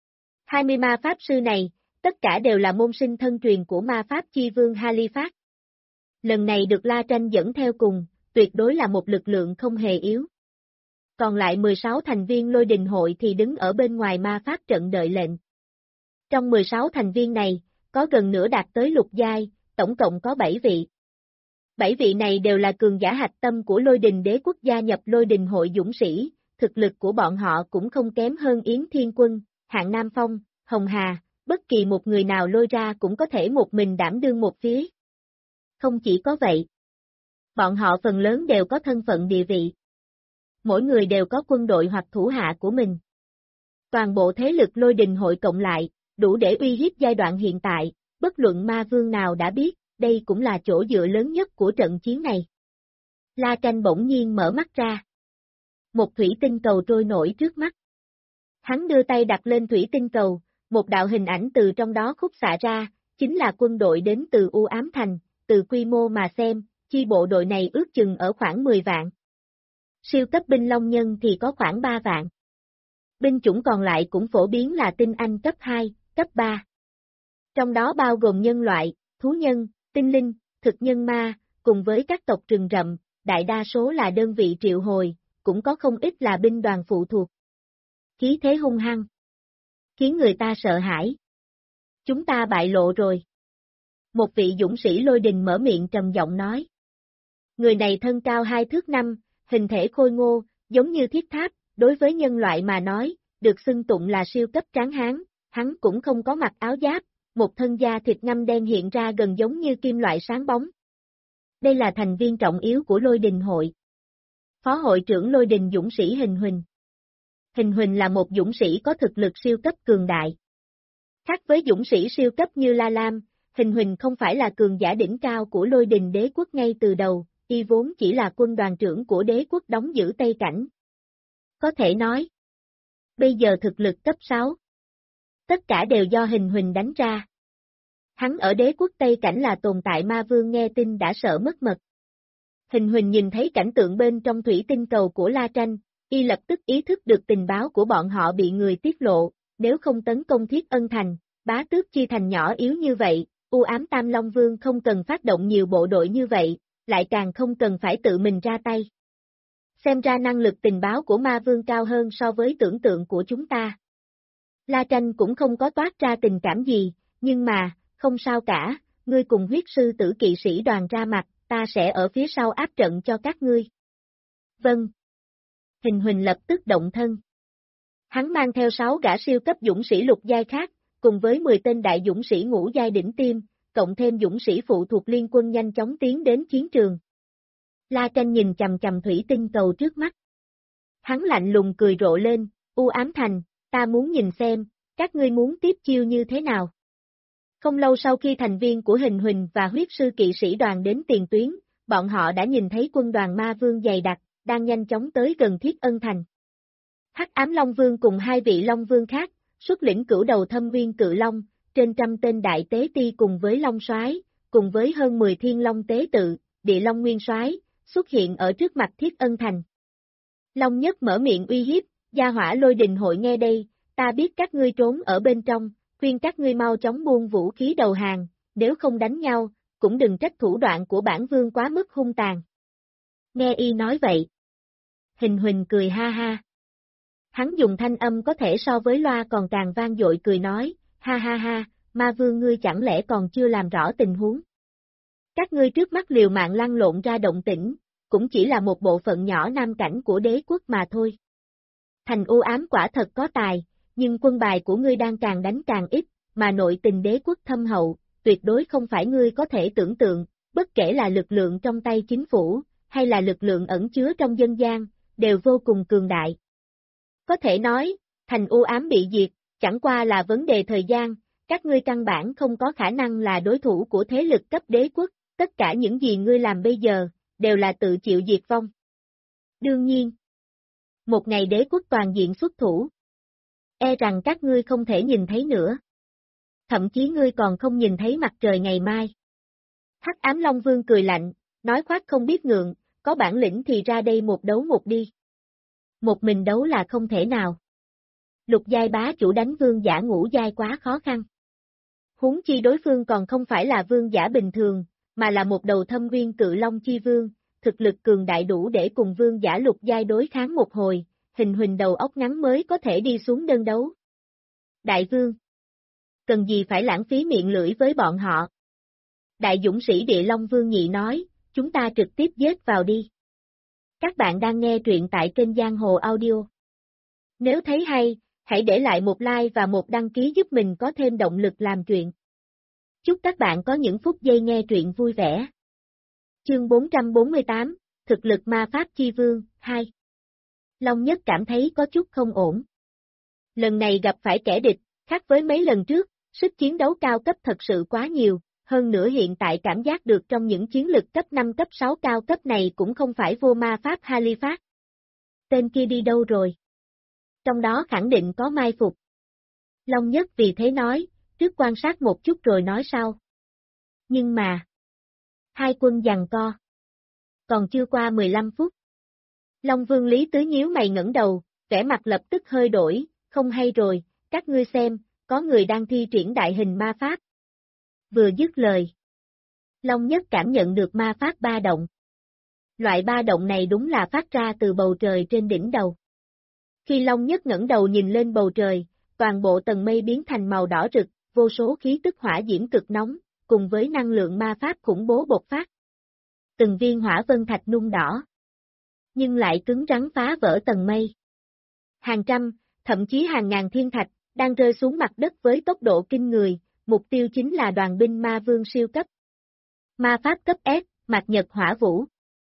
Speaker 1: 20 ma pháp sư này, tất cả đều là môn sinh thân truyền của ma pháp chi vương Halifax. Lần này được La Tranh dẫn theo cùng, tuyệt đối là một lực lượng không hề yếu. Còn lại 16 thành viên lôi đình hội thì đứng ở bên ngoài ma pháp trận đợi lệnh. Trong 16 thành viên này, có gần nửa đạt tới lục giai, tổng cộng có 7 vị. 7 vị này đều là cường giả hạch tâm của lôi đình đế quốc gia nhập lôi đình hội dũng sĩ, thực lực của bọn họ cũng không kém hơn Yến Thiên Quân, Hạng Nam Phong, Hồng Hà, bất kỳ một người nào lôi ra cũng có thể một mình đảm đương một phía. Không chỉ có vậy, bọn họ phần lớn đều có thân phận địa vị. Mỗi người đều có quân đội hoặc thủ hạ của mình. Toàn bộ thế lực lôi đình hội cộng lại, đủ để uy hiếp giai đoạn hiện tại, bất luận ma vương nào đã biết, đây cũng là chỗ dựa lớn nhất của trận chiến này. La Tranh bỗng nhiên mở mắt ra. Một thủy tinh cầu trôi nổi trước mắt. Hắn đưa tay đặt lên thủy tinh cầu, một đạo hình ảnh từ trong đó khúc xạ ra, chính là quân đội đến từ U Ám Thành, từ quy mô mà xem, chi bộ đội này ước chừng ở khoảng 10 vạn. Siêu cấp binh Long Nhân thì có khoảng 3 vạn. Binh chủng còn lại cũng phổ biến là tinh anh cấp 2, cấp 3. Trong đó bao gồm nhân loại, thú nhân, tinh linh, thực nhân ma, cùng với các tộc rừng rậm, đại đa số là đơn vị triệu hồi, cũng có không ít là binh đoàn phụ thuộc. Khí thế hung hăng, khiến người ta sợ hãi. Chúng ta bại lộ rồi. Một vị dũng sĩ lôi đình mở miệng trầm giọng nói. Người này thân cao 2 thước 5, hình thể khôi ngô, giống như thiết tháp, đối với nhân loại mà nói, được xưng tụng là siêu cấp tráng hán, hắn cũng không có mặc áo giáp, một thân da thịt ngăm đen hiện ra gần giống như kim loại sáng bóng. Đây là thành viên trọng yếu của lôi đình hội. Phó hội trưởng lôi đình dũng sĩ Hình Huỳnh. Hình Huỳnh là một dũng sĩ có thực lực siêu cấp cường đại. Khác với dũng sĩ siêu cấp như La Lam, Hình Huỳnh không phải là cường giả đỉnh cao của lôi đình đế quốc ngay từ đầu, y vốn chỉ là quân đoàn trưởng của đế quốc đóng giữ Tây Cảnh. Có thể nói, bây giờ thực lực cấp 6. Tất cả đều do Hình Huỳnh đánh ra. Hắn ở đế quốc Tây Cảnh là tồn tại ma vương nghe tin đã sợ mất mật. Hình Huỳnh nhìn thấy cảnh tượng bên trong thủy tinh cầu của La Tranh, y lập tức ý thức được tình báo của bọn họ bị người tiết lộ, nếu không tấn công Thiết Ân Thành, bá tước chi thành nhỏ yếu như vậy, U Ám Tam Long Vương không cần phát động nhiều bộ đội như vậy, lại càng không cần phải tự mình ra tay. Xem ra năng lực tình báo của ma vương cao hơn so với tưởng tượng của chúng ta. La Tranh cũng không có toát ra tình cảm gì, nhưng mà, không sao cả, ngươi cùng huyết sư tử kỵ sĩ đoàn ra mặt, ta sẽ ở phía sau áp trận cho các ngươi. Vâng. Hình Huỳnh lập tức động thân. Hắn mang theo 6 gã siêu cấp dũng sĩ lục giai khác, cùng với 10 tên đại dũng sĩ ngũ giai đỉnh tiêm, cộng thêm dũng sĩ phụ thuộc liên quân nhanh chóng tiến đến chiến trường. La Tranh nhìn chầm chầm thủy tinh cầu trước mắt. Hắn lạnh lùng cười rộ lên, U Ám Thành, ta muốn nhìn xem, các ngươi muốn tiếp chiêu như thế nào. Không lâu sau khi thành viên của Hình Huỳnh và huyết sư kỵ sĩ đoàn đến tiền tuyến, bọn họ đã nhìn thấy quân đoàn ma vương dày đặc, đang nhanh chóng tới gần Thiết Ân Thành. Hắc Ám Long Vương cùng 2 vị Long Vương khác, xuất lĩnh cửu đầu thâm nguyên cự long, trên trăm tên đại tế ti cùng với Long Soái, cùng với hơn 10 thiên long tế tự, địa long nguyên soái, xuất hiện ở trước mặt Thiết Ân Thành. Long Nhất mở miệng uy hiếp, gia hỏa lôi đình hội nghe đây, ta biết các ngươi trốn ở bên trong, khuyên các ngươi mau chóng buông vũ khí đầu hàng, nếu không đánh nhau, cũng đừng trách thủ đoạn của bản vương quá mức hung tàn. Nghe y nói vậy. Hình Huỳnh cười ha ha. Hắn dùng thanh âm có thể so với loa còn càng vang dội cười nói, ha ha ha, ma vương ngươi chẳng lẽ còn chưa làm rõ tình huống. Các ngươi trước mắt liều mạng lăn lộn ra động tĩnh, cũng chỉ là một bộ phận nhỏ nam cảnh của đế quốc mà thôi. Thành u ám quả thật có tài, nhưng quân bài của ngươi đang càng đánh càng ít, mà nội tình đế quốc thâm hậu, tuyệt đối không phải ngươi có thể tưởng tượng, bất kể là lực lượng trong tay chính phủ, hay là lực lượng ẩn chứa trong dân gian, đều vô cùng cường đại. Có thể nói, thành u ám bị diệt, chẳng qua là vấn đề thời gian, các ngươi căn bản không có khả năng là đối thủ của thế lực cấp đế quốc, tất cả những gì ngươi làm bây giờ, đều là tự chịu diệt vong. Đương nhiên, một ngày đế quốc toàn diện xuất thủ, e rằng các ngươi không thể nhìn thấy nữa. Thậm chí ngươi còn không nhìn thấy mặt trời ngày mai. Hắc Ám Long Vương cười lạnh, nói khoác không biết ngượng, có bản lĩnh thì ra đây một đấu một đi. Một mình đấu là không thể nào. Lục giai bá chủ đánh vương giả ngũ giai quá khó khăn. Huống chi đối phương còn không phải là vương giả bình thường, mà là một đầu thâm viên cự long chi vương, thực lực cường đại đủ để cùng vương giả lục giai đối kháng một hồi, hình huỳnh đầu óc ngắn mới có thể đi xuống đơn đấu. Đại vương, cần gì phải lãng phí miệng lưỡi với bọn họ. Đại dũng sĩ địa long vương nhị nói, chúng ta trực tiếp giết vào đi. Các bạn đang nghe truyện tại kênh Giang Hồ Audio. Nếu thấy hay, hãy để lại một like và một đăng ký giúp mình có thêm động lực làm truyện. Chúc các bạn có những phút giây nghe truyện vui vẻ. Chương 448, Thực lực ma pháp chi vương, 2. Long Nhất cảm thấy có chút không ổn. Lần này gặp phải kẻ địch, khác với mấy lần trước, sức chiến đấu cao cấp thật sự quá nhiều, hơn nữa hiện tại cảm giác được trong những chiến lực cấp 5 cấp 6 cao cấp này cũng không phải vô ma pháp Halifax. Tên kia đi đâu rồi? Trong đó khẳng định có mai phục. Long Nhất vì thế nói, trước quan sát một chút rồi nói sau. Nhưng mà, hai quân giằng co. Còn chưa qua 15 phút. Long Vương Lý Tứ nhíu mày ngẩng đầu, vẻ mặt lập tức hơi đổi, không hay rồi, các ngươi xem, có người đang thi triển đại hình ma pháp. Vừa dứt lời. Long Nhất cảm nhận được ma pháp ba động. Loại ba động này đúng là phát ra từ bầu trời trên đỉnh đầu. Khi Long Nhất ngẩng đầu nhìn lên bầu trời, toàn bộ tầng mây biến thành màu đỏ rực, vô số khí tức hỏa diễm cực nóng, cùng với năng lượng ma pháp khủng bố bộc phát. Từng viên hỏa vân thạch nung đỏ. Nhưng lại cứng rắn phá vỡ tầng mây. Hàng trăm, thậm chí hàng ngàn thiên thạch, đang rơi xuống mặt đất với tốc độ kinh người, mục tiêu chính là đoàn binh ma vương siêu cấp. Ma pháp cấp S, Mạc Nhật Hỏa Vũ.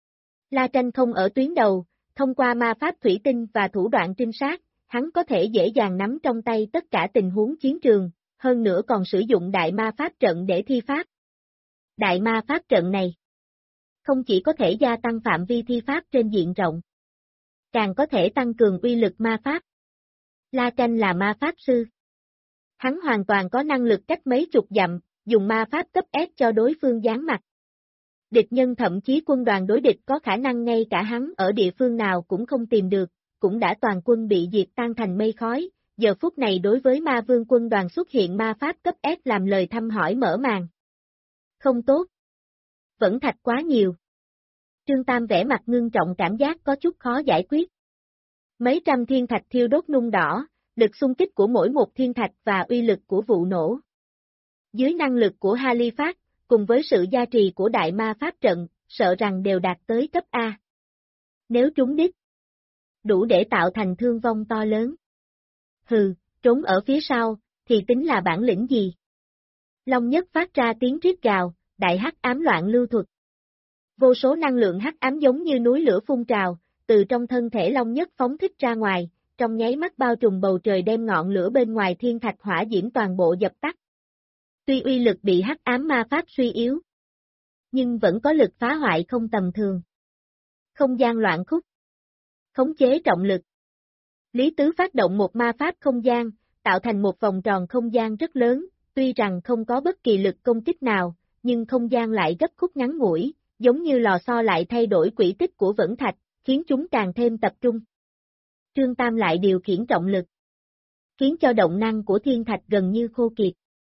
Speaker 1: La Tranh không ở tuyến đầu, thông qua ma pháp thủy tinh và thủ đoạn trinh sát, hắn có thể dễ dàng nắm trong tay tất cả tình huống chiến trường, hơn nữa còn sử dụng đại ma pháp trận để thi pháp. Đại ma pháp trận này không chỉ có thể gia tăng phạm vi thi pháp trên diện rộng, càng có thể tăng cường uy lực ma pháp. La Tranh là ma pháp sư. Hắn hoàn toàn có năng lực cách mấy chục dặm, dùng ma pháp cấp S cho đối phương giáng mặt. Địch nhân thậm chí quân đoàn đối địch có khả năng ngay cả hắn ở địa phương nào cũng không tìm được, cũng đã toàn quân bị diệt tan thành mây khói, giờ phút này đối với ma vương quân đoàn xuất hiện ma pháp cấp S làm lời thăm hỏi mở màn. Không tốt. Vẫn thạch quá nhiều. Trương Tam vẻ mặt ngưng trọng cảm giác có chút khó giải quyết. Mấy trăm thiên thạch thiêu đốt nung đỏ, lực xung kích của mỗi một thiên thạch và uy lực của vụ nổ. Dưới năng lực của Halifax, cùng với sự gia trì của đại ma pháp trận, sợ rằng đều đạt tới cấp A. Nếu trúng đích, đủ để tạo thành thương vong to lớn. Hừ, trốn ở phía sau, thì tính là bản lĩnh gì? Long Nhất phát ra tiếng rít gào, đại hắc ám loạn lưu thuật. Vô số năng lượng hắc ám giống như núi lửa phun trào, từ trong thân thể Long Nhất phóng thích ra ngoài, trong nháy mắt bao trùm bầu trời đem ngọn lửa bên ngoài thiên thạch hỏa diễm toàn bộ dập tắt. Tuy uy lực bị hắc ám ma pháp suy yếu, nhưng vẫn có lực phá hoại không tầm thường. Không gian loạn khúc. Khống chế trọng lực. Lý Tứ phát động một ma pháp không gian, tạo thành một vòng tròn không gian rất lớn, tuy rằng không có bất kỳ lực công kích nào, nhưng không gian lại gấp khúc ngắn ngủi, giống như lò xo lại thay đổi quỹ tích của vẫn thạch, khiến chúng càng thêm tập trung. Trương Tam lại điều khiển trọng lực, khiến cho động năng của thiên thạch gần như khô kiệt.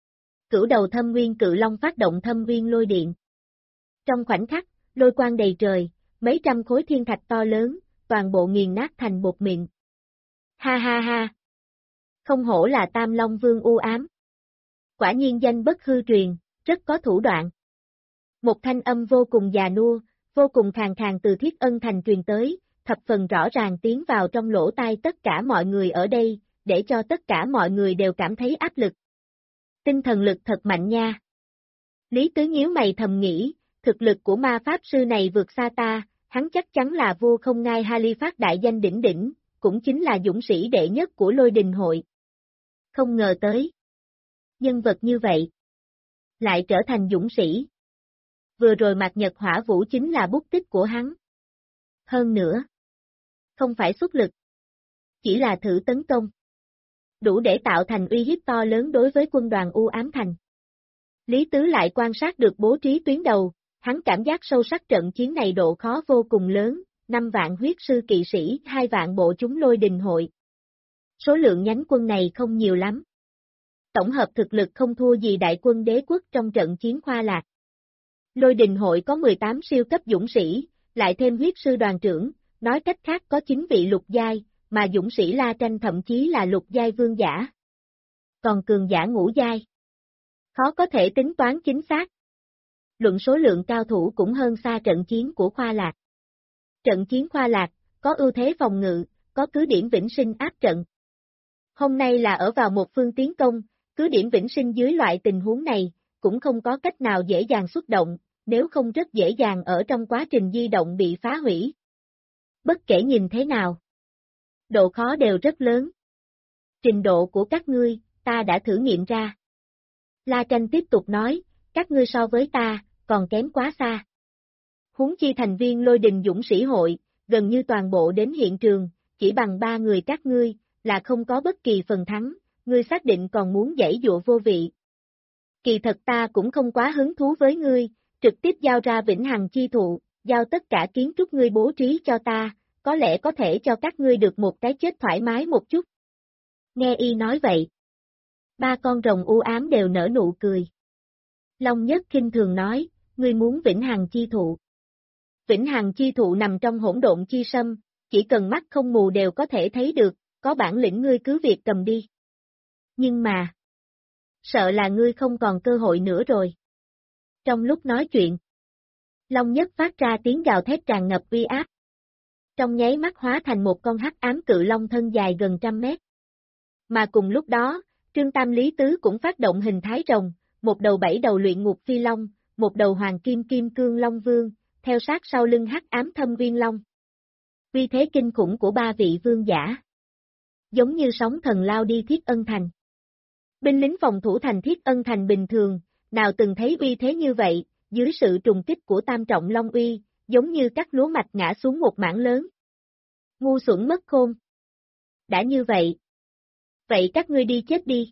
Speaker 1: Cửu đầu thâm nguyên cự long phát động thâm nguyên lôi điện. Trong khoảnh khắc, lôi quang đầy trời, mấy trăm khối thiên thạch to lớn, toàn bộ nghiền nát thành bột mịn. Ha ha ha. Không hổ là Tam Long Vương u ám. Quả nhiên danh bất hư truyền, rất có thủ đoạn. Một thanh âm vô cùng già nua, vô cùng khàn khàn từ Thiết Ân Thành truyền tới, thập phần rõ ràng tiến vào trong lỗ tai tất cả mọi người ở đây, để cho tất cả mọi người đều cảm thấy áp lực. Tinh thần lực thật mạnh nha. Lý Tứ nhíu mày thầm nghĩ, thực lực của ma pháp sư này vượt xa ta, hắn chắc chắn là vua không ngai Halifax đại danh đỉnh đỉnh, cũng chính là dũng sĩ đệ nhất của Lôi Đình hội. Không ngờ tới. Nhân vật như vậy. Lại trở thành dũng sĩ. Vừa rồi Mạc Nhật Hỏa Vũ chính là bút tích của hắn. Hơn nữa. Không phải xuất lực. Chỉ là thử tấn công. Đủ để tạo thành uy hiếp to lớn đối với quân đoàn U Ám Thành. Lý Tứ lại quan sát được bố trí tuyến đầu, hắn cảm giác sâu sắc trận chiến này độ khó vô cùng lớn, 5 vạn huyết sư kỵ sĩ, 2 vạn bộ chúng Lôi Đình hội. Số lượng nhánh quân này không nhiều lắm. Tổng hợp thực lực không thua gì đại quân đế quốc trong trận chiến Khoa Lạc. Lôi Đình hội có 18 siêu cấp dũng sĩ, lại thêm huyết sư đoàn trưởng, nói cách khác có 9 vị lục giai, mà dũng sĩ La Tranh thậm chí là lục giai vương giả. Còn cường giả ngũ giai. Khó có thể tính toán chính xác. Luận số lượng cao thủ cũng hơn xa trận chiến của Khoa Lạc. Trận chiến Khoa Lạc, có ưu thế phòng ngự, có cứ điểm vĩnh sinh áp trận. Hôm nay là ở vào một phương tiến công, cứ điểm vĩnh sinh dưới loại tình huống này, cũng không có cách nào dễ dàng xuất động, nếu không rất dễ dàng ở trong quá trình di động bị phá hủy. Bất kể nhìn thế nào, độ khó đều rất lớn. Trình độ của các ngươi, ta đã thử nghiệm ra. La Tranh tiếp tục nói, các ngươi so với ta, còn kém quá xa. Huống chi thành viên Lôi Đình dũng sĩ hội, gần như toàn bộ đến hiện trường, chỉ bằng 3 người các ngươi, là không có bất kỳ phần thắng, ngươi xác định còn muốn giãy dụa vô vị. Kỳ thật ta cũng không quá hứng thú với ngươi, trực tiếp giao ra vĩnh hằng chi thụ, giao tất cả kiến trúc ngươi bố trí cho ta, có lẽ có thể cho các ngươi được một cái chết thoải mái một chút. Nghe y nói vậy. 3 con rồng u ám đều nở nụ cười. Long Nhất khinh thường nói, ngươi muốn vĩnh hằng chi thụ. Vĩnh hằng chi thụ nằm trong hỗn độn chi sâm, chỉ cần mắt không mù đều có thể thấy được, có bản lĩnh ngươi cứ việc cầm đi. Nhưng mà, sợ là ngươi không còn cơ hội nữa rồi. Trong lúc nói chuyện, Long Nhất phát ra tiếng gào thét tràn ngập uy áp. Trong nháy mắt hóa thành một con hắc ám cự long thân dài gần 100 mét. Mà cùng lúc đó, Trương Tam Lý Tứ cũng phát động hình thái rồng, một đầu 7 đầu luyện ngục phi long, một đầu hoàng kim kim cương long vương, theo sát sau lưng hắc ám thâm uyên long. Uy thế kinh khủng của 3 vị vương giả. Giống như sóng thần lao đi Thiết Ân Thành. Binh lính phòng thủ thành Thiết Ân Thành bình thường, nào từng thấy uy thế như vậy, dưới sự trùng kích của tam trọng long uy, giống như các lúa mạch ngã xuống một mảng lớn. Ngu xuẩn mất khôn. Đã như vậy. Vậy các ngươi đi chết đi.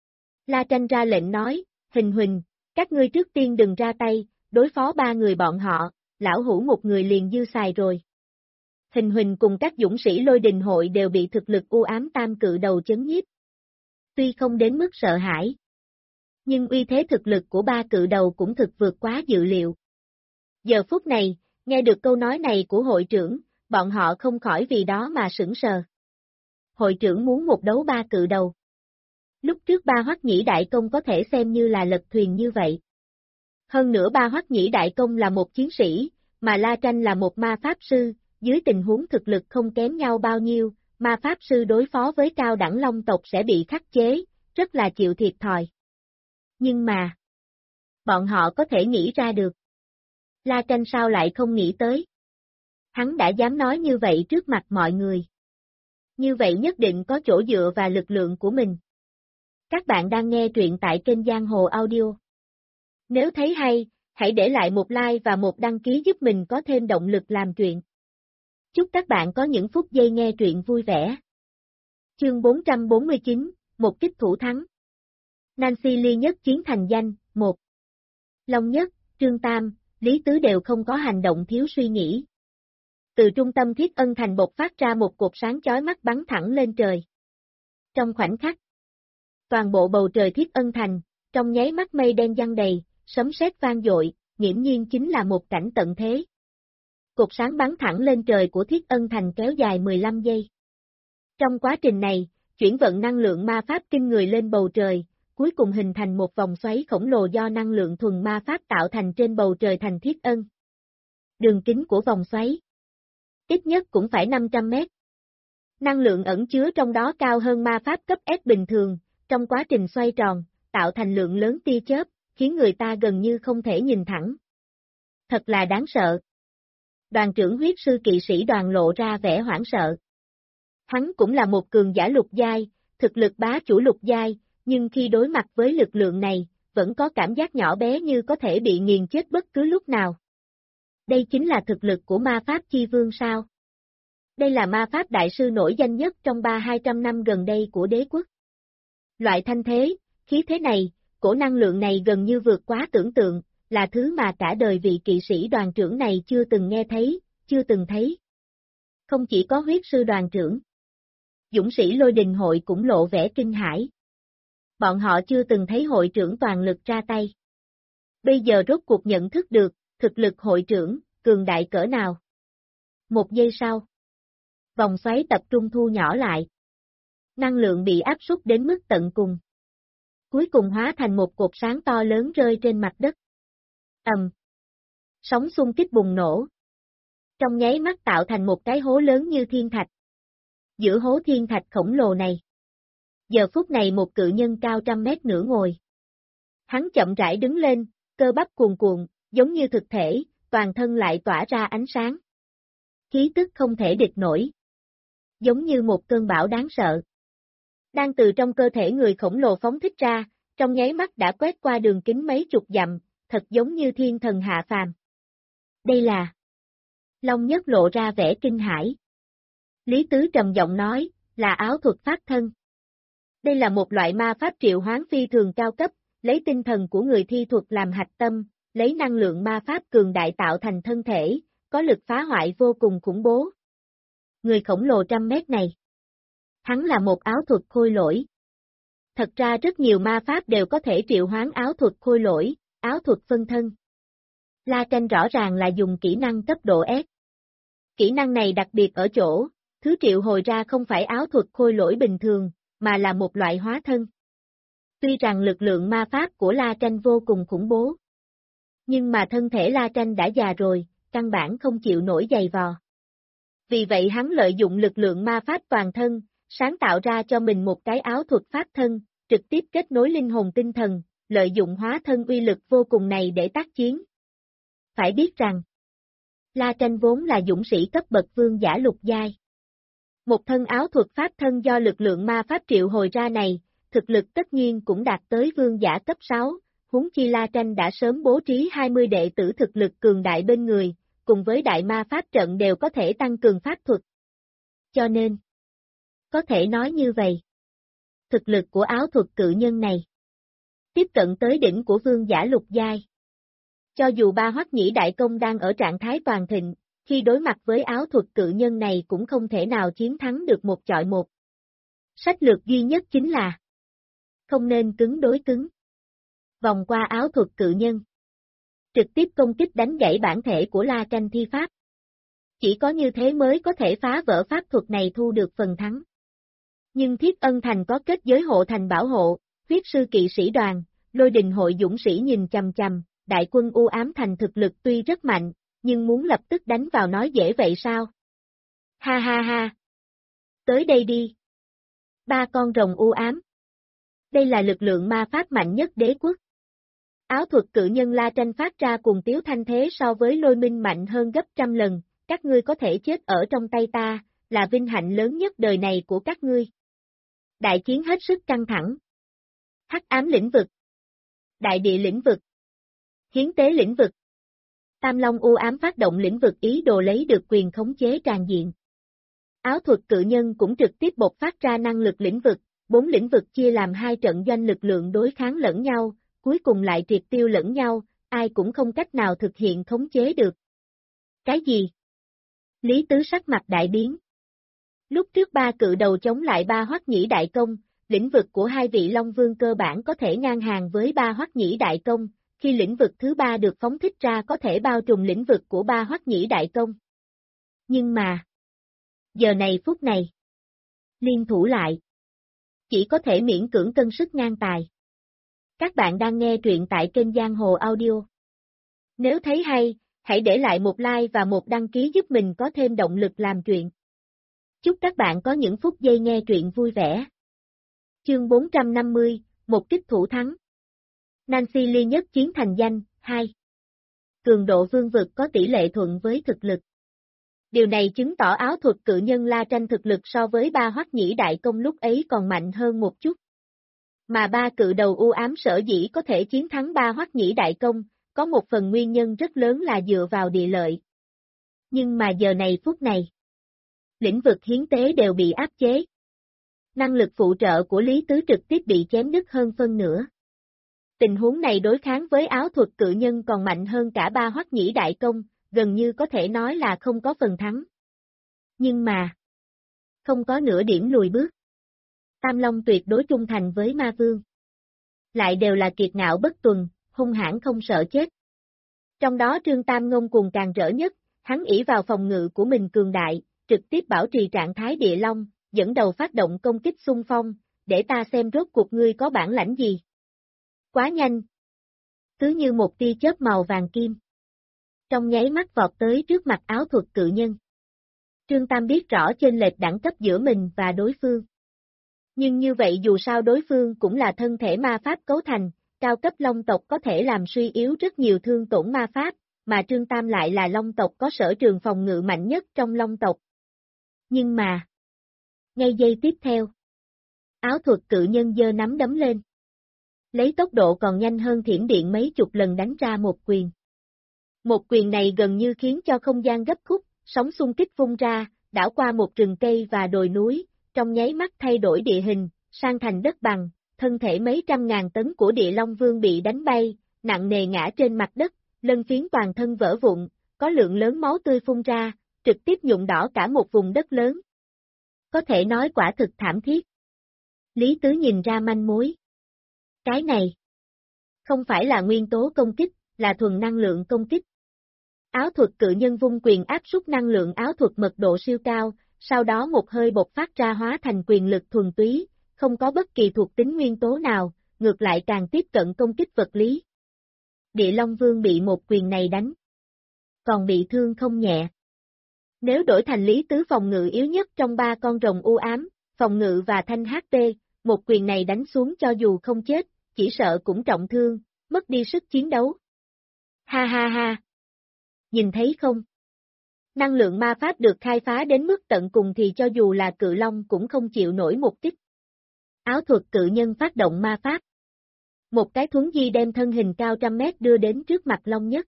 Speaker 1: La Tranh ra lệnh nói, Hình Huỳnh, các ngươi trước tiên đừng ra tay, đối phó 3 người bọn họ, lão hủ một người liền dư xài rồi. Hình Huỳnh cùng các dũng sĩ Lôi Đình hội đều bị thực lực u ám tam cự đầu chấn nhiếp. Tuy không đến mức sợ hãi, nhưng uy thế thực lực của 3 cự đầu cũng thực vượt quá dự liệu. Giờ phút này, nghe được câu nói này của hội trưởng, bọn họ không khỏi vì đó mà sững sờ. Hội trưởng muốn một đấu 3 cự đầu. Lúc trước 3 Hoắc Nhĩ Đại Công có thể xem như là lật thuyền như vậy. Hơn nữa 3 Hoắc Nhĩ Đại Công là một chiến sĩ, mà La Tranh là một ma pháp sư, dưới tình huống thực lực không kém nhau bao nhiêu, ma pháp sư đối phó với cao đẳng long tộc sẽ bị khắc chế, rất là chịu thiệt thòi. Nhưng mà, bọn họ có thể nghĩ ra được. La Tranh sao lại không nghĩ tới? Hắn đã dám nói như vậy trước mặt mọi người. Như vậy nhất định có chỗ dựa và lực lượng của mình. Các bạn đang nghe truyện tại kênh Giang Hồ Audio. Nếu thấy hay, hãy để lại một like và một đăng ký giúp mình có thêm động lực làm truyện. Chúc các bạn có những phút giây nghe truyện vui vẻ. Chương 449, một kích thủ thắng. Nancy Ly nhất chiến thành danh, 1. Long Nhất, Trương Tam, Lý Tứ đều không có hành động thiếu suy nghĩ. Từ trung tâm Thiết Ân Thành bộc phát ra một cột sáng chói mắt bắn thẳng lên trời. Trong khoảnh khắc, toàn bộ bầu trời Thiết Ân Thành, trong nháy mắt mây đen giăng đầy, sấm sét vang dội, nghiễm nhiên chính là một cảnh tận thế. Cột sáng bắn thẳng lên trời của Thiết Ân Thành kéo dài 15 giây. Trong quá trình này, chuyển vận năng lượng ma pháp kinh người lên bầu trời, cuối cùng hình thành một vòng xoáy khổng lồ do năng lượng thuần ma pháp tạo thành trên bầu trời thành Thiết Ân. Đường kính của vòng xoáy ít nhất cũng phải 500 mét. Năng lượng ẩn chứa trong đó cao hơn ma pháp cấp S bình thường, trong quá trình xoay tròn, tạo thành lượng lớn tia chớp, khiến người ta gần như không thể nhìn thẳng. Thật là đáng sợ. Đoàn trưởng huyết sư kỵ sĩ đoàn lộ ra vẻ hoảng sợ. Hắn cũng là một cường giả lục giai, thực lực bá chủ lục giai, nhưng khi đối mặt với lực lượng này, vẫn có cảm giác nhỏ bé như có thể bị nghiền chết bất cứ lúc nào. Đây chính là thực lực của ma pháp chi vương sao? Đây là ma pháp đại sư nổi danh nhất trong 200 năm gần đây của đế quốc. Loại thanh thế, khí thế này, cổ năng lượng này gần như vượt quá tưởng tượng, là thứ mà cả đời vị kỵ sĩ đoàn trưởng này chưa từng nghe thấy, chưa từng thấy. Không chỉ có huyết sư đoàn trưởng. Dũng sĩ lôi đình hội cũng lộ vẻ kinh hãi. Bọn họ chưa từng thấy hội trưởng toàn lực ra tay. Bây giờ rốt cuộc nhận thức được, thực lực hội trưởng, cường đại cỡ nào. Một giây sau, vòng xoáy tập trung thu nhỏ lại. Năng lượng bị áp suất đến mức tận cùng. Cuối cùng hóa thành một cột sáng to lớn rơi trên mặt đất. Sóng xung kích bùng nổ. Trong nháy mắt tạo thành một cái hố lớn như thiên thạch. Giữa hố thiên thạch khổng lồ này. Giờ phút này một cự nhân cao 100 mét nửa ngồi. Hắn chậm rãi đứng lên, cơ bắp cuồn cuộn, giống như thực thể, toàn thân lại tỏa ra ánh sáng. Khí tức không thể địch nổi. Giống như một cơn bão đáng sợ. Đang từ trong cơ thể người khổng lồ phóng thích ra, trong nháy mắt đã quét qua đường kính mấy chục dặm, thật giống như thiên thần hạ phàm. Đây là... Long Nhất lộ ra vẻ kinh hãi. Lý Tứ trầm giọng nói, là áo thuật phát thân. Đây là một loại ma pháp triệu hoán phi thường cao cấp, lấy tinh thần của người thi thuật làm hạch tâm, lấy năng lượng ma pháp cường đại tạo thành thân thể, có lực phá hoại vô cùng khủng bố. Người khổng lồ 100 mét này. Hắn là một áo thuật khôi lỗi. Thật ra rất nhiều ma pháp đều có thể triệu hoán áo thuật khôi lỗi, áo thuật phân thân. La Tranh rõ ràng là dùng kỹ năng cấp độ S. Kỹ năng này đặc biệt ở chỗ, thứ triệu hồi ra không phải áo thuật khôi lỗi bình thường, mà là một loại hóa thân. Tuy rằng lực lượng ma pháp của La Tranh vô cùng khủng bố, nhưng mà thân thể La Tranh đã già rồi, căn bản không chịu nổi giày vò. Vì vậy hắn lợi dụng lực lượng ma pháp toàn thân, sáng tạo ra cho mình một cái áo thuật pháp thân, trực tiếp kết nối linh hồn tinh thần, lợi dụng hóa thân uy lực vô cùng này để tác chiến. Phải biết rằng, La Tranh vốn là dũng sĩ cấp bậc vương giả lục giai. Một thân áo thuật pháp thân do lực lượng ma pháp triệu hồi ra này, thực lực tất nhiên cũng đạt tới vương giả cấp 6, huống chi La Tranh đã sớm bố trí 20 đệ tử thực lực cường đại bên người, cùng với đại ma pháp trận đều có thể tăng cường pháp thuật. Cho nên, có thể nói như vậy. Thực lực của áo thuật cự nhân này tiếp cận tới đỉnh của vương giả lục giai. Cho dù Ba Hoắc Nhĩ Đại Công đang ở trạng thái toàn thịnh, khi đối mặt với áo thuật cự nhân này cũng không thể nào chiến thắng được một chọi một. Sách lược duy nhất chính là không nên cứng đối cứng. Vòng qua áo thuật cự nhân. Trực tiếp công kích đánh gãy bản thể của La Tranh thi pháp. Chỉ có như thế mới có thể phá vỡ pháp thuật này thu được phần thắng. Nhưng Thiết Ân Thành có kết giới hộ thành bảo hộ, huyết sư kỵ sĩ đoàn, lôi đình hội dũng sĩ nhìn chằm chằm, đại quân U Ám Thành thực lực tuy rất mạnh, nhưng muốn lập tức đánh vào nói dễ vậy sao? Ha ha ha! Tới đây đi! 3 con rồng U Ám. Đây là lực lượng ma pháp mạnh nhất đế quốc. Áo thuật cự nhân La Tranh phát ra cuồng tiếu thanh thế so với lôi minh mạnh hơn gấp 100 lần, các ngươi có thể chết ở trong tay ta, là vinh hạnh lớn nhất đời này của các ngươi. Đại chiến hết sức căng thẳng. Hắc ám lĩnh vực. Đại địa lĩnh vực. Hiến tế lĩnh vực. Tam Long U Ám phát động lĩnh vực ý đồ lấy được quyền khống chế tràn diện. Áo thuật cự nhân cũng trực tiếp bộc phát ra năng lực lĩnh vực, 4 lĩnh vực chia làm 2 trận doanh lực lượng đối kháng lẫn nhau, cuối cùng lại triệt tiêu lẫn nhau, ai cũng không cách nào thực hiện khống chế được. Cái gì? Lý Tứ sắc mặt đại biến. Lúc trước 3 cự đầu chống lại Ba Hoắc Nhĩ Đại Công, lĩnh vực của 2 vị Long Vương cơ bản có thể ngang hàng với Ba Hoắc Nhĩ Đại Công, khi lĩnh vực thứ 3 được phóng thích ra có thể bao trùm lĩnh vực của Ba Hoắc Nhĩ Đại Công. Nhưng mà, giờ này phút này, liên thủ lại. Chỉ có thể miễn cưỡng cân sức ngang tài. Các bạn đang nghe truyện tại kênh Giang Hồ Audio. Nếu thấy hay, hãy để lại một like và một đăng ký giúp mình có thêm động lực làm truyện. Chúc các bạn có những phút giây nghe truyện vui vẻ. Chương 450, một kích thủ thắng. Nancy Lee nhất chiến thành danh, 2. Cường độ vương vực có tỷ lệ thuận với thực lực. Điều này chứng tỏ áo thuật cự nhân La Tranh thực lực so với ba Hoắc Nhĩ Đại Công lúc ấy còn mạnh hơn một chút. Mà ba cự đầu u ám sở dĩ có thể chiến thắng ba Hoắc Nhĩ Đại Công, có một phần nguyên nhân rất lớn là dựa vào địa lợi. Nhưng mà giờ này phút này, lĩnh vực hiến tế đều bị áp chế. Năng lực phụ trợ của Lý Tứ trực tiếp bị chém đứt hơn phân nửa. Tình huống này đối kháng với áo thuật cự nhân còn mạnh hơn cả ba Hoắc Nhĩ Đại Công, gần như có thể nói là không có phần thắng. Nhưng mà, không có nửa điểm lùi bước. Tam Long tuyệt đối trung thành với Ma Vương. Lại đều là kiệt ngạo bất tuần, hung hãn không sợ chết. Trong đó Trương Tam ngông cuồng càng rỡ nhất, hắn ỷ vào phòng ngự của mình cường đại, trực tiếp bảo trì trạng thái địa long, dẫn đầu phát động công kích xung phong, để ta xem rốt cuộc ngươi có bản lãnh gì. Quá nhanh. Cứ như một tia chớp màu vàng kim. Trong nháy mắt vọt tới trước mặt áo thuật cự nhân. Trương Tam biết rõ chênh lệch đẳng cấp giữa mình và đối phương. Nhưng như vậy dù sao đối phương cũng là thân thể ma pháp cấu thành, cao cấp long tộc có thể làm suy yếu rất nhiều thương tổn ma pháp, mà Trương Tam lại là long tộc có sở trường phòng ngự mạnh nhất trong long tộc. Nhưng mà, ngay giây tiếp theo, áo thuật cự nhân giơ nắm đấm lên. Lấy tốc độ còn nhanh hơn thiểm điện mấy chục lần đánh ra một quyền. Một quyền này gần như khiến cho không gian gấp khúc, sóng xung kích vung ra, đảo qua một rừng cây và đồi núi, trong nháy mắt thay đổi địa hình, sang thành đất bằng, thân thể mấy trăm ngàn tấn của địa long vương bị đánh bay, nặng nề ngã trên mặt đất, lân phiến toàn thân vỡ vụn, có lượng lớn máu tươi phun ra, trực tiếp nhuộm đỏ cả một vùng đất lớn. Có thể nói quả thực thảm thiết. Lý Tứ nhìn ra manh mối. Cái này không phải là nguyên tố công kích, là thuần năng lượng công kích. Áo thuật cự nhân vung quyền áp suất năng lượng áo thuật mật độ siêu cao, sau đó một hơi bộc phát ra hóa thành quyền lực thuần túy, không có bất kỳ thuộc tính nguyên tố nào, ngược lại càng tiếp cận công kích vật lý. Địa Long Vương bị một quyền này đánh, còn bị thương không nhẹ. Nếu đổi thành Lý Tứ phòng ngự yếu nhất trong ba con rồng u ám, phòng ngự và thanh HP, một quyền này đánh xuống cho dù không chết, chỉ sợ cũng trọng thương, mất đi sức chiến đấu. Ha ha ha! Nhìn thấy không? Năng lượng ma pháp được khai phá đến mức tận cùng thì cho dù là cự long cũng không chịu nổi một kích. Áo thuật cự nhân phát động ma pháp. Một cái thuấn di đem thân hình cao trăm mét đưa đến trước mặt Long Nhất.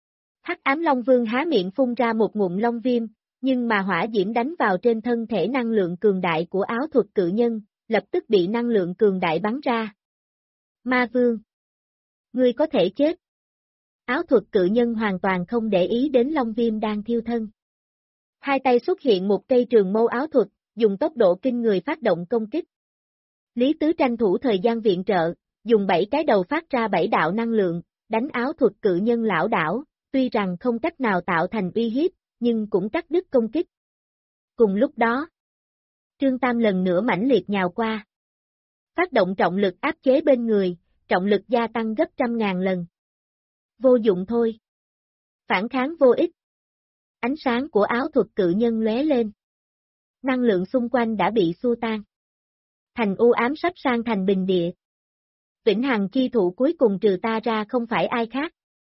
Speaker 1: Hắc ám Long Vương há miệng phun ra một ngụm long viêm, nhưng mà hỏa diễm đánh vào trên thân thể năng lượng cường đại của áo thuật cự nhân, lập tức bị năng lượng cường đại bắn ra. Ma Vương! Ngươi có thể chết. Áo thuật cự nhân hoàn toàn không để ý đến long viêm đang thiêu thân. Hai tay xuất hiện một cây trường mâu áo thuật, dùng tốc độ kinh người phát động công kích. Lý Tứ tranh thủ thời gian viện trợ, dùng 7 cái đầu phát ra 7 đạo năng lượng, đánh áo thuật cự nhân lảo đảo, tuy rằng không cách nào tạo thành uy hiếp, nhưng cũng cắt đứt công kích. Cùng lúc đó, Trương Tam lần nữa mãnh liệt nhào qua. Phát động trọng lực áp chế bên người, trọng lực gia tăng gấp trăm ngàn lần. Vô dụng thôi. Phản kháng vô ích. Ánh sáng của áo thuật cự nhân lóe lên. Năng lượng xung quanh đã bị xua tan. Thành u ám sắp sang thành bình địa. Vĩnh hằng chi thụ cuối cùng trừ ta ra không phải ai khác.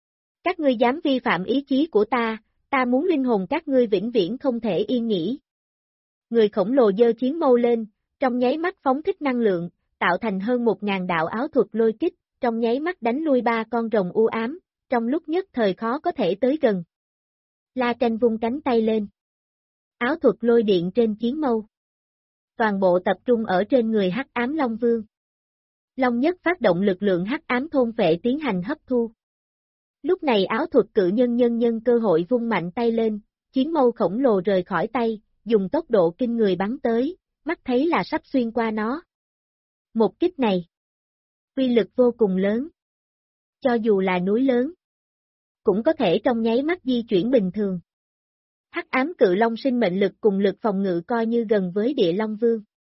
Speaker 1: Các ngươi dám vi phạm ý chí của ta muốn linh hồn các ngươi vĩnh viễn không thể yên nghỉ. Người khổng lồ giơ chiến mâu lên, trong nháy mắt phóng thích năng lượng, tạo thành hơn 1000 đạo áo thuật lôi kích, trong nháy mắt đánh lui ba con rồng u ám, trong lúc nhất thời khó có thể tới gần. La Tranh vung cánh tay lên. Áo thuật lôi điện trên chiến mâu. Toàn bộ tập trung ở trên người Hắc Ám Long Vương. Long Nhất phát động lực lượng Hắc Ám thôn vệ tiến hành hấp thu. Lúc này áo thuật cự nhân cơ hội vung mạnh tay lên, chiến mâu khổng lồ rời khỏi tay, dùng tốc độ kinh người bắn tới, mắt thấy là sắp xuyên qua nó. Một kích này, uy lực vô cùng lớn. Cho dù là núi lớn, cũng có thể trong nháy mắt di chuyển bình thường. Hắc ám cự long sinh mệnh lực cùng lực phòng ngự coi như gần với địa long vương.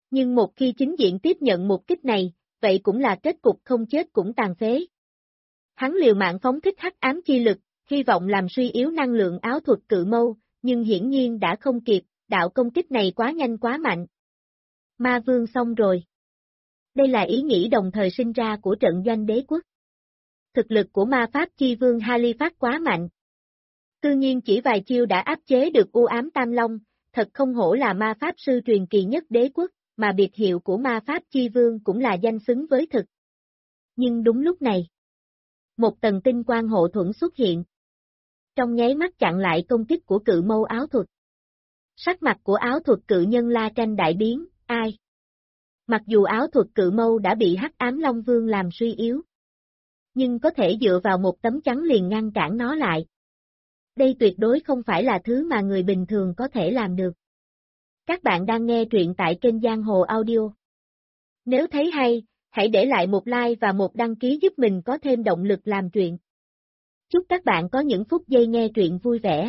Speaker 1: Nhưng một khi chính diện tiếp nhận một kích này, vậy cũng là kết cục không chết cũng tàn phế. Hắn liều mạng phóng thích hắc ám chi lực, hy vọng làm suy yếu năng lượng áo thuật cự mâu, nhưng hiển nhiên đã không kịp, đạo công kích này quá nhanh quá mạnh. Ma vương xong rồi. Đây là ý nghĩ đồng thời sinh ra của trận doanh đế quốc. Thực lực của ma pháp chi vương Halifax quá mạnh. Tự nhiên chỉ vài chiêu đã áp chế được u ám Tam Long, thật không hổ là ma pháp sư truyền kỳ nhất đế quốc, mà biệt hiệu của ma pháp chi vương cũng là danh xứng với thực. Nhưng đúng lúc này, một tầng tinh quang hộ thuẫn xuất hiện. Trong nháy mắt chặn lại công kích của cự mâu áo thuật. Sắc mặt của áo thuật cự nhân La Tranh đại biến, ai? Mặc dù áo thuật cự mâu đã bị hắc ám Long Vương làm suy yếu, nhưng có thể dựa vào một tấm chắn liền ngăn cản nó lại. Đây tuyệt đối không phải là thứ mà người bình thường có thể làm được. Các bạn đang nghe truyện tại kênh Giang Hồ Audio. Nếu thấy hay, hãy để lại một like và một đăng ký giúp mình có thêm động lực làm truyện. Chúc các bạn có những phút giây nghe truyện vui vẻ.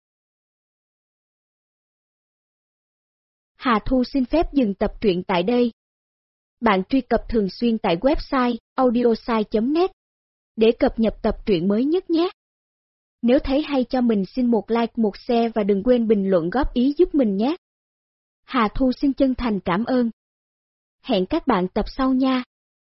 Speaker 2: Hà Thu xin phép dừng tập truyện tại đây. Bạn truy cập thường xuyên tại website audiosai.net để cập nhật tập truyện mới nhất nhé. Nếu thấy hay cho mình xin một like, một share và đừng quên bình luận góp ý giúp mình nhé. Hà Thu xin chân thành cảm ơn. Hẹn các bạn tập sau nha.